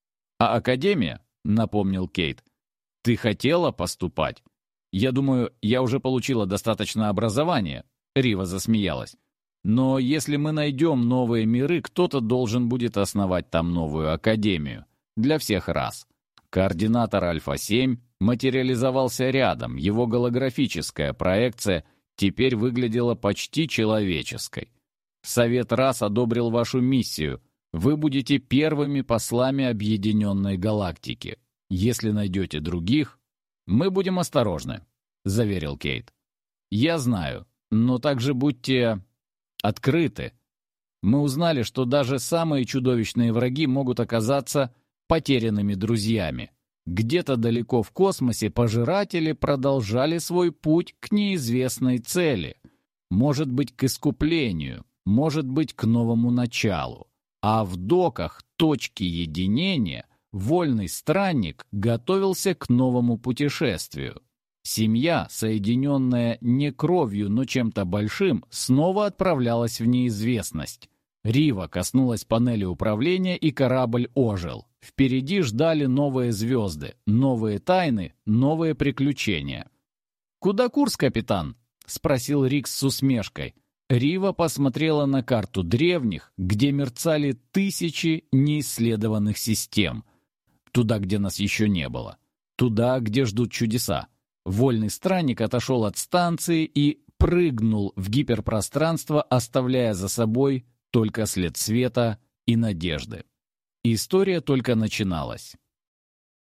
А Академия, напомнил Кейт, ты хотела поступать? Я думаю, я уже получила достаточно образования. Рива засмеялась. Но если мы найдем новые миры, кто-то должен будет основать там новую академию. Для всех рас. Координатор Альфа-7 материализовался рядом, его голографическая проекция теперь выглядела почти человеческой. Совет рас одобрил вашу миссию. Вы будете первыми послами объединенной галактики. Если найдете других, мы будем осторожны, заверил Кейт. Я знаю, но также будьте открыты. Мы узнали, что даже самые чудовищные враги могут оказаться потерянными друзьями. Где-то далеко в космосе пожиратели продолжали свой путь к неизвестной цели. Может быть, к искуплению, может быть, к новому началу. А в доках точки единения вольный странник готовился к новому путешествию. Семья, соединенная не кровью, но чем-то большим, снова отправлялась в неизвестность. Рива коснулась панели управления, и корабль ожил. Впереди ждали новые звезды, новые тайны, новые приключения. «Куда курс, капитан?» — спросил Рикс с усмешкой. Рива посмотрела на карту древних, где мерцали тысячи неисследованных систем. Туда, где нас еще не было. Туда, где ждут чудеса. Вольный странник отошел от станции и прыгнул в гиперпространство, оставляя за собой только след света и надежды. История только начиналась.